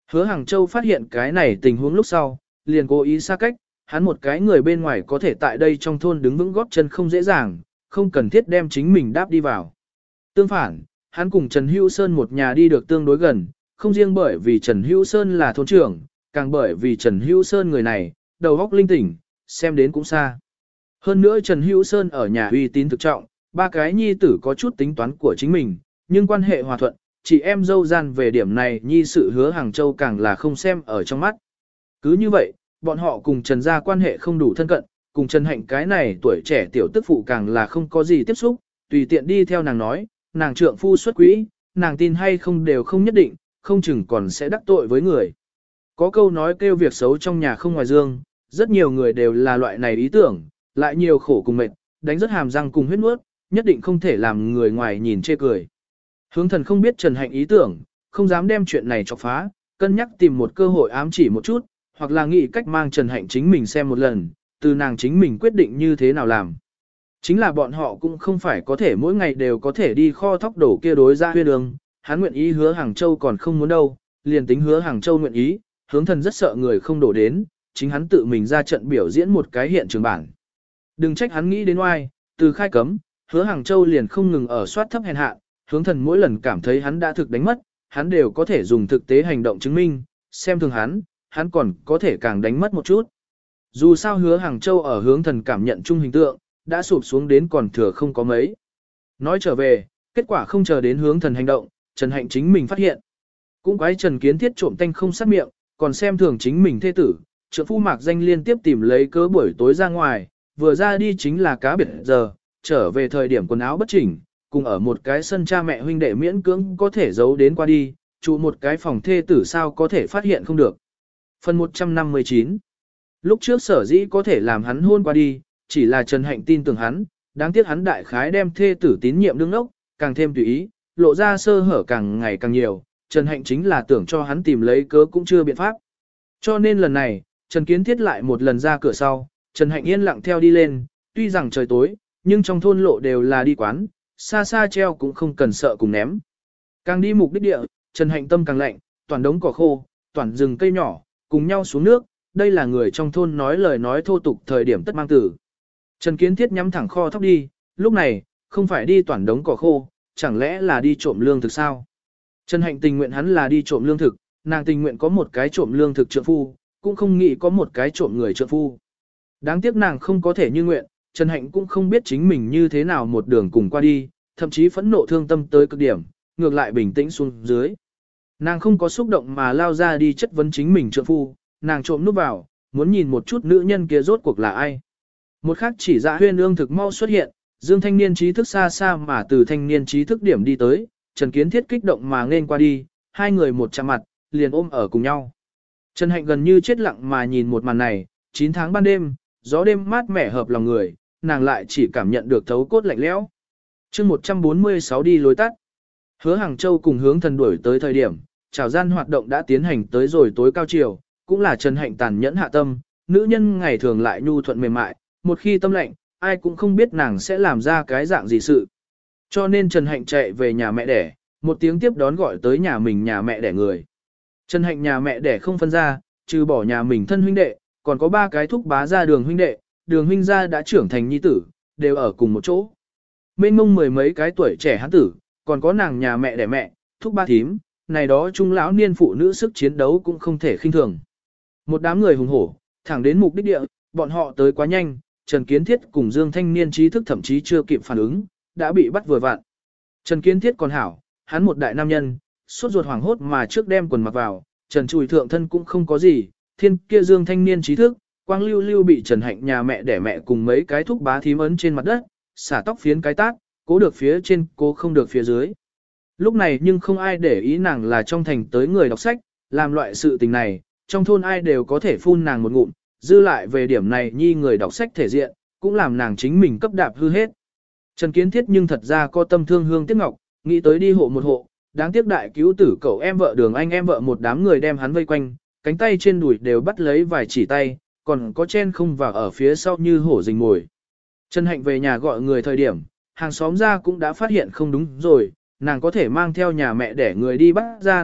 Hứa Hằng Châu phát hiện cái này tình huống lúc sau, liền cố ý xa cách, hắn một cái người bên ngoài có thể tại đây trong thôn đứng vững góp chân không dễ dàng, không cần thiết đem chính mình đáp đi vào. Tương phản, hắn cùng Trần Hữu Sơn một nhà đi được tương đối gần, không riêng bởi vì Trần Hữu Sơn là thôn trưởng, càng bởi vì Trần Hữu Sơn người này, đầu óc linh tỉnh, xem đến cũng xa. Hơn nữa Trần Hữu Sơn ở nhà uy tín thực trọng, ba cái nhi tử có chút tính toán của chính mình, nhưng quan hệ hòa thuận, chị em dâu gian về điểm này nhi sự Hứa Hàng Châu càng là không xem ở trong mắt. Cứ như vậy, bọn họ cùng Trần gia quan hệ không đủ thân cận, cùng Trần Hạnh cái này tuổi trẻ tiểu tức phụ càng là không có gì tiếp xúc, tùy tiện đi theo nàng nói, nàng trượng phu xuất quỹ, nàng tin hay không đều không nhất định, không chừng còn sẽ đắc tội với người. Có câu nói kêu việc xấu trong nhà không ngoài dương, rất nhiều người đều là loại này ý tưởng, lại nhiều khổ cùng mệt, đánh rất hàm răng cùng huyết nuốt, nhất định không thể làm người ngoài nhìn chê cười. Hướng Thần không biết Trần Hạnh ý tưởng, không dám đem chuyện này chọc phá, cân nhắc tìm một cơ hội ám chỉ một chút, hoặc là nghĩ cách mang Trần Hạnh chính mình xem một lần, từ nàng chính mình quyết định như thế nào làm. Chính là bọn họ cũng không phải có thể mỗi ngày đều có thể đi kho thóc đổ kia đối ra huyên đường, hắn nguyện ý Hứa Hàng Châu còn không muốn đâu, liền tính Hứa Hàng Châu nguyện ý, Hướng Thần rất sợ người không đổ đến, chính hắn tự mình ra trận biểu diễn một cái hiện trường bản. Đừng trách hắn nghĩ đến oai, từ khai cấm, Hứa Hàng Châu liền không ngừng ở soát thấp hèn hạ, Hướng Thần mỗi lần cảm thấy hắn đã thực đánh mất, hắn đều có thể dùng thực tế hành động chứng minh, xem thường hắn còn có thể càng đánh mất một chút. Dù sao Hứa Hàng Châu ở Hướng Thần cảm nhận chung hình tượng, đã sụp xuống đến còn thừa không có mấy. Nói trở về, kết quả không chờ đến Hướng Thần hành động, Trần Hạnh chính mình phát hiện. Cũng quái Trần Kiến Thiết trộm tanh không sát miệng, còn xem thường chính mình thê tử, trượng phu mạc danh liên tiếp tìm lấy cớ buổi tối ra ngoài, vừa ra đi chính là cá biệt giờ, trở về thời điểm quần áo bất chỉnh, cùng ở một cái sân cha mẹ huynh đệ miễn cưỡng có thể giấu đến qua đi, trụ một cái phòng thê tử sao có thể phát hiện không được. Phần 159. Lúc trước sở dĩ có thể làm hắn hôn qua đi, chỉ là Trần Hạnh tin tưởng hắn, đáng tiếc hắn đại khái đem thê tử tín nhiệm đương ốc, càng thêm tùy ý, lộ ra sơ hở càng ngày càng nhiều, Trần Hạnh chính là tưởng cho hắn tìm lấy cớ cũng chưa biện pháp. Cho nên lần này, Trần Kiến Thiết lại một lần ra cửa sau, Trần Hạnh yên lặng theo đi lên, tuy rằng trời tối, nhưng trong thôn lộ đều là đi quán, xa xa treo cũng không cần sợ cùng ném. Càng đi mục đích địa, Trần Hạnh tâm càng lạnh, toàn đống cỏ khô, toàn rừng cây nhỏ, cùng nhau xuống nước, đây là người trong thôn nói lời nói thô tục thời điểm tất mang tử. Trần Kiến Thiết nhắm thẳng kho thóc đi, lúc này, không phải đi toàn đống cỏ khô, chẳng lẽ là đi trộm lương thực sao? Trần Hạnh tình nguyện hắn là đi trộm lương thực, nàng tình nguyện có một cái trộm lương thực trượng phu, cũng không nghĩ có một cái trộm người trượng phu. Đáng tiếc nàng không có thể như nguyện, Trần Hạnh cũng không biết chính mình như thế nào một đường cùng qua đi, thậm chí phẫn nộ thương tâm tới cực điểm, ngược lại bình tĩnh xuống dưới. Nàng không có xúc động mà lao ra đi chất vấn chính mình trượng phu, nàng trộm núp vào, muốn nhìn một chút nữ nhân kia rốt cuộc là ai. Một khắc chỉ dạ huyên ương thực mau xuất hiện, Dương thanh niên trí thức xa xa mà từ thanh niên trí thức điểm đi tới, Trần Kiến Thiết kích động mà nên qua đi, hai người một chạm mặt, liền ôm ở cùng nhau. Trần Hạnh gần như chết lặng mà nhìn một màn này, 9 tháng ban đêm, gió đêm mát mẻ hợp lòng người, nàng lại chỉ cảm nhận được thấu cốt lạnh lẽo. Chương 146 đi lối tắt. Hứa Hàng Châu cùng Hướng Thần đuổi tới thời điểm, trảo gian hoạt động đã tiến hành tới rồi tối cao chiều, cũng là Trần Hạnh tàn nhẫn hạ tâm, nữ nhân ngày thường lại nhu thuận mềm mại, một khi tâm lạnh, ai cũng không biết nàng sẽ làm ra cái dạng gì sự. Cho nên Trần Hạnh chạy về nhà mẹ đẻ, một tiếng tiếp đón gọi tới nhà mình nhà mẹ đẻ người. Trần Hạnh nhà mẹ đẻ không phân ra, trừ bỏ nhà mình thân huynh đệ, còn có 3 cái thúc bá ra Đường huynh đệ, Đường huynh gia đã trưởng thành nhi tử, đều ở cùng một chỗ. Mênh mông mười mấy cái tuổi trẻ hán tử, còn có nàng nhà mẹ đẻ mẹ, thúc ba thím, này đó trung lão niên phụ nữ sức chiến đấu cũng không thể khinh thường. Một đám người hùng hổ, thẳng đến mục đích địa, bọn họ tới quá nhanh, Trần Kiến Thiết cùng Dương thanh niên trí thức thậm chí chưa kịp phản ứng, đã bị bắt vừa vặn. Trần Kiến Thiết còn hảo, hắn một đại nam nhân, sốt ruột hoảng hốt mà trước đem quần mặc vào, Trần Chùi thượng thân cũng không có gì, thiên kia Dương thanh niên trí thức, quang lưu lưu bị Trần Hạnh nhà mẹ đẻ mẹ cùng mấy cái thúc bá thím ấn trên mặt đất, xả tóc phiến cái tát, cố được phía trên, cố không được phía dưới. Lúc này nhưng không ai để ý nàng là trong thành tới người đọc sách, làm loại sự tình này, trong thôn ai đều có thể phun nàng một ngụm, dư lại về điểm này nhi người đọc sách thể diện, cũng làm nàng chính mình cấp đạp hư hết. Trần Kiến Thiết nhưng thật ra có tâm thương hương tiếc ngọc, nghĩ tới đi hộ một hộ, đáng tiếc đại cứu tử cậu em vợ Đường anh em vợ một đám người đem hắn vây quanh, cánh tay trên đùi đều bắt lấy vài chỉ tay, còn có chen không vào ở phía sau như hổ rình mồi. Trần Hạnh về nhà gọi người thời điểm, hàng xóm ra cũng đã phát hiện không đúng rồi, nàng có thể mang theo nhà mẹ để người đi bắt gian,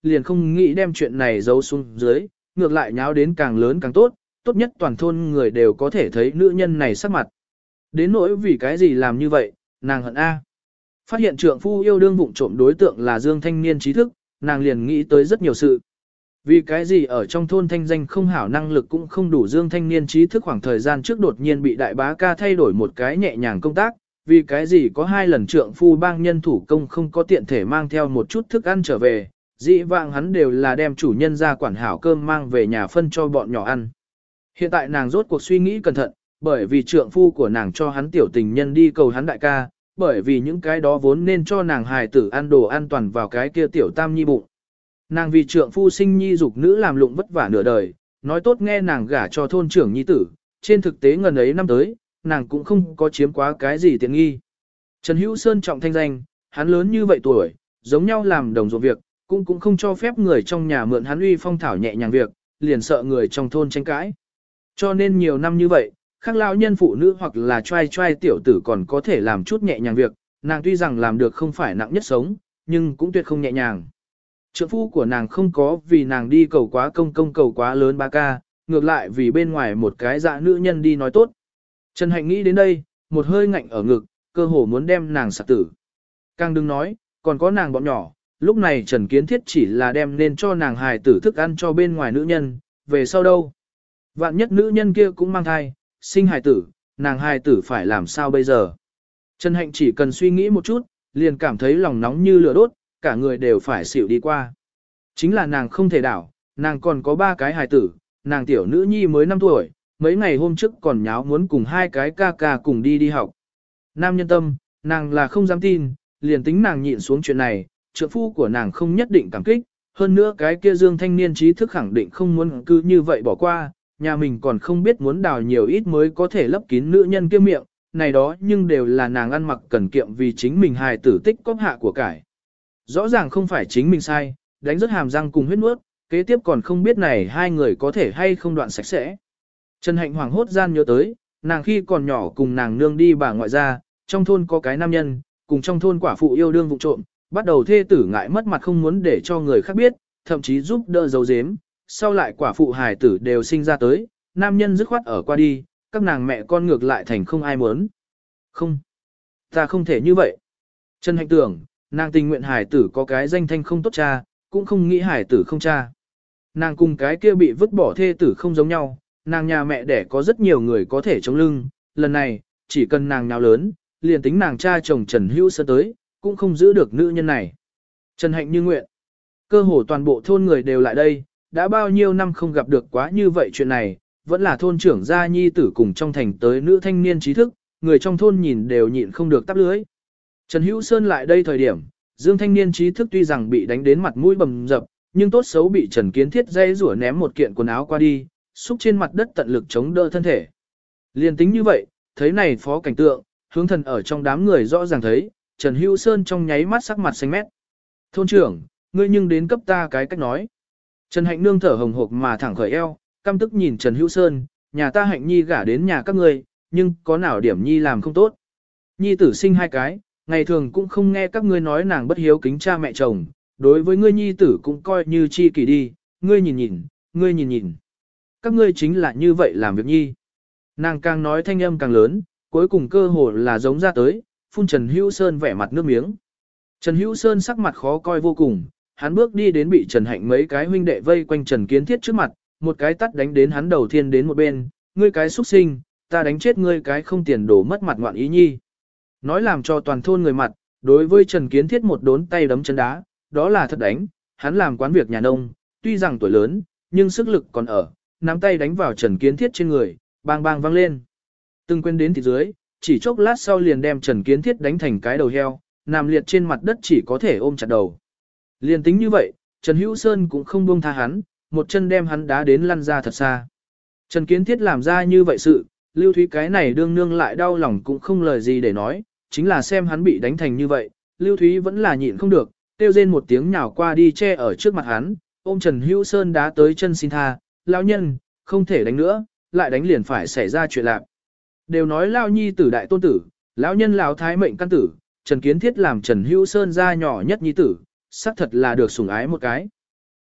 liền không nghĩ đem chuyện này giấu xuống dưới, ngược lại nháo đến càng lớn càng tốt, tốt nhất toàn thôn người đều có thể thấy nữ nhân này sắc mặt. Đến nỗi vì cái gì làm như vậy, nàng hận A. Phát hiện trượng phu yêu đương vụng trộm đối tượng là Dương thanh niên trí thức, nàng liền nghĩ tới rất nhiều sự. Vì cái gì ở trong thôn thanh danh không hảo năng lực cũng không đủ, Dương thanh niên trí thức khoảng thời gian trước đột nhiên bị đại bá ca thay đổi một cái nhẹ nhàng công tác, vì cái gì có 2 lần trượng phu bang nhân thủ công không có tiện thể mang theo một chút thức ăn trở về, dĩ vãng hắn đều là đem chủ nhân ra quản hảo cơm mang về nhà phân cho bọn nhỏ ăn. Hiện tại nàng rốt cuộc suy nghĩ cẩn thận, bởi vì trượng phu của nàng cho hắn tiểu tình nhân đi cầu hắn đại ca, bởi vì những cái đó vốn nên cho nàng hài tử ăn đồ an toàn vào cái kia tiểu tam nhi bụng. Nàng vì trượng phu sinh nhi dục nữ làm lụng vất vả nửa đời, nói tốt nghe nàng gả cho thôn trưởng nhi tử, trên thực tế ngần ấy năm tới, nàng cũng không có chiếm quá cái gì tiện nghi. Trần Hữu Sơn trọng thanh danh, hắn lớn như vậy tuổi, giống nhau làm đồng ruộng việc, cũng không cho phép người trong nhà mượn hắn uy phong thảo nhẹ nhàng việc, liền sợ người trong thôn tranh cãi. Cho nên nhiều năm như vậy, các lão nhân phụ nữ hoặc là trai trai tiểu tử còn có thể làm chút nhẹ nhàng việc, nàng tuy rằng làm được không phải nặng nhất sống, nhưng cũng tuyệt không nhẹ nhàng. Trượng phu của nàng không có vì nàng đi cầu quá công cầu quá lớn ba ca, ngược lại vì bên ngoài một cái dạ nữ nhân đi nói tốt. Trần Hạnh nghĩ đến đây, một hơi ngạnh ở ngực, cơ hồ muốn đem nàng sạc tử. Càng đừng nói, còn có nàng bọn nhỏ, lúc này Trần Kiến Thiết chỉ là đem nên cho nàng hài tử thức ăn cho bên ngoài nữ nhân, về sau đâu. Vạn nhất nữ nhân kia cũng mang thai, sinh hài tử, nàng hài tử phải làm sao bây giờ. Trần Hạnh chỉ cần suy nghĩ một chút, liền cảm thấy lòng nóng như lửa đốt, cả người đều phải xỉu đi qua. Chính là nàng không thể đảo, nàng còn có 3 cái hài tử, nàng tiểu nữ nhi mới 5 tuổi, mấy ngày hôm trước còn nháo muốn cùng 2 cái ca ca cùng đi học. Nam nhân tâm, nàng là không dám tin, liền tính nàng nhịn xuống chuyện này, trượng phu của nàng không nhất định cảm kích, hơn nữa cái kia Dương thanh niên trí thức khẳng định không muốn cứ như vậy bỏ qua, nhà mình còn không biết muốn đào nhiều ít mới có thể lấp kín nữ nhân kia miệng, này đó nhưng đều là nàng ăn mặc cần kiệm vì chính mình hài tử tích cóp hạ của cải. Rõ ràng không phải chính mình sai, đánh rất hàm răng cùng huyết nuốt, kế tiếp còn không biết này 2 người có thể hay không đoạn sạch sẽ. Trần Hạnh hoảng hốt gian nhớ tới, nàng khi còn nhỏ cùng nàng nương đi bà ngoại ra, trong thôn có cái nam nhân, cùng trong thôn quả phụ yêu đương vụ trộm, bắt đầu thê tử ngại mất mặt không muốn để cho người khác biết, thậm chí giúp đỡ giấu giếm, sau lại quả phụ hài tử đều sinh ra tới, nam nhân dứt khoát ở qua đi, các nàng mẹ con ngược lại thành không ai muốn. Không, ta không thể như vậy. Trần Hạnh tưởng, nàng tình nguyện hài tử có cái danh thanh không tốt cha, cũng không nghĩ hài tử không cha. Nàng cùng cái kia bị vứt bỏ thê tử không giống nhau, nàng nhà mẹ đẻ có rất nhiều người có thể chống lưng, lần này, chỉ cần nàng nào lớn, liền tính nàng cha chồng Trần Hữu Sơn tới, cũng không giữ được nữ nhân này. Trần Hạnh như nguyện, cơ hồ toàn bộ thôn người đều lại đây, đã bao nhiêu năm không gặp được quá như vậy chuyện này, vẫn là thôn trưởng gia nhi tử cùng trong thành tới nữ thanh niên trí thức, người trong thôn nhìn đều nhịn không được tắp lưới. Trần Hữu Sơn lại đây thời điểm, Dương thanh niên trí thức tuy rằng bị đánh đến mặt mũi bầm dập, nhưng tốt xấu bị Trần Kiến Thiết dây rủa ném một kiện quần áo qua đi, xúc trên mặt đất tận lực chống đỡ thân thể. Liên tính như vậy, thấy này phó cảnh tượng, hướng thần ở trong đám người rõ ràng thấy, Trần Hữu Sơn trong nháy mắt sắc mặt xanh mét. Thôn trưởng, ngươi nhưng đến cấp ta cái cách nói. Trần Hạnh nương thở hồng hộc mà thẳng khởi eo, căm tức nhìn Trần Hữu Sơn, nhà ta Hạnh nhi gả đến nhà các ngươi, nhưng có nào điểm nhi làm không tốt. Nhi tử sinh 2 cái, ngày thường cũng không nghe các ngươi nói nàng bất hiếu kính cha mẹ chồng, đối với ngươi nhi tử cũng coi như chi kỷ đi, ngươi nhìn nhìn, ngươi nhìn nhìn. Các ngươi chính là như vậy làm việc nhi. Nàng càng nói thanh âm càng lớn, cuối cùng cơ hồ là giống ra tới, phun Trần Hữu Sơn vẻ mặt nước miếng. Trần Hữu Sơn sắc mặt khó coi vô cùng, hắn bước đi đến bị Trần Hạnh mấy cái huynh đệ vây quanh Trần Kiến Thiết trước mặt, một cái tắt đánh đến hắn đầu tiên đến một bên, ngươi cái xuất sinh, ta đánh chết ngươi cái không tiền đổ mất mặt ngoạn ý nhi. Nói làm cho toàn thôn người mặt, đối với Trần Kiến Thiết một đốn tay đấm chân đá, đó là thật đánh, hắn làm quán việc nhà nông, tuy rằng tuổi lớn, nhưng sức lực còn ở, nắm tay đánh vào Trần Kiến Thiết trên người, bang bang vang lên. Từng quên đến thịt dưới, chỉ chốc lát sau liền đem Trần Kiến Thiết đánh thành cái đầu heo, nằm liệt trên mặt đất chỉ có thể ôm chặt đầu. Liền tính như vậy, Trần Hữu Sơn cũng không buông tha hắn, một chân đem hắn đá đến lăn ra thật xa. Trần Kiến Thiết làm ra như vậy sự, Lưu Thúy cái này đương nương lại đau lòng cũng không lời gì để nói, chính là xem hắn bị đánh thành như vậy, Lưu Thúy vẫn là nhịn không được, kêu rên một tiếng nhào qua đi che ở trước mặt hắn, ôm Trần Hữu Sơn đá tới chân xin tha, lão nhân, không thể đánh nữa, lại đánh liền phải xảy ra chuyện lạc. Đều nói lao nhi tử đại tôn tử, lão nhân lão thái mệnh căn tử, Trần Kiến Thiết làm Trần Hữu Sơn ra nhỏ nhất nhi tử, xác thật là được sủng ái một cái.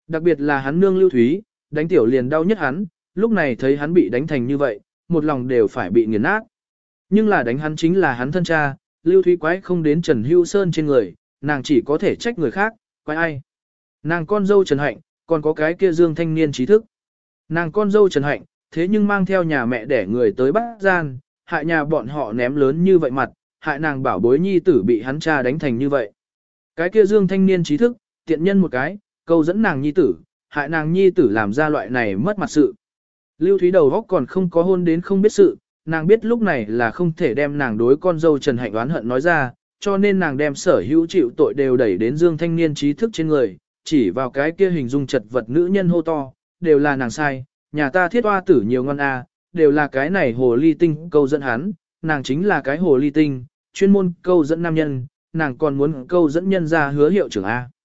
Đặc biệt là hắn nương Lưu Thúy, đánh tiểu liền đau nhất hắn, lúc này thấy hắn bị đánh thành như vậy, một lòng đều phải bị nghiền nát. Nhưng là đánh hắn chính là hắn thân cha, Lưu Thúy quái không đến Trần Hữu Sơn trên người, nàng chỉ có thể trách người khác, quái ai. Nàng con dâu Trần Hạnh, còn có cái kia Dương thanh niên trí thức. Nàng con dâu Trần Hạnh, thế nhưng mang theo nhà mẹ để người tới bắt gian, hại nhà bọn họ ném lớn như vậy mặt, hại nàng bảo bối nhi tử bị hắn cha đánh thành như vậy. Cái kia Dương thanh niên trí thức, tiện nhân một cái, câu dẫn nàng nhi tử, hại nàng nhi tử làm ra loại này mất mặt sự. Lưu Thúy đầu góc còn không có hôn đến không biết sự, nàng biết lúc này là không thể đem nàng đối con dâu Trần Hạnh oán hận nói ra, cho nên nàng đem sở hữu chịu tội đều đẩy đến Dương thanh niên trí thức trên người, chỉ vào cái kia hình dung chật vật nữ nhân hô to, đều là nàng sai, nhà ta thiết hoa tử nhiều ngon đều là cái này hồ ly tinh câu dẫn hắn, nàng chính là cái hồ ly tinh, chuyên môn câu dẫn nam nhân, nàng còn muốn câu dẫn nhân ra hứa hiệu trưởng A.